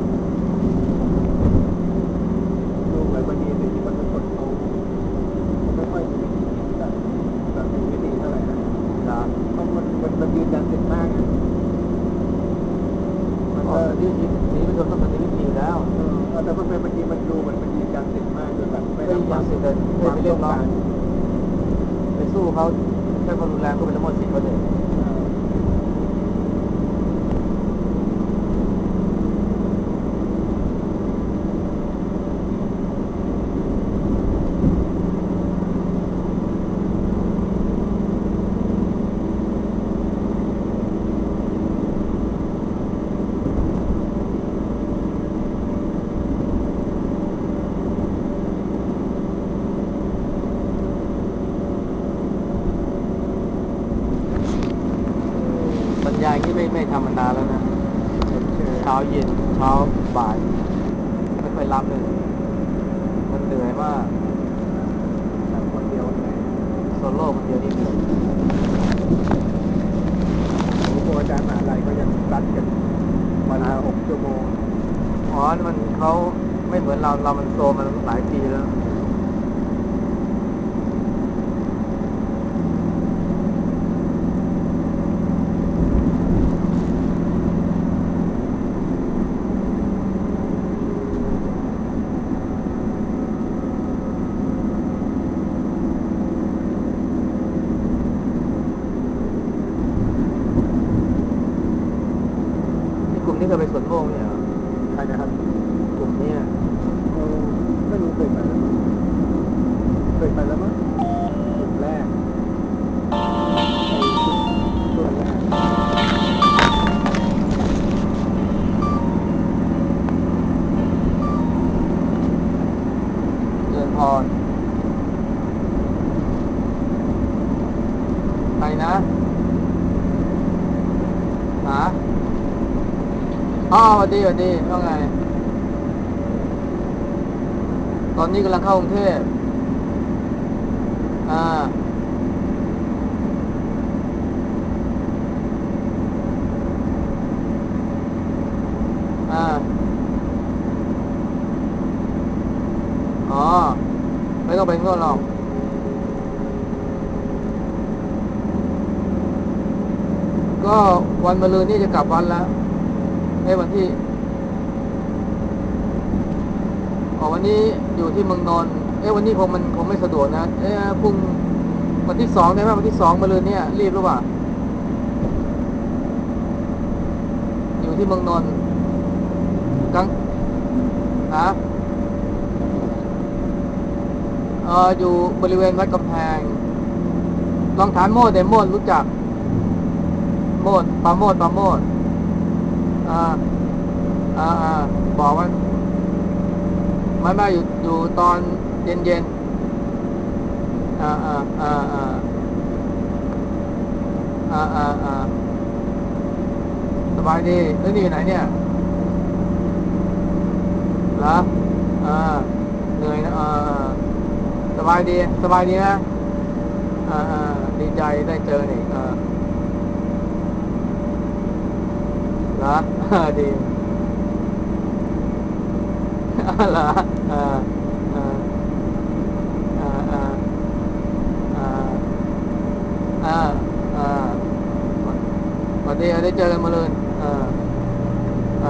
ดูเหมือนบางทีสิ่งที่มันเป็นคนเขาเขาไม่ค่อยมีวิธีแบบแบบมีวิธีเท่าไหร่นะนะเพราะมันมันมันยืนยันติดมากนะมันอ๋อก็แต่ที่ยิสีประชนต้องเป็นวิธีอยู่แล้วเออเอาแต่มันเป็นบางทีมันดูเหมือนมันยืนยันติดมากจนแบบไม่ไม่รับยืนยัควาน มติดแต่ความไปเรีต้ยอก งร้องการไปสู้เขาใช้ความรุนแรงก็เป็นละเมิดสิทธิ์เขาเลยเออบรรยายนี่ไม่ไม่ทำมานานแล้วนะเช้าเย็นเช้าบ่ายไม่ค่อยรับเลยมันเหนื่อยมากทำคนเดียวเลยโซโล่คนเดียวนี่เหนื่อยโอ้โหอาจารย์มหาลัยก็ยังรัดกันวันละหกชั่วโมงอ๋อนี่มันเขาไม่เหมือนเราเรามันโตมาหลายปีแล้วที่กลุ่มที่เคยไปสวนโมกเนี่ยเหรอใครนะครับกลุ่มเนี้ยเออไม่รู้เคยไปแล้วมั้งเคยไปแล้วมั้งกลุ่มแรกไอ้ชุดช่วงแรกเดินพรใครนะหาอ๋อสวัสดีสวัสดีว่าไง ตอนนี้กำลังเข้ากรุงเทพอ่าอ่าอ๋อ ไม่ต้องไปโน่นหรอก ก็วันมะรืนนี่จะกลับวันแล้วไอ้วันที่อ๋อวันนี้อยู่ที่เมืองนนท์เอ้วันนี้คงมันคงไม่สะดวกนะเอ้พรุ่งวันที่สองได้ไหมวันที่สองมะรืนเนี่ยรีบหรือเปล่าอยู่ที่เมืองนนท์กลางฮะเอออยู่บริเวณวัดกำแพงลองถามโมดเดโมดรู้จักโมดปาโมดปาโมดอ่าอ่าอ่าบอกว่าไม่ไม่อยู่อยู่ตอนเย็นเย็นอ่าอ่าอ่าอ่าอ่าอ่าอ่าสบายดีแล้วนี่อยู่ไหนเนี่ยเหรออ่าเหนื่อยนะอ่าสบายดีสบายดีนะอ่าอ่าดีใจได้เจอนี่อ่าเหรอ ดีเหรออ่าอ่าอ่าอ่าอ่าอ่าอ่าวันนี้ได้เจอกันมาเลยอ่าอ่า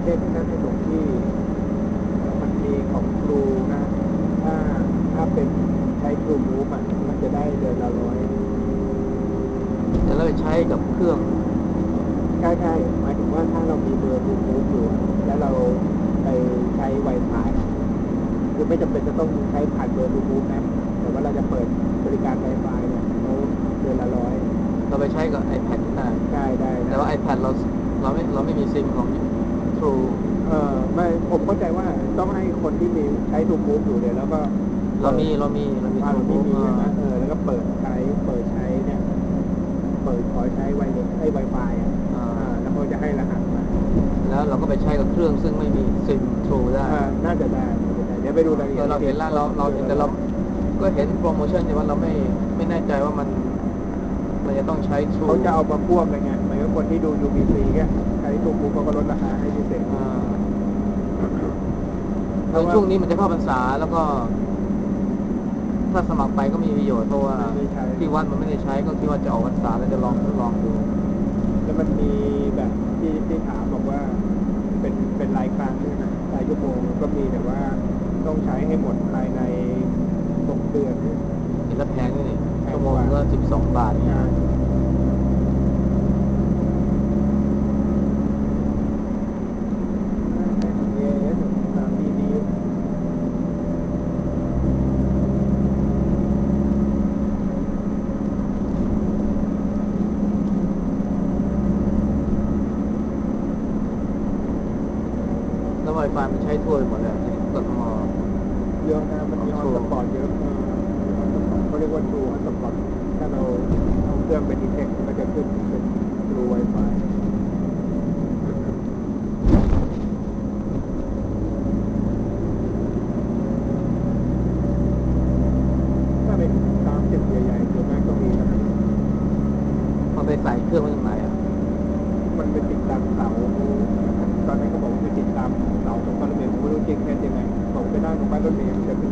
เด่นนั่นในตรงที่มันมีของครูนะถ้าถ้าเป็นใช้ครูมูฟอ่ะมันจะได้เดือนละร้อยแต่เราไปใช้กับเครื่องใช่ใช่หมายถึงว่าถ้าเรามีเบอร์ครูมูฟอยู่แล้วเราไปใช้ Wi-Fi คือไม่จำเป็นจะต้องใช้ผ่านเบอร์ครูมูฟนะแต่ว่าเราจะเปิดบริการ Wi-Fi เนี่ยเขาเดือนละร้อยเราไปใช้กับ iPad ได้ได้ได้แต่ว่า iPad เราเราไม่เราไม่มีซิมของ True เออไม่ผมเข้าใจว่าต้องให้คนที่มีใช้ True Move อยู่เนี่ยแล้วก็เรามีเรามีเรามี True Move นะเออแล้วก็เปิดใช้เปิดใช้เนี่ยเปิดขอใช้ไวเลสไอ้ Wi-Fi อ่ะอ่าแล้วเขาจะให้รหัสมาแล้วเราก็ไปใช้กับเครื่องซึ่งไม่มีซิม True ได้น่าจะได้เดี๋ยวไปดูรายละเอียดเราเห็นแล้วเราเราเห็นแต่เราก็เห็นโปรโมชั่นแต่ว่าเราไม่ไม่แน่ใจว่ามันมันจะต้องใช้ True เขาจะเอามาพ่วงกันไงหมายถึงคนที่ดู ยู บี ซี ก็ใช้ True Move เขาก็ลดราคาให้พิเศษเพราะช่วงนี้มันจะเข้าพรรษาแล้วก็ถ้าสมัครไปก็มีประโยชน์เพราะว่าที่วัดมันไม่ได้ใช้ก็คิดว่าจะออกพรรษาแล้วจะลองทดลองดูแล้วมันมีแบบที่ที่ถามบอกว่าเป็นเป็นรายครั้งด้วยนะรายชั่วโมงก็มีแต่ว่าต้องใช้ให้หมดภายในหกเดือนนี่เห็นแล้วแพงด้วยนี่ชั่วโมงก็สิบสองบาทเนี่ยWi-Fi มันใช้ทั่วไปหมดเลยในกทมเยอะนะมันมีฮอตสปอตเยอะเขาเรียกว่าทรูฮอตสปอตถ้าเราเอาเครื่องไปดีเทคมันจะขึ้นเป็นทรู Wi-Fi ถ้าเป็นตามตึกใหญ่ๆส่วนมากก็มีนะพอไปใส่เครื่องไว้ตรงไหนอ่ะมันไปติดตามเสาตอนนั้นก็บอกว่าไปติดตามเสาตรงป้ายรถเมล์ผมไม่รู้จริงแค่ยังไงผมไปนั่งตรงป้ายรถเมล์มันจะมี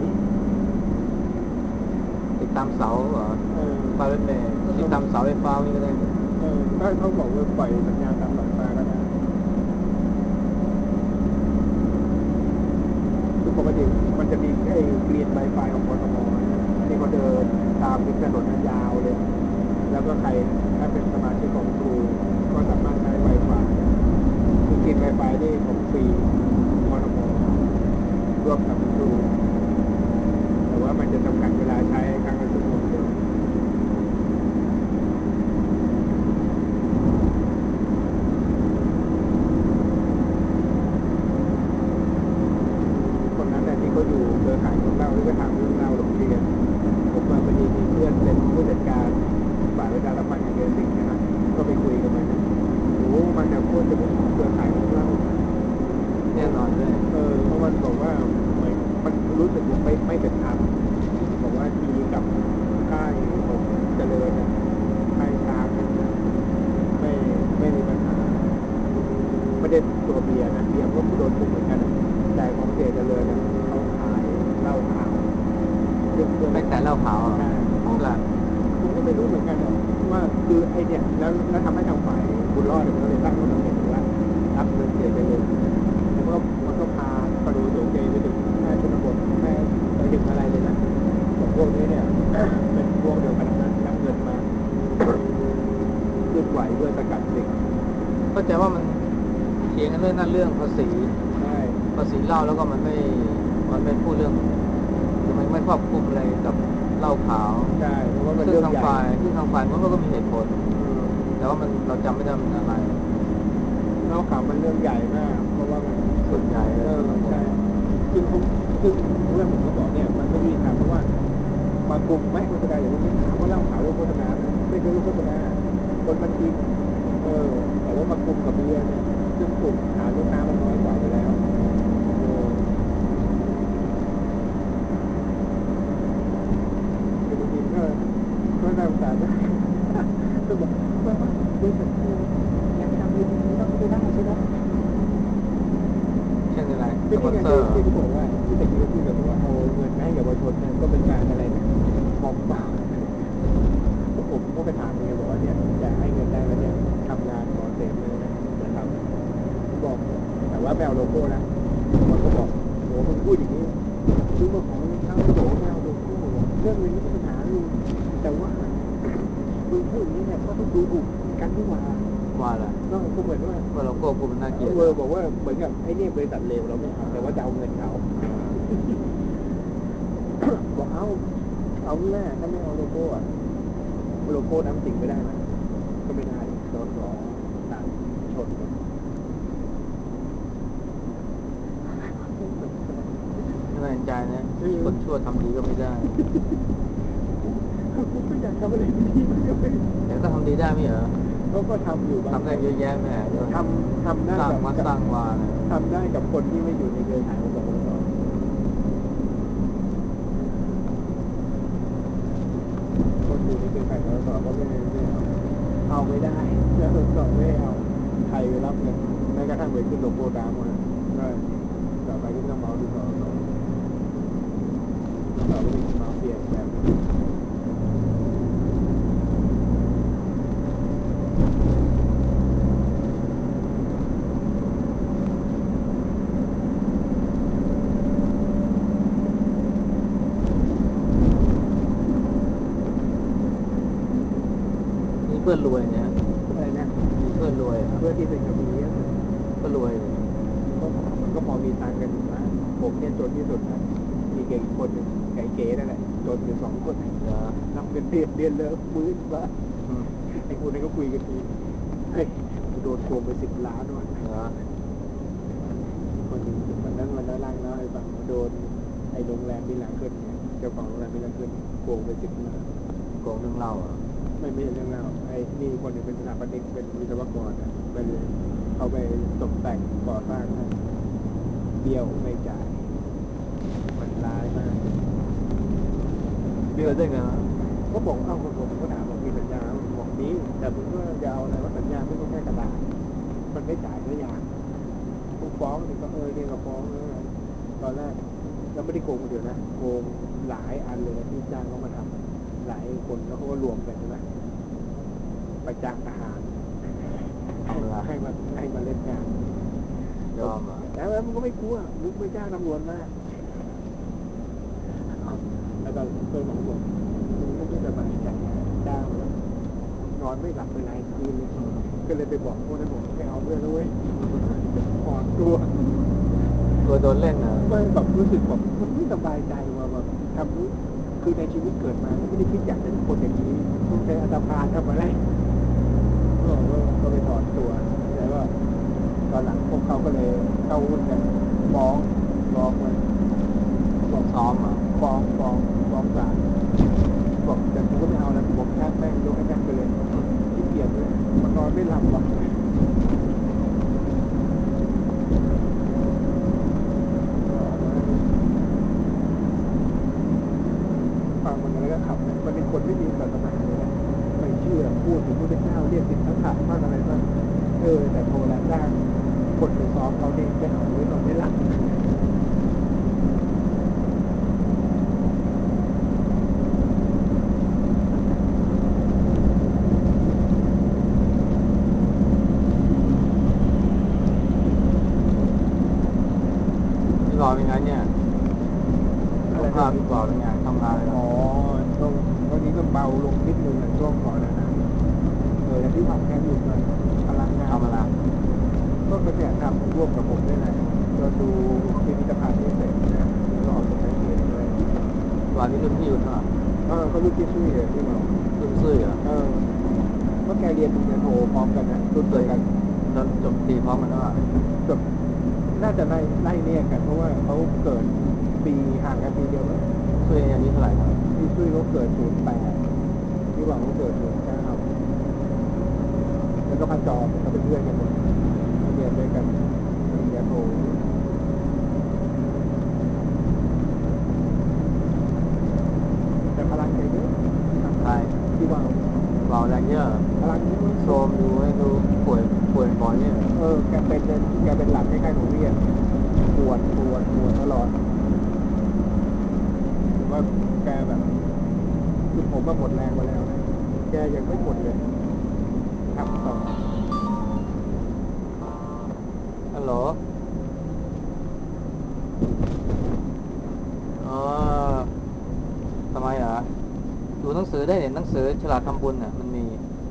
ติดตามเสาเหรอป้ายรถเมล์ติดตามเสาไฟฟ้านี่ก็ได้เออถ้าเขาบอกว่าปล่อยสัญญาณตามเสาไฟฟ้าก็ได้คือปกติมันจะมีไอ้กรีนไวไฟของกทมที่เขาเดินตามริมถนนยาวเลยแล้วก็ใครถ้าเป็นสมาชิกของครูก็สามารถใช้ Wi-Fi คือกิน Wi-Fi ได้ของฟรีกทมร่วมกับครูแต่ว่ามันจะจำกัดเวลาใช้ครั้งละชั่วโมงเดียวคนนั้นที่เขาอยู่เครือข่ายของเราที่ก็ถามเรื่องเราโรงเรียนผมมาพอดีมีเพื่อนเป็นผู้จัดการฝ่ายประชาสัมพันธ์ของเรียนสิ่งนี้นะก็ไปคุยกันมันโอ้มันเนี่ยควรจะเป็นเครือข่ายของเราแน่นอนด้วยเออเพราะมันบอกว่ามันมันรู้สึกว่าไม่ไม่เป็นธรรมบอกว่าทีกับค่ายผมเจริญนะค่ายทางไม่ไม่มีปัญหาไม่ได้ตัวเบียร์นะเบียร์ก็โดนคุมเหมือนกันแต่ของเจเจริญเนี่ยเขาขายเหล้าขาวไม่แต่เหล้าขาวอ่ะผมก็ไม่รู้เหมือนกันว่าคือไอเนี่ยแล้วแล้วทำให้ทางฝ่ายบุญรอดเนี่ยมันเลยตั้งความเห็นว่ารับเงินเจเจริญแล้วก็มันก็พาคอนโดโจเจไปถึงแม่ชนบทแม่ไปถึงอะไรเลยนะบอกพวกนี้เนี่ยเป็นพวกเดียวกันนะรับเงินมาขึ้นไหวเพื่อสกัดเด็กเข้าใจว่ามันเถียงกันเรื่องนั่นเรื่องภาษีใช่ภาษีเหล้าแล้วก็มันไม่มันไม่พูดเรื่องมันไม่ครอบคลุมอะไรกับเหล้าขาวใช่เพราะว่ามันซึ่เรื่งทางฝ่ายซึ่งทางฝ่ายมันก็มีเหตุผลแต่ว่ามันเราจำไม่ได้มันอะไรเหล้าขาวมันเรื่องใหญ่มากเพราะว่ามันส่วนใหญ่เออใช่ซึ่งซึ่งเรื่องผมก็บอกเนี่ยมันไม่มีทางเพราะว่าบางกลุ่มไม่โฆษณาอย่างนี้ถามว่าเหล้าขาวเรื่องโฆษณาไม่ใช่เรื่องโฆษณาคนมันกินเออแต่ว่าบางกลุ่มกับเบียร์เนี่ยซึ่งกลุ่มหาลูกค้ามันน้อยกว่าอยู่แล้วบางทีก็ก็ได้โอกาสได้ก็บอกว่าบริษัทอยากทำดีๆต้องไม่ได้ใช่ไหมเช่นอะไรสปอนเซอร์ที่เขาบอกว่าที่แต่กี้เขาพูดกันว่าเอาเงินให้เยาวชนเนี่ยก็เป็นการอะไรนะมอมเมาผมก็ไปถามเลยบอกว่าเนี่ยจะให้เงินได้แล้วเนี่ยทำงานหมอเสกเลยนะครับบอกแต่ว่าไม่เอาโลโก้นะมันก็บอกโอ้มึงพูดอย่างนี้คือมาขอรองเท้าโหไม่เอาโลโก้เรื่องนี้ไม่มีปัญหาลุงแต่ว่ามึงพูดอย่างนี้เนี่ยก็ต้องดูถูกกันดีกว่าว่าอะไรก็ก็เหมือนว่าว่าโลโก้พูดมันน่าเกลียดเออบอกว่าเหมือนกับไอ้นี่บริษัทเลวเราไม่เอาแต่ว่าจะเอาเงินเขาบอกเอาเอาแน่ถ้าไม่เอาโลโก้อะโลโก้น้ำจริงไม่ได้ไหมก็ไม่ได้โดนหลอกต่างชนกันน่าเห็นใจนะคนชั่วทำดีก็ไม่ได้ไม่อยากทำอะไรดีๆแต่ก็ทำดีได้ไม่เหรอก็ก็ทำอยู่ทำได้เยอะแยะแม่ทำทำได้สร้างวัดสร้างวาทำได้กับคนที่ไม่อยู่ในเครือข่ายของสปสคนอยู่ในเครือข่ายของสปสก็ไม่ไม่เอาเอาไม่ได้แล้วสปสไม่เอาใครไปรับเงินแม้กระทั่งไปขึ้นโลโก้ดามเลยก็ต่อไปก็ต้องเมาดูสปสต่อไปเป็นมาเฟียแบบเพื่อนรวยเนี่ยอะไรนะเพื่อนรวยเพื่อนที่เป็นกระบี่ก็รวยก็มันก็พอมีตังค์กันนะผมเนี่ยจนที่สุดนะมีเก่งคนหนึ่งไก่เก๋นั่นแหละจนอยู่สองคนนับเงินเดือนเดือนละหมื่นบาทไอ้คนนั้นก็คุยกันทีเฮ้ยโดนโกงไปสิบล้านด้วยคนหนึ่งวันนั้นวันนั้นล่างแล้วไอ้บังโดนไอ้โรงแรมมิลานขึ้นเจ้าของโรงแรมมิลานขึ้นโกงไปสิบล้านโกงเรื่องเล่าอ่ะไม่ไม่เรื่องเล่าไอ้นี่คนหนึ่งเป็นสถาปนิกเป็นวิศวกรไปเลยเอาไปตกแต่งก่อสร้างให้เบี้ยวไม่จ่ายมันร้ายมากเบี้ยวได้ไงก็บอกเอ้าคนผมก็ถามบอกมีสัญญาบอกนี้แต่มึงก็จะเอาอะไรว่าสัญญาไม่ต้องแค่กระดาษมันไม่จ่ายก็อย่างกูฟ้องถึงก็เออเนี่ยก็ฟ้องเออตอนแรกเราไม่ได้โกงคนเดียวนะโกงหลายอันเลยที่จ้างเขามาทำหลายคนแล้วเขาก็รวมกันใช่ไหมไปจ้างทหารให้มาให้มาเล่นงานยอมอ่ะแล้วมันก็ไม่กลัวมึงไม่จ้างตำรวจมาแล้วก็เพื่อนผมบอกมึงก็ไม่สบายใจจ้างเลยนอนไม่หลับไปหลายคืนเลยก็เลยไปบอกพวกนั้นบอกไม่เอาด้วยแล้วเว้ยอ่อนตัวตัวโดนเล่นอ่ะไม่แบบรู้สึกแบบมันไม่สบายใจว่าแบบทำรู้คือในชีวิตเกิดมาไม่ได้คิดอยากเป็นคนอย่างนี้ใช้อัตภาพทำอะไรก็ก็ไปถอนตัวแล้วก็ตอนหลังพวกเขาก็เลยเข้าหุ้นกันฟ้องฟ้องมันบอกซ้อมอ่ะฟ้องฟ้องฟ้องศาลบอกแต่กูก็ไม่เอาแล้วบอกช่างแม่งยกให้แม่งไปเลยขี้เกียจเลยมันนอนไม่หลับว่ะฟังมันแล้วก็ขับมันเป็นคนไม่มีศาสนาเลยนะไม่เชื่อพูดถึงพระเจ้าเรียกสิทธิ์ทั้งขาดบ้างอะไรบ้างเออแต่โทรแล้วจ้างคนไปซ้อมเขาเองไม่เอาไว้นอนไม่หลับพี่บอกเป็นไงเนี่ยอะไรครับพี่บอกเป็นไงทำงานอ๋อช่วงวันนี้ก็เบาลงนิดนึงในช่วงก่อนนะนะเออที่ผักแค่หยุดมาพลังงานทำอะไรก็ก็เนี่ยทำร่วมกับผมได้แหละก็ดูพิพิธภัณฑ์ที่เสร็จนะแล้วก็ออกจากไอเดียด้วยวันนี้รุ่นพี่อยู่เท่าไหร่เออก็รุ่นพี่ซุ่ยเลยที่เรารุ่นซุ่ยเหรอเออเมื่อแกเรียนปริญญาโทพร้อมกันนะรุ่นเดียวกันตอนจบตีพร้อมกันว่าจบน่าจะไล่ไล่เรียกกันเพราะว่าเขาเกิดปีห่างกันปีเดียวมั้งซุ่ยอายุเท่าไหร่ครับพี่ซุ่ยเขาเกิดศูนย์แปดพี่หวังเขาเกิดศูนย์เก้าแล้วก็พันจอมเขาเป็นเพื่อนกันหมดเรียนด้วยกันปริญญาโทแต่พลังแกเยอะใช่ที่ว่าเบาแรงเยอะพลังเยอะโซมดูให้ดูป่วยป่วยบ่อยเนี่ยเออแกเป็นแกเป็นหลักคล้ายๆหนูเรียนปวดปวดปวดตลอดถือว่าแกแบบคือผมมาหมดแรงมาแล้วแกยังไม่หมดเลยทำต่อฮัลโหลนังสือฉลาดทำบุญน่ะมันมี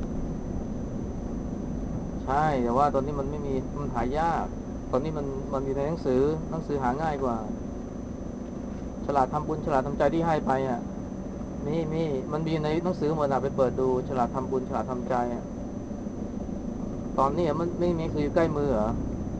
ใช่แต่ว่าตอนนี้มันไม่มีมันหายากตอนนี้มันมันอยู่ในหนังสือหนังสือหาง่ายกว่าฉลาดทำบุญฉลาดทำใจที่ให้ไปอ่ะมีมีมันมีในหนังสือหมดอ่ะไปเปิดดูฉลาดทำบุญฉลาดทำใจอ่ะตอนนี้มันไม่มีคืออยู่ใกล้มือเหรอ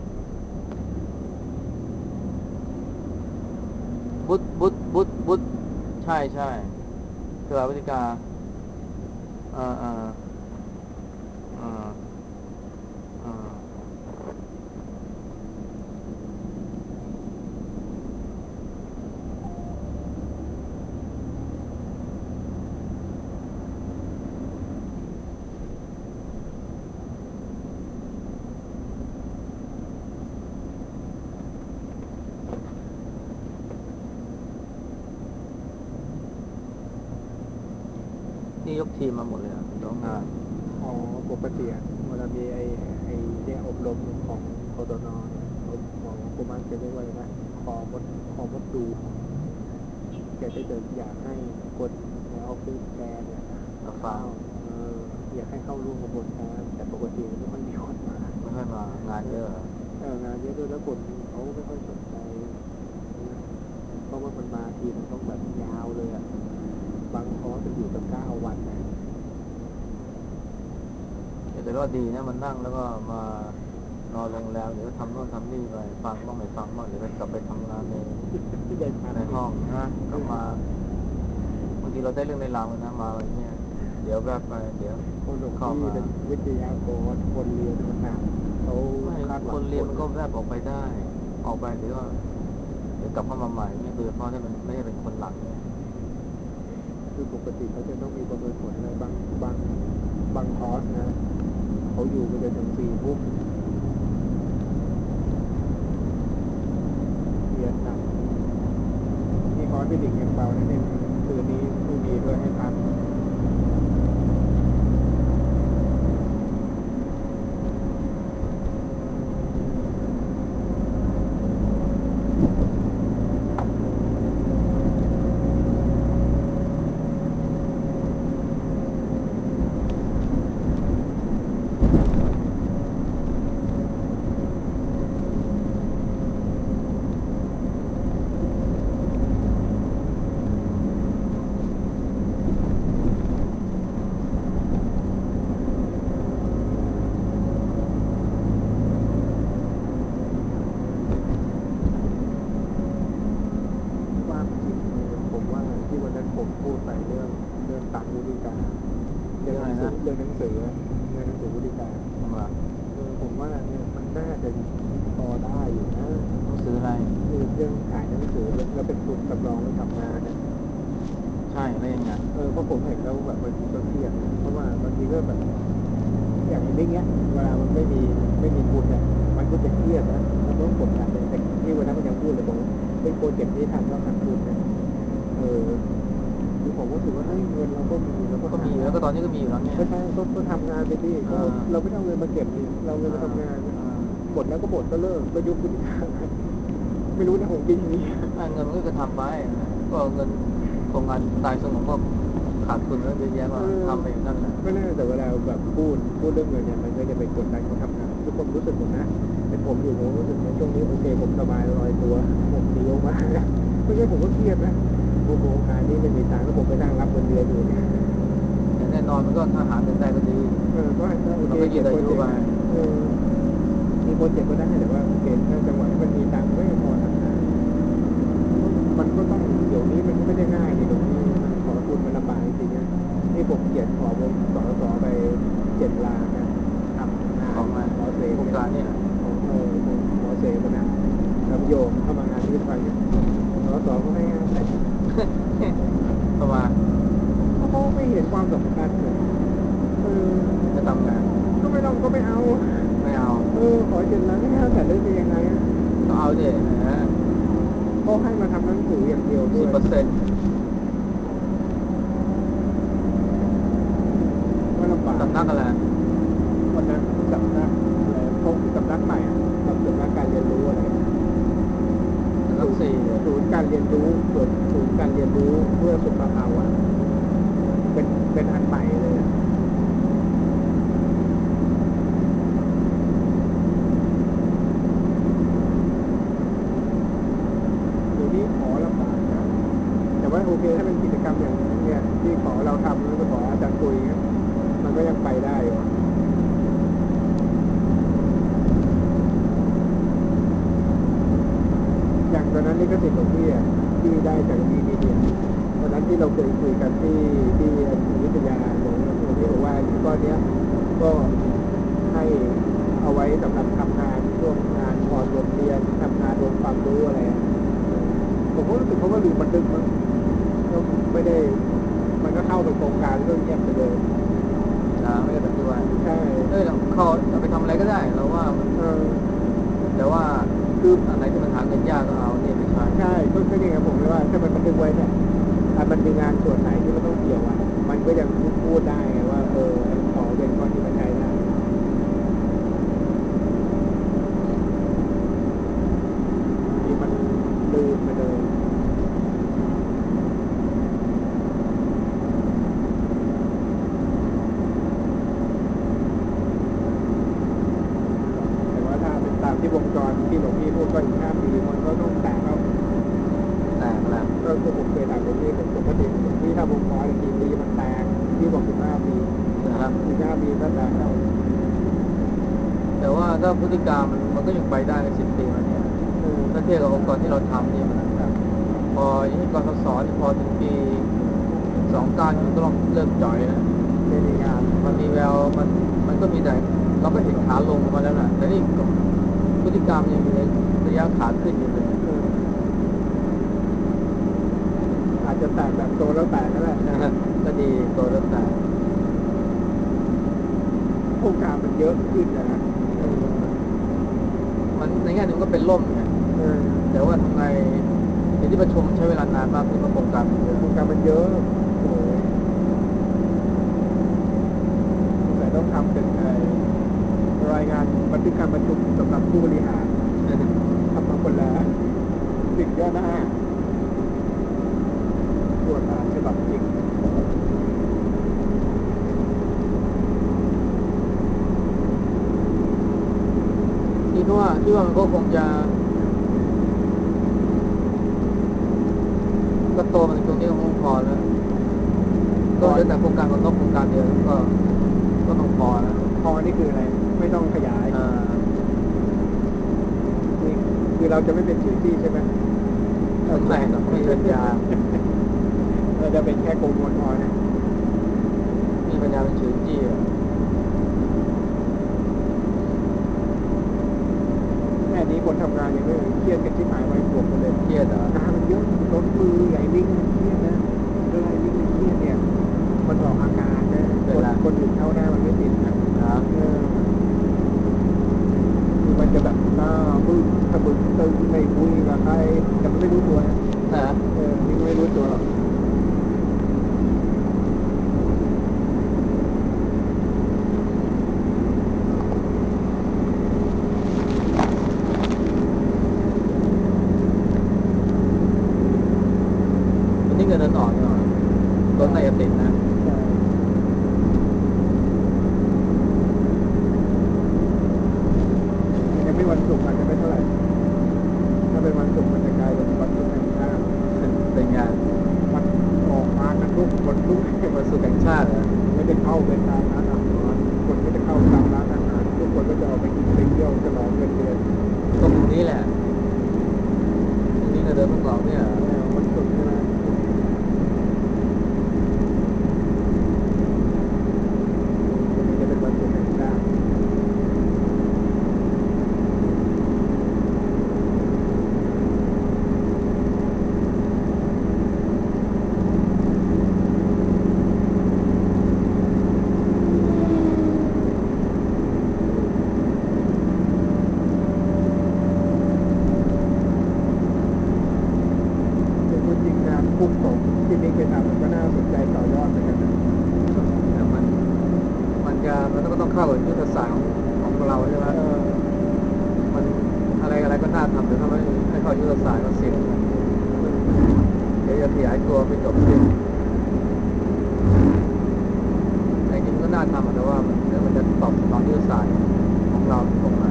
บุตบุตบุตบุตใช่ใช่เกือวิธิกาอ่าอ่าอ่าอ่านี่ยกทีมมาหมดเลยอ่ะน้องงานอ๋อปกติเวลามีไอ้ไอ้เนี่ยอบรมของกตนเนี่ยเขาบอกว่าประมาณจะเรียกว่าอะไรนะคอมดคอมดดูแกจะเดินอยากให้คนในออฟฟิศแกเนี่ยฟังเอออยากให้เข้าร่วมกระบวนการแต่ปกติไม่ค่อยมีคนมาไม่ค่อยมางานเยอะเอองานเยอะด้วยแล้วคนเขาไม่ค่อยสนใจเพราะว่ามันมาทีมันต้องแบบยาวเลยอ่ะบางคอร์สจะอยู่ตั้งเก้าวันนะแต่ก็ดีนะมันนั่งแล้วก็มานอนโรงแรมเดี๋ยวทำโน่นทำนี่ไปฟังบ้างไม่ฟังบ้างเดี๋ยวก็กลับไปทำงานในในห้องนะกลับมาบางทีเราได้เรื่องในราวนะมาอะไรเงี้ยเดี๋ยวแบบไปเดี๋ยวคนหลงที่เป็นวิทยากรคนเรียนมันหนักเขาคาดหวังคนเรียนมันก็แวบออกไปได้ออกไปเดี๋ยวเดี๋ยวกลับเข้ามาใหม่เนี่ยโดยเฉพาะถ้ามันไม่ได้เป็นคนหลักเนี่ยคือปกติเขาจะต้องมีประเมินผลอะไรบางบางบางคอร์สนะเขาอยู่ไปจนถึงสี่ทุ่มเรียนหนักนี่คอร์สที่ดิ่งยังเบานะเนี่ยคืนนี้พรุ่งนี้ด้วยให้พักผมพูดไปเรื่องเรื่องตังวุฒิการเรื่องหนังสือเรื่องหนังสือเรื่องหนังสือวุฒิการว่าเออผมว่าเนี่ยมันน่าจะพอได้อยู่นะหนังสืออะไรคือเรื่องขายหนังสือแล้วเป็นทุนสำรองไปทำงานเนี่ยใช่อะไรอย่างเงี้ยเออเพราะผมเห็นแล้วแบบบางทีก็เครียดเพราะว่าบางทีก็แบบอย่างนี้เงี้ยเวลามันไม่มีไม่มีทุนเนี่ยมันก็จะเครียดนะแล้วก็กดดันเลยแต่ที่วันนั้นมันยังพูดเลยบอกเป็นโปรเจกต์นี้ทำแล้วขาดทุนนะเออคือผมก็ถือว่าเฮ้ยเงินเราก็มีเราก็มีแล้วก็ตอนนี้ก็มีอยู่แล้วเนี่ยก็ใช่ก็ทำงานไปที่เราไม่เอาเงินมาเก็บนี่เราเงินมาทำงานหมดแล้วก็หมดก็เลิกก็ยุบวิธีการไม่รู้นะผมจริงนี่เงินมันก็ทำไปก็เงินโครงงานตายสมองก็ขาดทุนแล้วเยอะแยะก็ทำไปอย่างนั้นแหละไม่แน่แต่เวลาแบบพูดพูดเรื่องเงินเนี่ยมันก็จะไปกดดันคนทำงานทุกคนรู้สึกผมนะเป็นผมอยู่ผมรู้สึกในช่วงนี้โอเคผมสบายลอยตัวผมดีมากไม่งั้นผมก็เครียดนะโอ้โหงานนี้ไม่มีตังค์แล้วผมไปนั่งรับเงินเดือนอยู่เนี่ยแน่นอนมันก็ถ้าหาเงินได้ก็ดีเออก็โอเคมันก็ยืดอายุไปเออมีโปรเจกต์ก็ได้แต่ว่าโอเคถ้าจังหวะมันมีตังค์ไม่พอทำงานมันก็ต้องเดี๋ยวนี้มันก็ไม่ได้ง่ายในตรงนี้มันขอทุนมันลำบากจริงๆนะนี่ผมเขียนขอบนสอสอไปเจ็ดล้านนะทำงานของหมอเสกโครงการเนี่ยของเออของหมอเสกมันนะแล้วโยมเข้ามางานที่ทำเนี่ยสอสอก็ให้ห้าแสนประมาณเขาไม่เห็นความสำคัญเลยเออจะทำงานก็ไม่ต้องก็ไม่เอาไม่เอาเออขอเจ็ดล้านให้ห้าแสนได้ยังไงอ่ะก็เอาดินะเขาให้มาทำหนังสืออย่างเดียวด้วยสิบเปอร์เซ็นต์ก็ลำบากสำนักอะไรวันนั้นสำนักอะไรพบสำนักใหม่สำนักการเรียนรู้อะไรสำนักสี่ศูนย์การเรียนรู้เปิดศูนย์การเรียนรู้เพื่อสุขภาวะเป็นเป็นเป็นอันใหม่เลยเดี๋ยวนี้ขอลำบากนะแต่ว่าโอเคถ้าเป็นกิจกรรมอย่างนี้เนี่ยที่ขอเราทำแล้วก็ขออาจารย์คุยมันก็ยังไปได้อยู่อย่างตอนนั้นลิขสิทธิ์ของพี่อ่ะที่ได้จากวีมีเดียตอนนั้นที่เราเคยคุยกันที่ที่วิทยาหลวงหลวงพี่บอกว่าก้อนเนี้ยก็ให้เอาไว้สำหรับทำงานช่วงงานพอร์ตบทเรียนทำงานรวมความรู้อะไรผมก็รู้สึกเขาก็ลืมบันทึกมั้งก็ไม่ได้มันก็เข้าไปโครงการเรื่องเงียบไปเลยนะไม่ได้ปฏิวัติใช่เออเขาเอาไปทำอะไรก็ได้เราว่าเออแต่ว่าคืออันไหนที่มันหาเงินยากก็เอาเนี่ยไปใช้ใช่ก็ก็นี่ไงผมเลยว่าถ้ามันบันทึกไว้เนี่ยถ้ามันมีงานส่วนไหนที่มันต้องเกี่ยวอ่ะมันก็ยังพูดได้ไงว่าเออขอเป็นข้อที่มาใช้ได้ที่มันลืมไปเลยแต่ว่าถ้าเป็นตามที่วงจรที่หลวงพี่พูดก็อีกห้าปีมันก็ต้องแตกแล้วแตกแล้วก็คือผมเคยถามหลวงพี่ผมปกติหลวงพี่ถ้าวงจรกี่ปีมันแตกที่บอกสิบห้าปีนะครับสิบห้าปีก็แตกแล้วแต่ว่าถ้าพฤติกรรมมันมันก็ยังไปได้ในสิบปีมาเนี่ยถ้าเทียบกับองค์กรที่เราทำเนี่ยมันพออย่างที่กสศพอถึงปีสองการมันก็ต้องเริ่มจ่อยนะไม่มีงานมันมีแววมันมันก็มีแต่เราก็เห็นขาลงมาแล้วนะแต่นี่พฤติกรรมยังอยู่ในระยะขาขึ้นอยู่เลยอาจจะแตกแบบโตแล้วแตกก็ได้ก็ดีโตแล้วแตกโครงการมันเยอะขึ้นนะมันในแง่หนึ่งก็เป็นล่มไงแต่ว่าทำไงในที่ประชุมใช้เวลานานมากขึ้นเพราะโครงการมันเยอะโครงการมันเยอะโอ้ยแต่ต้องทำเป็นรายงานบันทึกการประชุมสำหรับผู้บริหารทำมาคนละสิบย่อหน้าตรวจอ่านฉบับจริงคิดว่าคิดว่ามันก็คงจะก็โตมาถึงตรงนี้ก็คงพอแล้วก็เหลือแต่โครงการของนกโครงการเดียวก็ก็ต้องพอแล้วพอนี่คืออะไรไม่ต้องขยายนี่คือเราจะไม่เป็นชื่อที่ใช่ไหมเราไม่เราไม่เป็นยาเราจะเป็นแค่โกงวนพอนะมีปัญญาเป็นชื่อจี้แค่นี้คนทำงานยังไม่เครียดกันที่หมายไว้บวกกันเลยเครียดอ่ะงานมันเยอะรถมือใหญ่ลิงมันเครียดนะเรื่องอะไรลิงมันเครียดเนี่ยมันออกอาการนะคนคนอื่นเข้าหน้ามันไม่ติดนะเออคือมันจะแบบหน้าบึ้งตะบึงตึงในคุยกับใครแต่มันไม่รู้ตัวนะเออนี่ไม่รู้ตัวหรอกนี่เงินเดือนออกเนาะต้นไหนจะติดนะยังไม่วันศุกร์อาจจะไม่เท่าไหร่ถ้าเป็นวันศุกร์มันจะกลายเป็นวันศุกร์แห่งชาติเป็นงานมันออกมากันทุกคนทุกวันศุกร์แห่งชาติเหรอไม่ได้เข้าเป็นตามร้านอาหารคนก็จะเข้าตามร้านอาหารทุกคนก็จะออกไปกินไปเที่ยวฉลองเงินเดือนตรงนี้แหละตรงนี้เงินเดือนพวกเราเนี่ยวันศุกร์ใช่ไหมจะเป็นวันศุกร์แห่งชาติคุกผมที่นี่เคยทำมันก็น่าสนใจต่อยอดเหมือนกันนะแต่มันมันจะมันก็ต้องเข้ากับยุทธศาสตร์ของเราใช่ไหมมันอะไรอะไรก็น่าทำแต่ถ้าไม่ไม่เข้ายุทธศาสตร์ก็เสี่ยงเดี๋ยวจะขยายตัวไม่จบสิ้นน่าทำแต่ว่ามันมันจะตอบสนองยุทธศาสตร์ของเราตรงไหน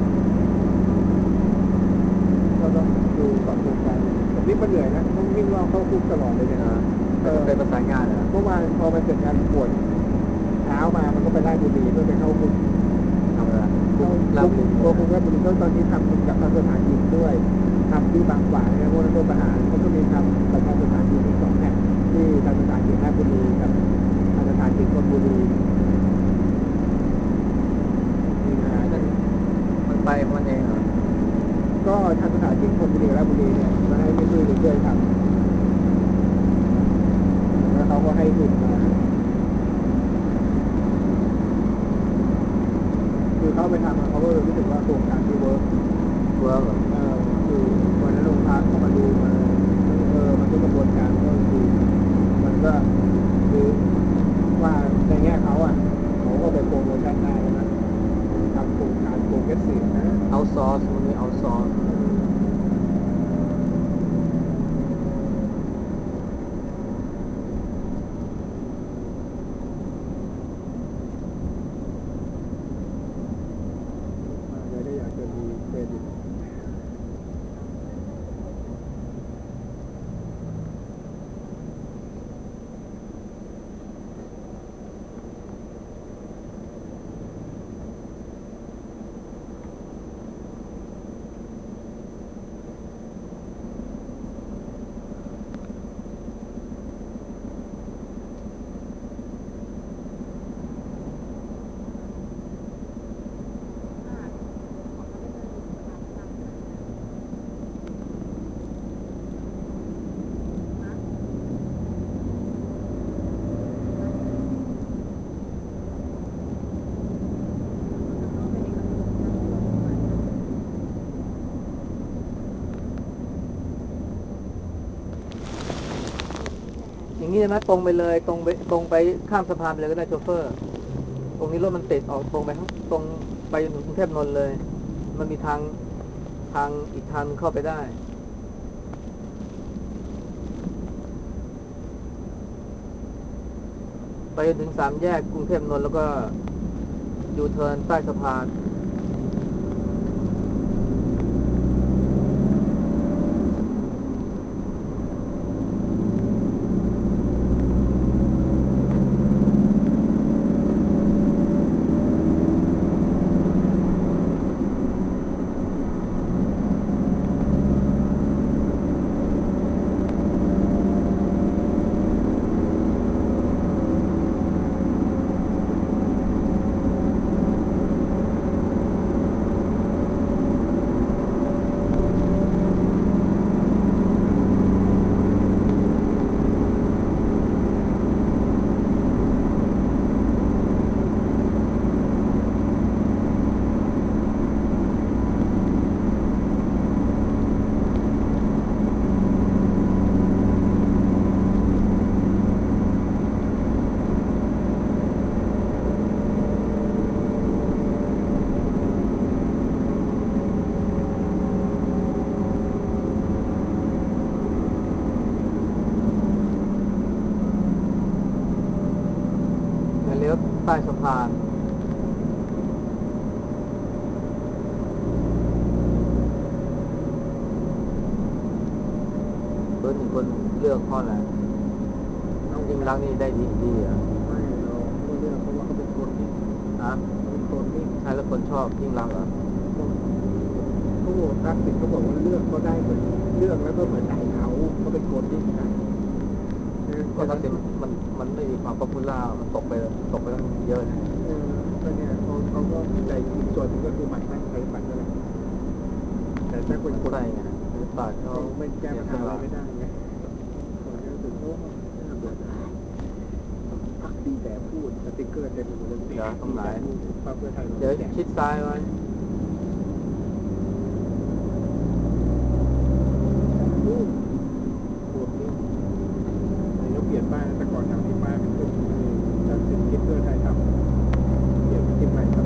ก็ต้องดูปรับปรุงกันแต่นี่มันเหนื่อยนะต้องวิ่งรอบเข้าคุกตลอดเลยเนี่ยนะเออเป็นประสานงานเหรอเมื่อวานพอมันเสร็จงานปวดเช้ามามันก็ไปไล่บุรีเพื่อไปเข้าคุกทำอะไรคุกลาบุรีคุกคุกลาบุรีก็ตอนนี้ทำกับทางสถานหญิงด้วยทำที่บางขวางนะพวกนักโทษประหารเขาก็มีทำกับทางสถานหญิงอีกสองแห่งที่ทางสถานหญิงราชบุรีกับทางสถานหญิงธนบุรีมีปัญหากันมันไปมันเองเหรอก็ทางสถานหญิงธนบุรีราชบุรีเนี่ยมาให้ไม่ช่วยช่วยทำแล้วเขาก็ให้ทุนมาคือเขาไปทำเขาก็รู้สึกว่าโครงการที่เวิร์กเวิร์กเออคือวันนั้นโรงพักเข้ามาดูมาเออมันก็กระบวนการก็คือมันก็คือว่าในแง่เขาอ่ะเขาก็ไปโปรโมชั่นได้นะทำโครงการโปรเกรสซีฟนะเอาซอร์สมันมีเอาซอร์สอย่างนี้ใช่ไหมตรงไปเลยตรงไปตรงไปข้ามสะพานไปเลยก็ได้โชเฟอร์ตรงนี้รถมันติดออกตรงไปทั้งตรงไปจนถึงกรุงเทพนนท์เลยมันมีทางทางอีกทางเข้าไปได้ไปจนถึงสามแยกกรุงเทพนนท์แล้วก็ยูเทิร์นใต้สะพานใต้สะพานเบอร์หนึ่งคนเลือกข้อไหนน้องยิ่งรักนี่ได้ดีดีอ่ะไม่เราเลือกเพราะว่าเขาเป็นคนที่ฮะเป็นคนที่ใช่แล้วคนชอบยิ่งรักเหรอเขาบอกทักษิณเขาบอกว่าเลือกก็ได้เหมือนเลือกแล้วก็เหมือนได้เขาเขาเป็นคนที่ใช่ก็ทักษิณมันมันไม่มีความป๊อปปูล่ามันตกไปตกไปตั้งเยอะนะเออก็เนี่ยเขาเขาก็แต่อีกส่วนนึงก็คือหมั่นไส้ใครหมั่นนั่นแหละแต่ถ้าเป็นคนใช่ไงหรือป่าเขาไม่แก้ปัญหาอะไรไม่ได้ไงคนนี้ถึงโอ้น่าเบื่อพักดีแต่พูดสติ๊กเกอร์เต็มไปหมดเลยเดี๋ยวตรงไหนพรรคเพื่อไทยเดี๋ยวชิดซ้ายไว้ปวดนี่นายกเปลี่ยนป้ายแต่ก่อนแถวนี้ป้ายเป็นพวกตัดสินคิดเพื่อไทยทำเปลี่ยนคิดใหม่ครับ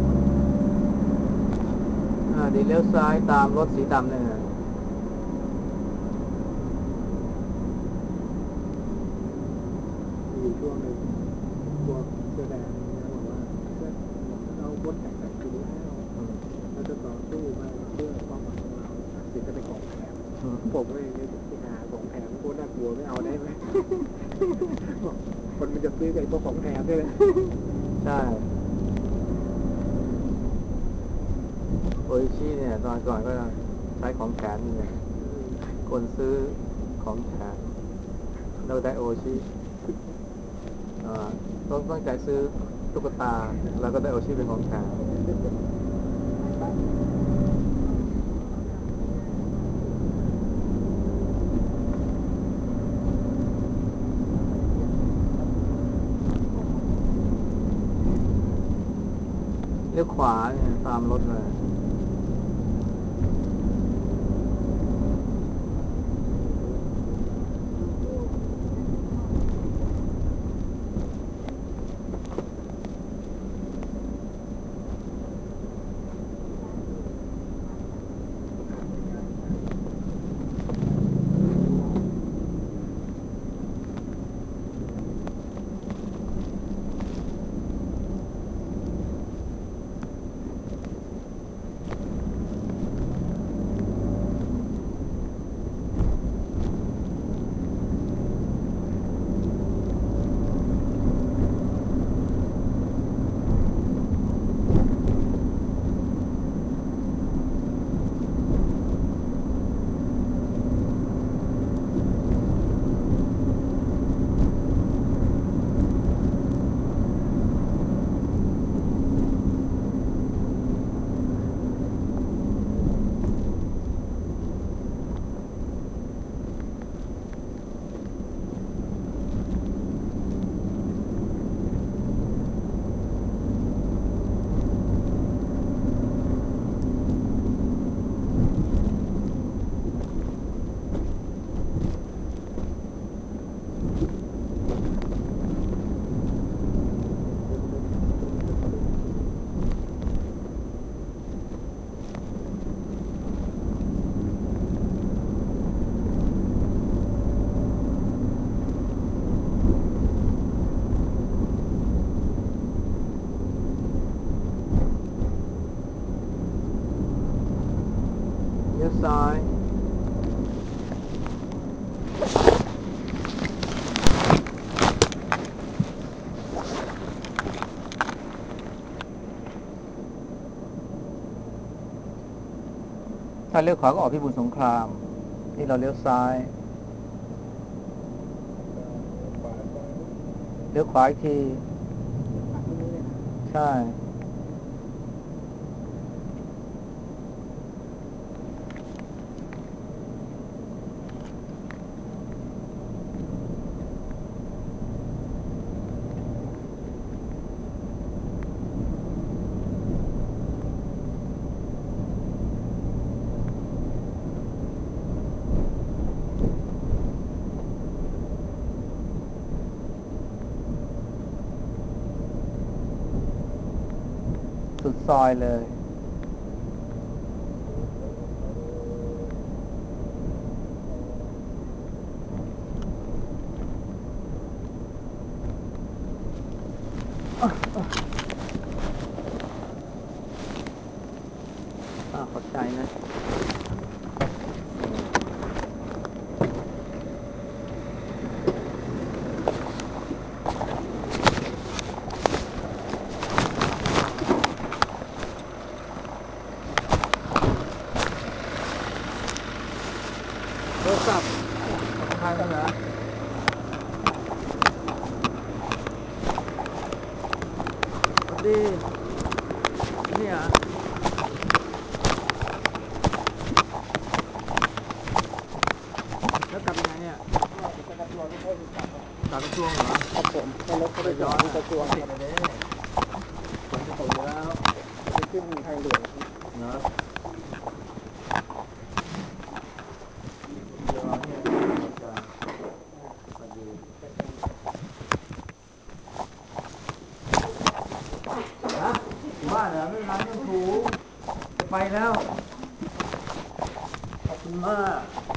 อ่าเดี๋ยวเลี้ยวซ้ายตามรถสีดำเนี่ยมีช่วงหนึ่งพวกเสื้อแดงเนี่ยบอกว่าพ้นจากแผ่นดินแล้วเราจะต่อสู้มาเพื่อความหวังของเราสิ่งจะเป็นของแถมผมไม่ไม่หาของแถมโคตรน่ากลัวไม่เอาได้ไหม คนมันจะซื้อไอ้พวกของแถมด้วยเลยใช่โออิชิเนี่ยตอนก่อนก็ใช้ของแถมนี่เนี่ยคนซื้อของแถมเราได้โออิชิต้องตั้งใจซื้อตุ๊กตาแล้วก็ได้โออิชิเป็นของแถมเลี้ยวขวาเนี่ยตามรถเลยซ้ายถ้าเลี้ยวขวาก็ออกพิบูลสงครามที่เราเลี้ยวซ้ายเลี้ยวขวาอีกทีใช่สุดซอยเลยอ่าขอบใจนะโทรศัพท์ทางนั้นเหรอสวัสดีเนี่ยแล้วกลับยังไงเนี่ยกลับกระทรวงไม่ใช่กลับกลับกระทรวงเหรอครับผมให้รถเขาไปย้อนกระทรวงติดเลยผมจะถึงแล้วจะขึ้นทางด่วนเนาะเดี๋ยวเนี่ยจะสวัสดีนะว่าเหรอไม่ร้านต้องถูจะไปแล้วขอบคุณมาก